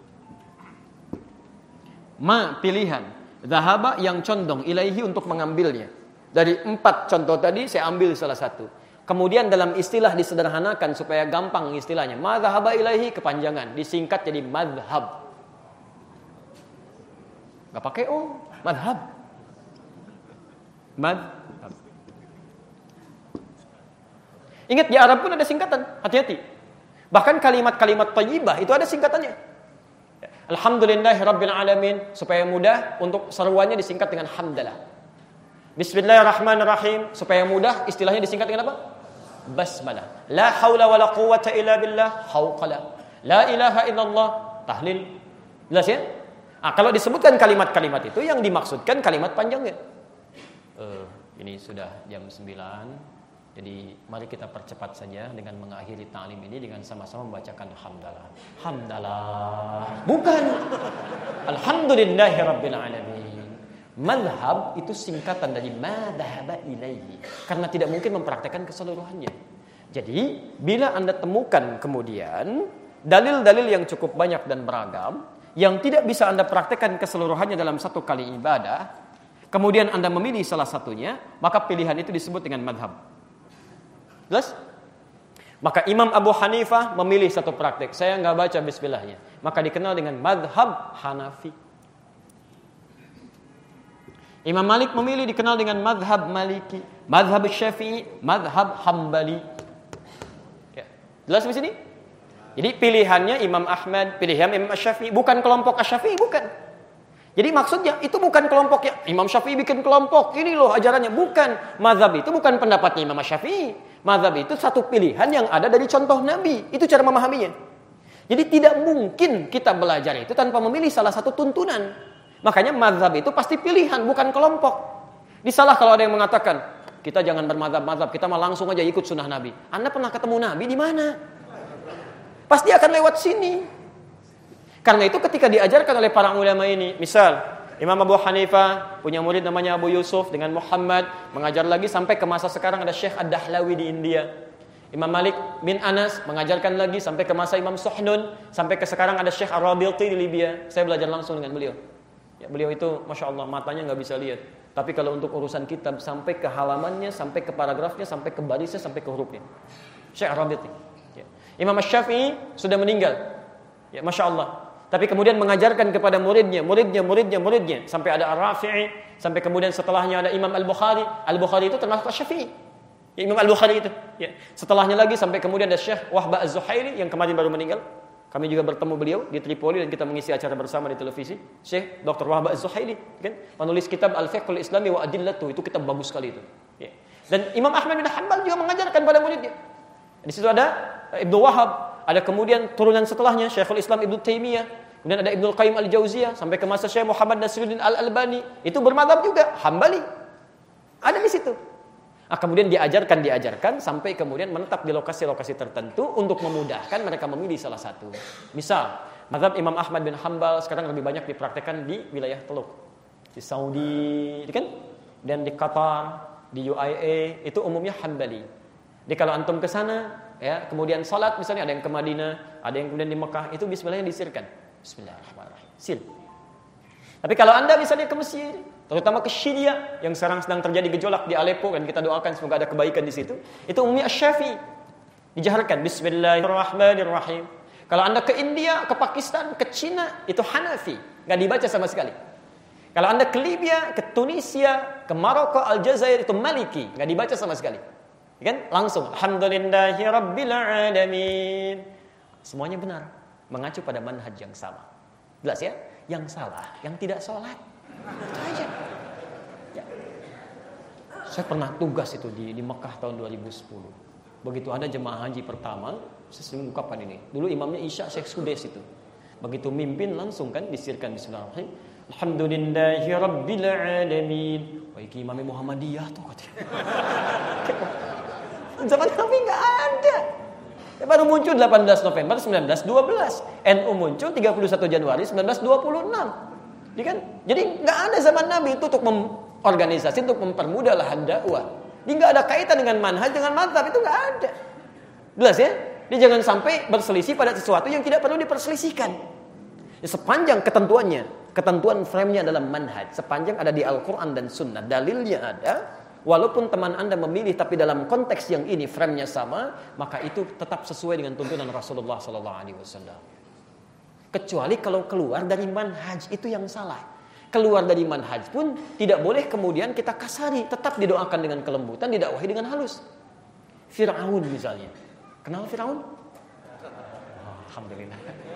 [SPEAKER 2] Ma pilihan, dhahaba yang condong, ilaihi untuk mengambilnya. Dari empat contoh tadi saya ambil salah satu. Kemudian dalam istilah disederhanakan supaya gampang istilahnya. Madhaba ilaihi kepanjangan, disingkat jadi madhab. Gak pakai o, madhab. Madhab. Ingat di Arab pun ada singkatan, hati-hati. Bahkan kalimat-kalimat thayyibah itu ada singkatannya. Alhamdulillahirabbil alamin, supaya mudah untuk seruannya disingkat dengan hamdalah. Bismillahirrahmanirrahim, supaya mudah istilahnya disingkat dengan apa? Basmalah. La haula wala quwwata illa billah, hauqala. La ilaha illallah, tahlil. Jelas ya? Ah, kalau disebutkan kalimat-kalimat itu yang dimaksudkan kalimat panjangnya. Uh, ini sudah jam sembilan. Jadi mari kita percepat saja dengan mengakhiri ta'lim ini dengan sama-sama membacakan hamdalah. Hamdalah. Bukan. Alhamdulillahirabbil alamin. Madhab itu singkatan dari madhaba ilaihi, karena tidak mungkin mempraktekkan keseluruhannya. Jadi bila Anda temukan kemudian dalil-dalil yang cukup banyak dan beragam yang tidak bisa Anda praktekkan keseluruhannya dalam satu kali ibadah, kemudian Anda memilih salah satunya, maka pilihan itu disebut dengan madhab. Jelas? Maka Imam Abu Hanifah memilih satu praktek, saya nggak baca bismillahnya, maka dikenal dengan madhab Hanafi. Imam Malik memilih dikenal dengan madhab Maliki, madhab Syafi'i, madhab Hambali. Ya. Jelas di sini? Jadi pilihannya Imam Ahmad, pilihan Imam Syafi'i, bukan kelompok Syafi'i, bukan. Jadi maksudnya itu bukan kelompoknya Imam Syafi'i bikin kelompok, ini loh ajarannya, bukan. Madhab itu bukan pendapatnya Imam Syafi'i. Madhab itu satu pilihan yang ada dari contoh Nabi. Itu cara memahaminya. Jadi tidak mungkin kita belajar itu tanpa memilih salah satu tuntunan. Makanya mazhab itu pasti pilihan, bukan kelompok. Disalah kalau ada yang mengatakan, kita jangan bermazhab-mazhab, kita mah langsung aja ikut sunnah Nabi. Anda pernah ketemu Nabi di mana? Pasti akan lewat sini. Karena itu ketika diajarkan oleh para ulama ini, misal, Imam Abu Hanifah punya murid namanya Abu Yusuf dengan Muhammad, mengajar lagi sampai ke masa sekarang ada Syekh Ad-Dahlawi di India. Imam Malik bin Anas mengajarkan lagi sampai ke masa Imam Suhnun, sampai ke sekarang ada Syekh Ar-Rabilti di Libya. Saya belajar langsung dengan beliau. Ya, beliau itu Masya Allah matanya nggak bisa lihat. Tapi kalau untuk urusan kitab sampai ke halamannya, sampai ke paragrafnya, sampai ke barisnya, sampai ke hurufnya. Syekh Ar-Rabilti. Ya. Imam Asy-Syafi'i sudah meninggal. Ya, Masya Allah. Tapi kemudian mengajarkan kepada muridnya, muridnya, muridnya, muridnya. Sampai ada Ar-Rafi'i. Sampai kemudian setelahnya ada Imam Al-Bukhari. Al-Bukhari itu termasuk Asy-Syafi'i. Ya, Imam Al-Bukhari itu. Ya. Setelahnya lagi sampai kemudian ada Syekh Wahbah Az-Zuhaili yang kemarin baru meninggal. Kami juga bertemu beliau di Tripoli dan kita mengisi acara bersama di televisi. Syekh Doktor Wahbah Az-Zuhaili. Kan? Penulis kitab Al-Fiqhul Islami wa Adillatu. Itu kitab bagus sekali itu. Ya. Dan Imam Ahmad bin Hanbal juga mengajarkan pada muridnya. Di situ ada Ibnu Wahab. Ada kemudian turunan setelahnya Syekhul Islam Ibnu Taimiyah, kemudian ada Ibnu Qayyim Al-Jauziyah sampai ke masa Syekh Muhammad Nasiruddin Al-Albani, itu bermadzhab juga Hambali. Ada di situ. Nah, kemudian diajarkan diajarkan sampai kemudian menetap di lokasi-lokasi tertentu untuk memudahkan mereka memilih salah satu. Misal, mazhab Imam Ahmad bin Hanbal sekarang lebih banyak dipraktikkan di wilayah Teluk. Di Saudi, kan? Dan di Qatar, di U A E, itu umumnya Hambali. Jadi kalau antum ke sana, ya, kemudian salat misalnya ada yang ke Madinah, ada yang kemudian di Mekah, itu bismillahnya disirkan. Bismillahirrahmanirrahim. Sir. Tapi kalau Anda misalnya ke Mesir, terutama ke Syria yang sekarang sedang terjadi gejolak di Aleppo dan kita doakan semoga ada kebaikan di situ, itu umumnya Asy-Syafi'i. Dijaharkan bismillahirrahmanirrahim. Kalau Anda ke India, ke Pakistan, ke Cina, itu Hanafi, enggak dibaca sama sekali. Kalau Anda ke Libya, ke Tunisia, ke Maroko, Aljazair, itu Maliki, enggak dibaca sama sekali. Kan langsung alhamdulillahi rabbil alamin. Semuanya benar, mengacu pada manhaj yang sama. Jelas ya? Yang salah, yang tidak sholat. Itu aja. Ya. Saya pernah tugas itu di, di Mekah tahun dua ribu sepuluh. Begitu ada jemaah haji pertama, saya sering kapan ini. Dulu imamnya Isya Syekh Sudes itu. Begitu mimpin langsung kan disirkan bismillahirrahmanirrahim. Alhamdulillahi rabbil alamin. Wah, iki imam Muhammadiyah tuh katanya. Zaman Nabi nggak ada. Ya, baru muncul delapan belas November seribu sembilan ratus dua belas. N U muncul tiga puluh satu Januari seribu sembilan ratus dua puluh enam. Jadi kan, jadi nggak ada zaman Nabi itu untuk memorganisasi, untuk mempermudah lahan dakwah. Jadi nggak ada kaitan dengan manhaj, dengan mazhab, itu nggak ada. Jelas ya? Jadi jangan sampai berselisih pada sesuatu yang tidak perlu diperselisihkan. Ya, sepanjang ketentuannya, ketentuan frame-nya dalam manhaj, sepanjang ada di Al-Quran dan Sunnah, dalilnya ada. Walaupun teman Anda memilih tapi dalam konteks yang ini frame-nya sama, maka itu tetap sesuai dengan tuntunan Rasulullah sallallahu alaihi wasallam. Kecuali kalau keluar dari manhaj, itu yang salah. Keluar dari manhaj pun tidak boleh kemudian kita kasari, tetap didoakan dengan kelembutan, didakwahi dengan halus. Fir'aun misalnya. Kenal Fir'aun? Oh, alhamdulillah.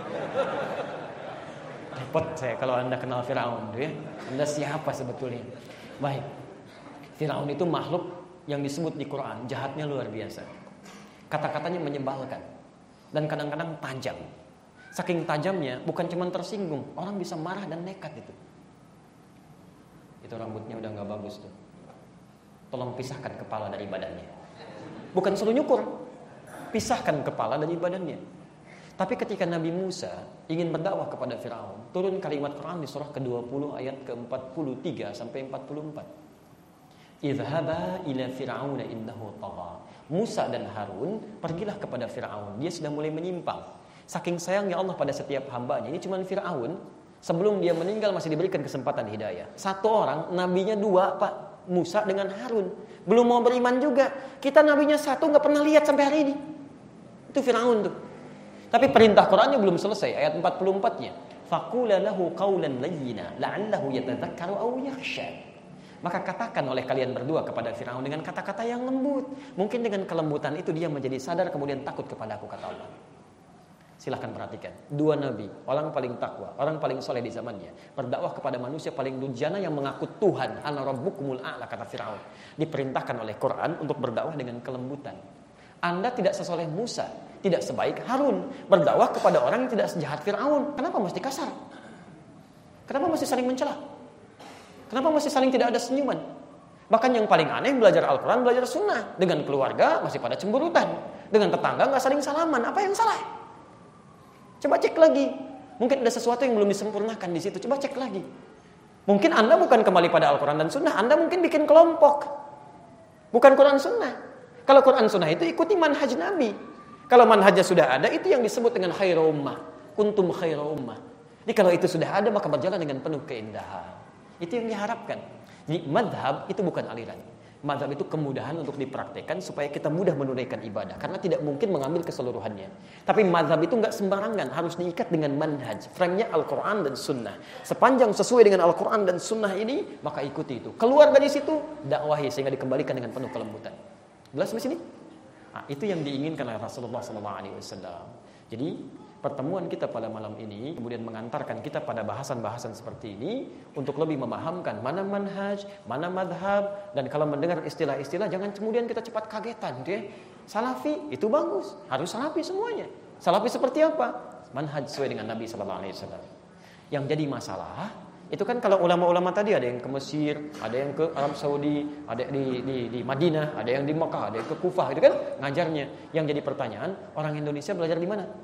[SPEAKER 2] Repot saya kalau Anda kenal Fir'aun, ya. Anda siapa sebetulnya? Baik. Fir'aun itu makhluk yang disebut di Quran jahatnya luar biasa. Kata-katanya menyebalkan dan kadang-kadang tajam. Saking tajamnya bukan cuma tersinggung, orang bisa marah dan nekat itu. Itu rambutnya udah nggak bagus tuh. Tolong pisahkan kepala dari badannya. Bukan suruh nyukur, pisahkan kepala dari badannya. Tapi ketika Nabi Musa ingin berdakwah kepada Fir'aun, turun kalimat Quran di surah ke dua puluh ayat ke empat puluh tiga sampai empat puluh empat. Idhaba ila fir'auna innahu tagha. Musa dan Harun pergilah kepada Fir'aun. Dia sudah mulai menyimpang. Saking sayangnya Allah pada setiap hambanya. Ini cuma Fir'aun. Sebelum dia meninggal masih diberikan kesempatan hidayah. Satu orang, nabinya dua, Pak. Musa dengan Harun. Belum mau beriman juga. Kita nabinya satu gak pernah lihat sampai hari ini. Itu Fir'aun tuh. Tapi perintah Qurannya belum selesai. Ayat empat puluh empat-nya. Faqula lahu qawlan layyina la'allahu yatadzakkaru aw yakhsha. Maka katakan oleh kalian berdua kepada Fir'aun dengan kata-kata yang lembut. Mungkin dengan kelembutan itu dia menjadi sadar kemudian takut kepada aku, kata Allah. Silahkan perhatikan. Dua nabi, orang paling takwa, orang paling soleh di zamannya. Berdakwah kepada manusia paling durjana yang mengaku Tuhan. Ana rabbukumul a'la, kata Fir'aun. Diperintahkan oleh Quran untuk berdakwah dengan kelembutan. Anda tidak sesoleh Musa, tidak sebaik Harun. Berdakwah kepada orang yang tidak sejahat Fir'aun. Kenapa mesti kasar? Kenapa mesti saling mencela? Kenapa masih saling tidak ada senyuman? Bahkan yang paling aneh belajar Al-Quran, belajar Sunnah. Dengan keluarga masih pada cemburutan. Dengan tetangga gak saling salaman. Apa yang salah? Coba cek lagi. Mungkin ada sesuatu yang belum disempurnakan di situ. Coba cek lagi. Mungkin Anda bukan kembali pada Al-Quran dan Sunnah, Anda mungkin bikin kelompok. Bukan Quran Sunnah. Kalau Quran Sunnah itu ikuti manhaj Nabi. Kalau manhajnya sudah ada, itu yang disebut dengan khairu ummah. Kuntum khairu ummah. Jadi kalau itu sudah ada, maka berjalan dengan penuh keindahan. Itu yang diharapkan. Jadi madhab itu bukan aliran. Madhab itu kemudahan untuk dipraktekkan supaya kita mudah menunaikan ibadah. Karena tidak mungkin mengambil keseluruhannya. Tapi madhab itu nggak sembarangan. Harus diikat dengan manhaj. Frame-nya Al-Quran dan Sunnah. Sepanjang sesuai dengan Al-Quran dan Sunnah ini, maka ikuti itu. Keluar dari situ, dakwahi sehingga dikembalikan dengan penuh kelembutan. Jelas di sini? Nah, itu yang diinginkan oleh Rasulullah shallallahu alaihi wasallam. Jadi pertemuan kita pada malam ini kemudian mengantarkan kita pada bahasan-bahasan seperti ini untuk lebih memahamkan mana manhaj, mana madhab, dan kalau mendengar istilah-istilah jangan kemudian kita cepat kagetan, gitu ya. Salafi itu bagus, harus salafi semuanya. Salafi seperti apa? Manhaj sesuai dengan Nabi sallallahu alaihi wasallam. Yang jadi masalah itu kan kalau ulama-ulama tadi ada yang ke Mesir, ada yang ke Arab Saudi, ada di, di, di Madinah, ada yang di Mekah, ada yang ke Kufah, itu kan ngajarnya. Yang jadi pertanyaan, orang Indonesia belajar di mana?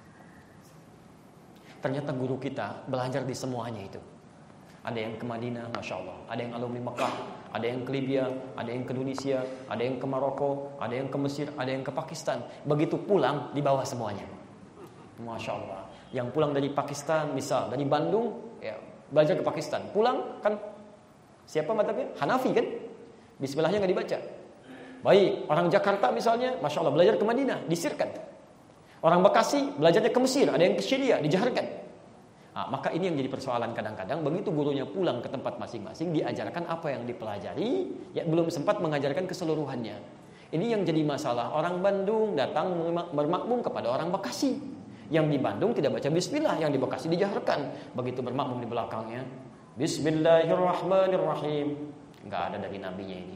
[SPEAKER 2] Ternyata guru kita belajar di semuanya itu. Ada yang ke Madinah, Masya Allah. Ada yang alumni Mekah, ada yang ke Libya, ada yang ke Indonesia, ada yang ke Maroko, ada yang ke Mesir, ada yang ke Pakistan. Begitu pulang, dibawa semuanya. Masya Allah. Yang pulang dari Pakistan, misal dari Bandung, ya, belajar ke Pakistan. Pulang, kan siapa madhabnya? Hanafi kan? Bismillahnya nggak dibaca. Baik, orang Jakarta misalnya, Masya Allah, belajar ke Madinah, disirkan. Orang Bekasi belajarnya ke Mesir, ada yang ke Syria, dijaharkan. Nah, maka ini yang jadi persoalan kadang-kadang. Begitu gurunya pulang ke tempat masing-masing, diajarkan apa yang dipelajari, ya belum sempat mengajarkan keseluruhannya. Ini yang jadi masalah. Orang Bandung datang bermakmum kepada orang Bekasi. Yang di Bandung tidak baca Bismillah, yang di Bekasi dijaharkan. Begitu bermakmum di belakangnya, Bismillahirrahmanirrahim. Nggak ada dari nabinya ini.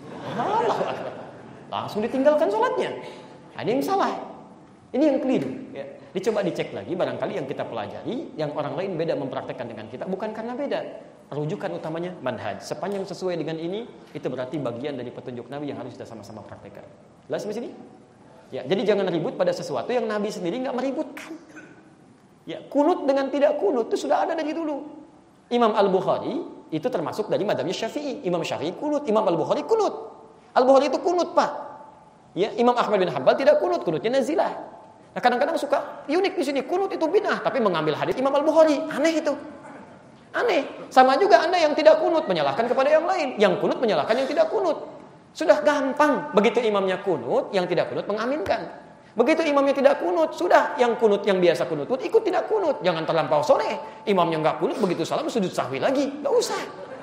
[SPEAKER 2] Langsung ditinggalkan sholatnya. Ada yang salah. Ini yang keliru. Ya. Dicoba dicek lagi, barangkali yang kita pelajari, yang orang lain beda mempraktekkan dengan kita, bukan karena beda. Rujukan utamanya manhaj. Sepanjang sesuai dengan ini, itu berarti bagian dari petunjuk Nabi yang harus kita sama-sama praktekkan. Jelas di sini? Ya, jadi jangan ribut pada sesuatu yang Nabi sendiri nggak meributkan. Ya, kunut dengan tidak kunut itu sudah ada dari dulu. Imam Al-Bukhari itu termasuk dari madhabnya Syafi'i. Imam Syafi'i kunut, Imam Al-Bukhari kunut. Al-Bukhari itu kunut, Pak. Ya, Imam Ahmad bin Hanbal tidak kunut, kunutnya nazilah. Nah, kadang-kadang suka unik di sini, kunut itu bid'ah, tapi mengambil hadis Imam Al-Bukhari. Aneh itu. Aneh. Sama juga Anda yang tidak kunut menyalahkan kepada yang lain, yang kunut menyalahkan yang tidak kunut. Sudah gampang. Begitu imamnya kunut, yang tidak kunut mengaminkan. Begitu imamnya tidak kunut, sudah yang kunut yang biasa kunut pun ikut tidak kunut. Jangan terlampau soleh. Imamnya enggak kunut, begitu salam sujud sahwi lagi. Enggak usah.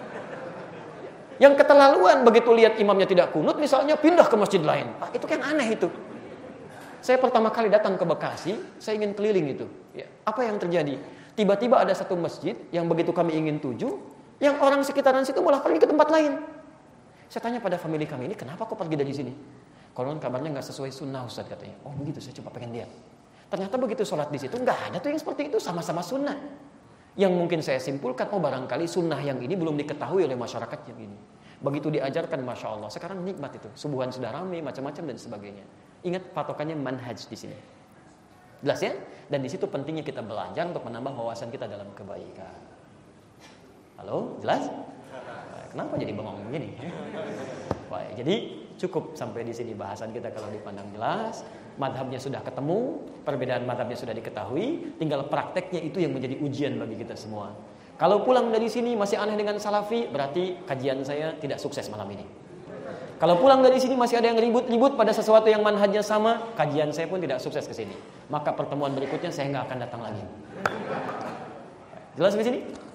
[SPEAKER 2] Yang keterlaluan, begitu lihat imamnya tidak kunut, misalnya pindah ke masjid lain. Ah, itu kan aneh itu. Saya pertama kali datang ke Bekasi, saya ingin keliling itu. Ya, apa yang terjadi? Tiba-tiba ada satu masjid yang begitu kami ingin tuju, yang orang sekitaran situ malah pergi ke tempat lain. Saya tanya pada famili kami, ini kenapa kok pergi dari sini? Konon kabarnya nggak sesuai sunnah, Ustaz, katanya. Oh begitu, saya coba pengen lihat. Ternyata begitu sholat di situ nggak ada tuh yang seperti itu, sama-sama sunnah. Yang mungkin saya simpulkan, oh barangkali sunnah yang ini belum diketahui oleh masyarakat yang ini. Begitu diajarkan, Masya Allah, sekarang nikmat itu. Subuhan sudah ramai, macam-macam dan sebagainya. Ingat patokannya manhaj di sini. Jelas ya? Dan di situ pentingnya kita belajar untuk menambah wawasan kita dalam kebaikan. Halo, jelas? Kenapa jadi bengong begini? Baik, jadi cukup sampai di sini bahasan kita kalau dipandang jelas. Madhabnya sudah ketemu, perbedaan madhabnya sudah diketahui, tinggal prakteknya itu yang menjadi ujian bagi kita semua. Kalau pulang dari sini masih aneh dengan salafi, berarti kajian saya tidak sukses malam ini. Kalau pulang dari sini masih ada yang ribut-ribut pada sesuatu yang manhajnya sama, kajian saya pun tidak sukses ke sini. Maka pertemuan berikutnya saya nggak akan datang lagi. Jelas di sini?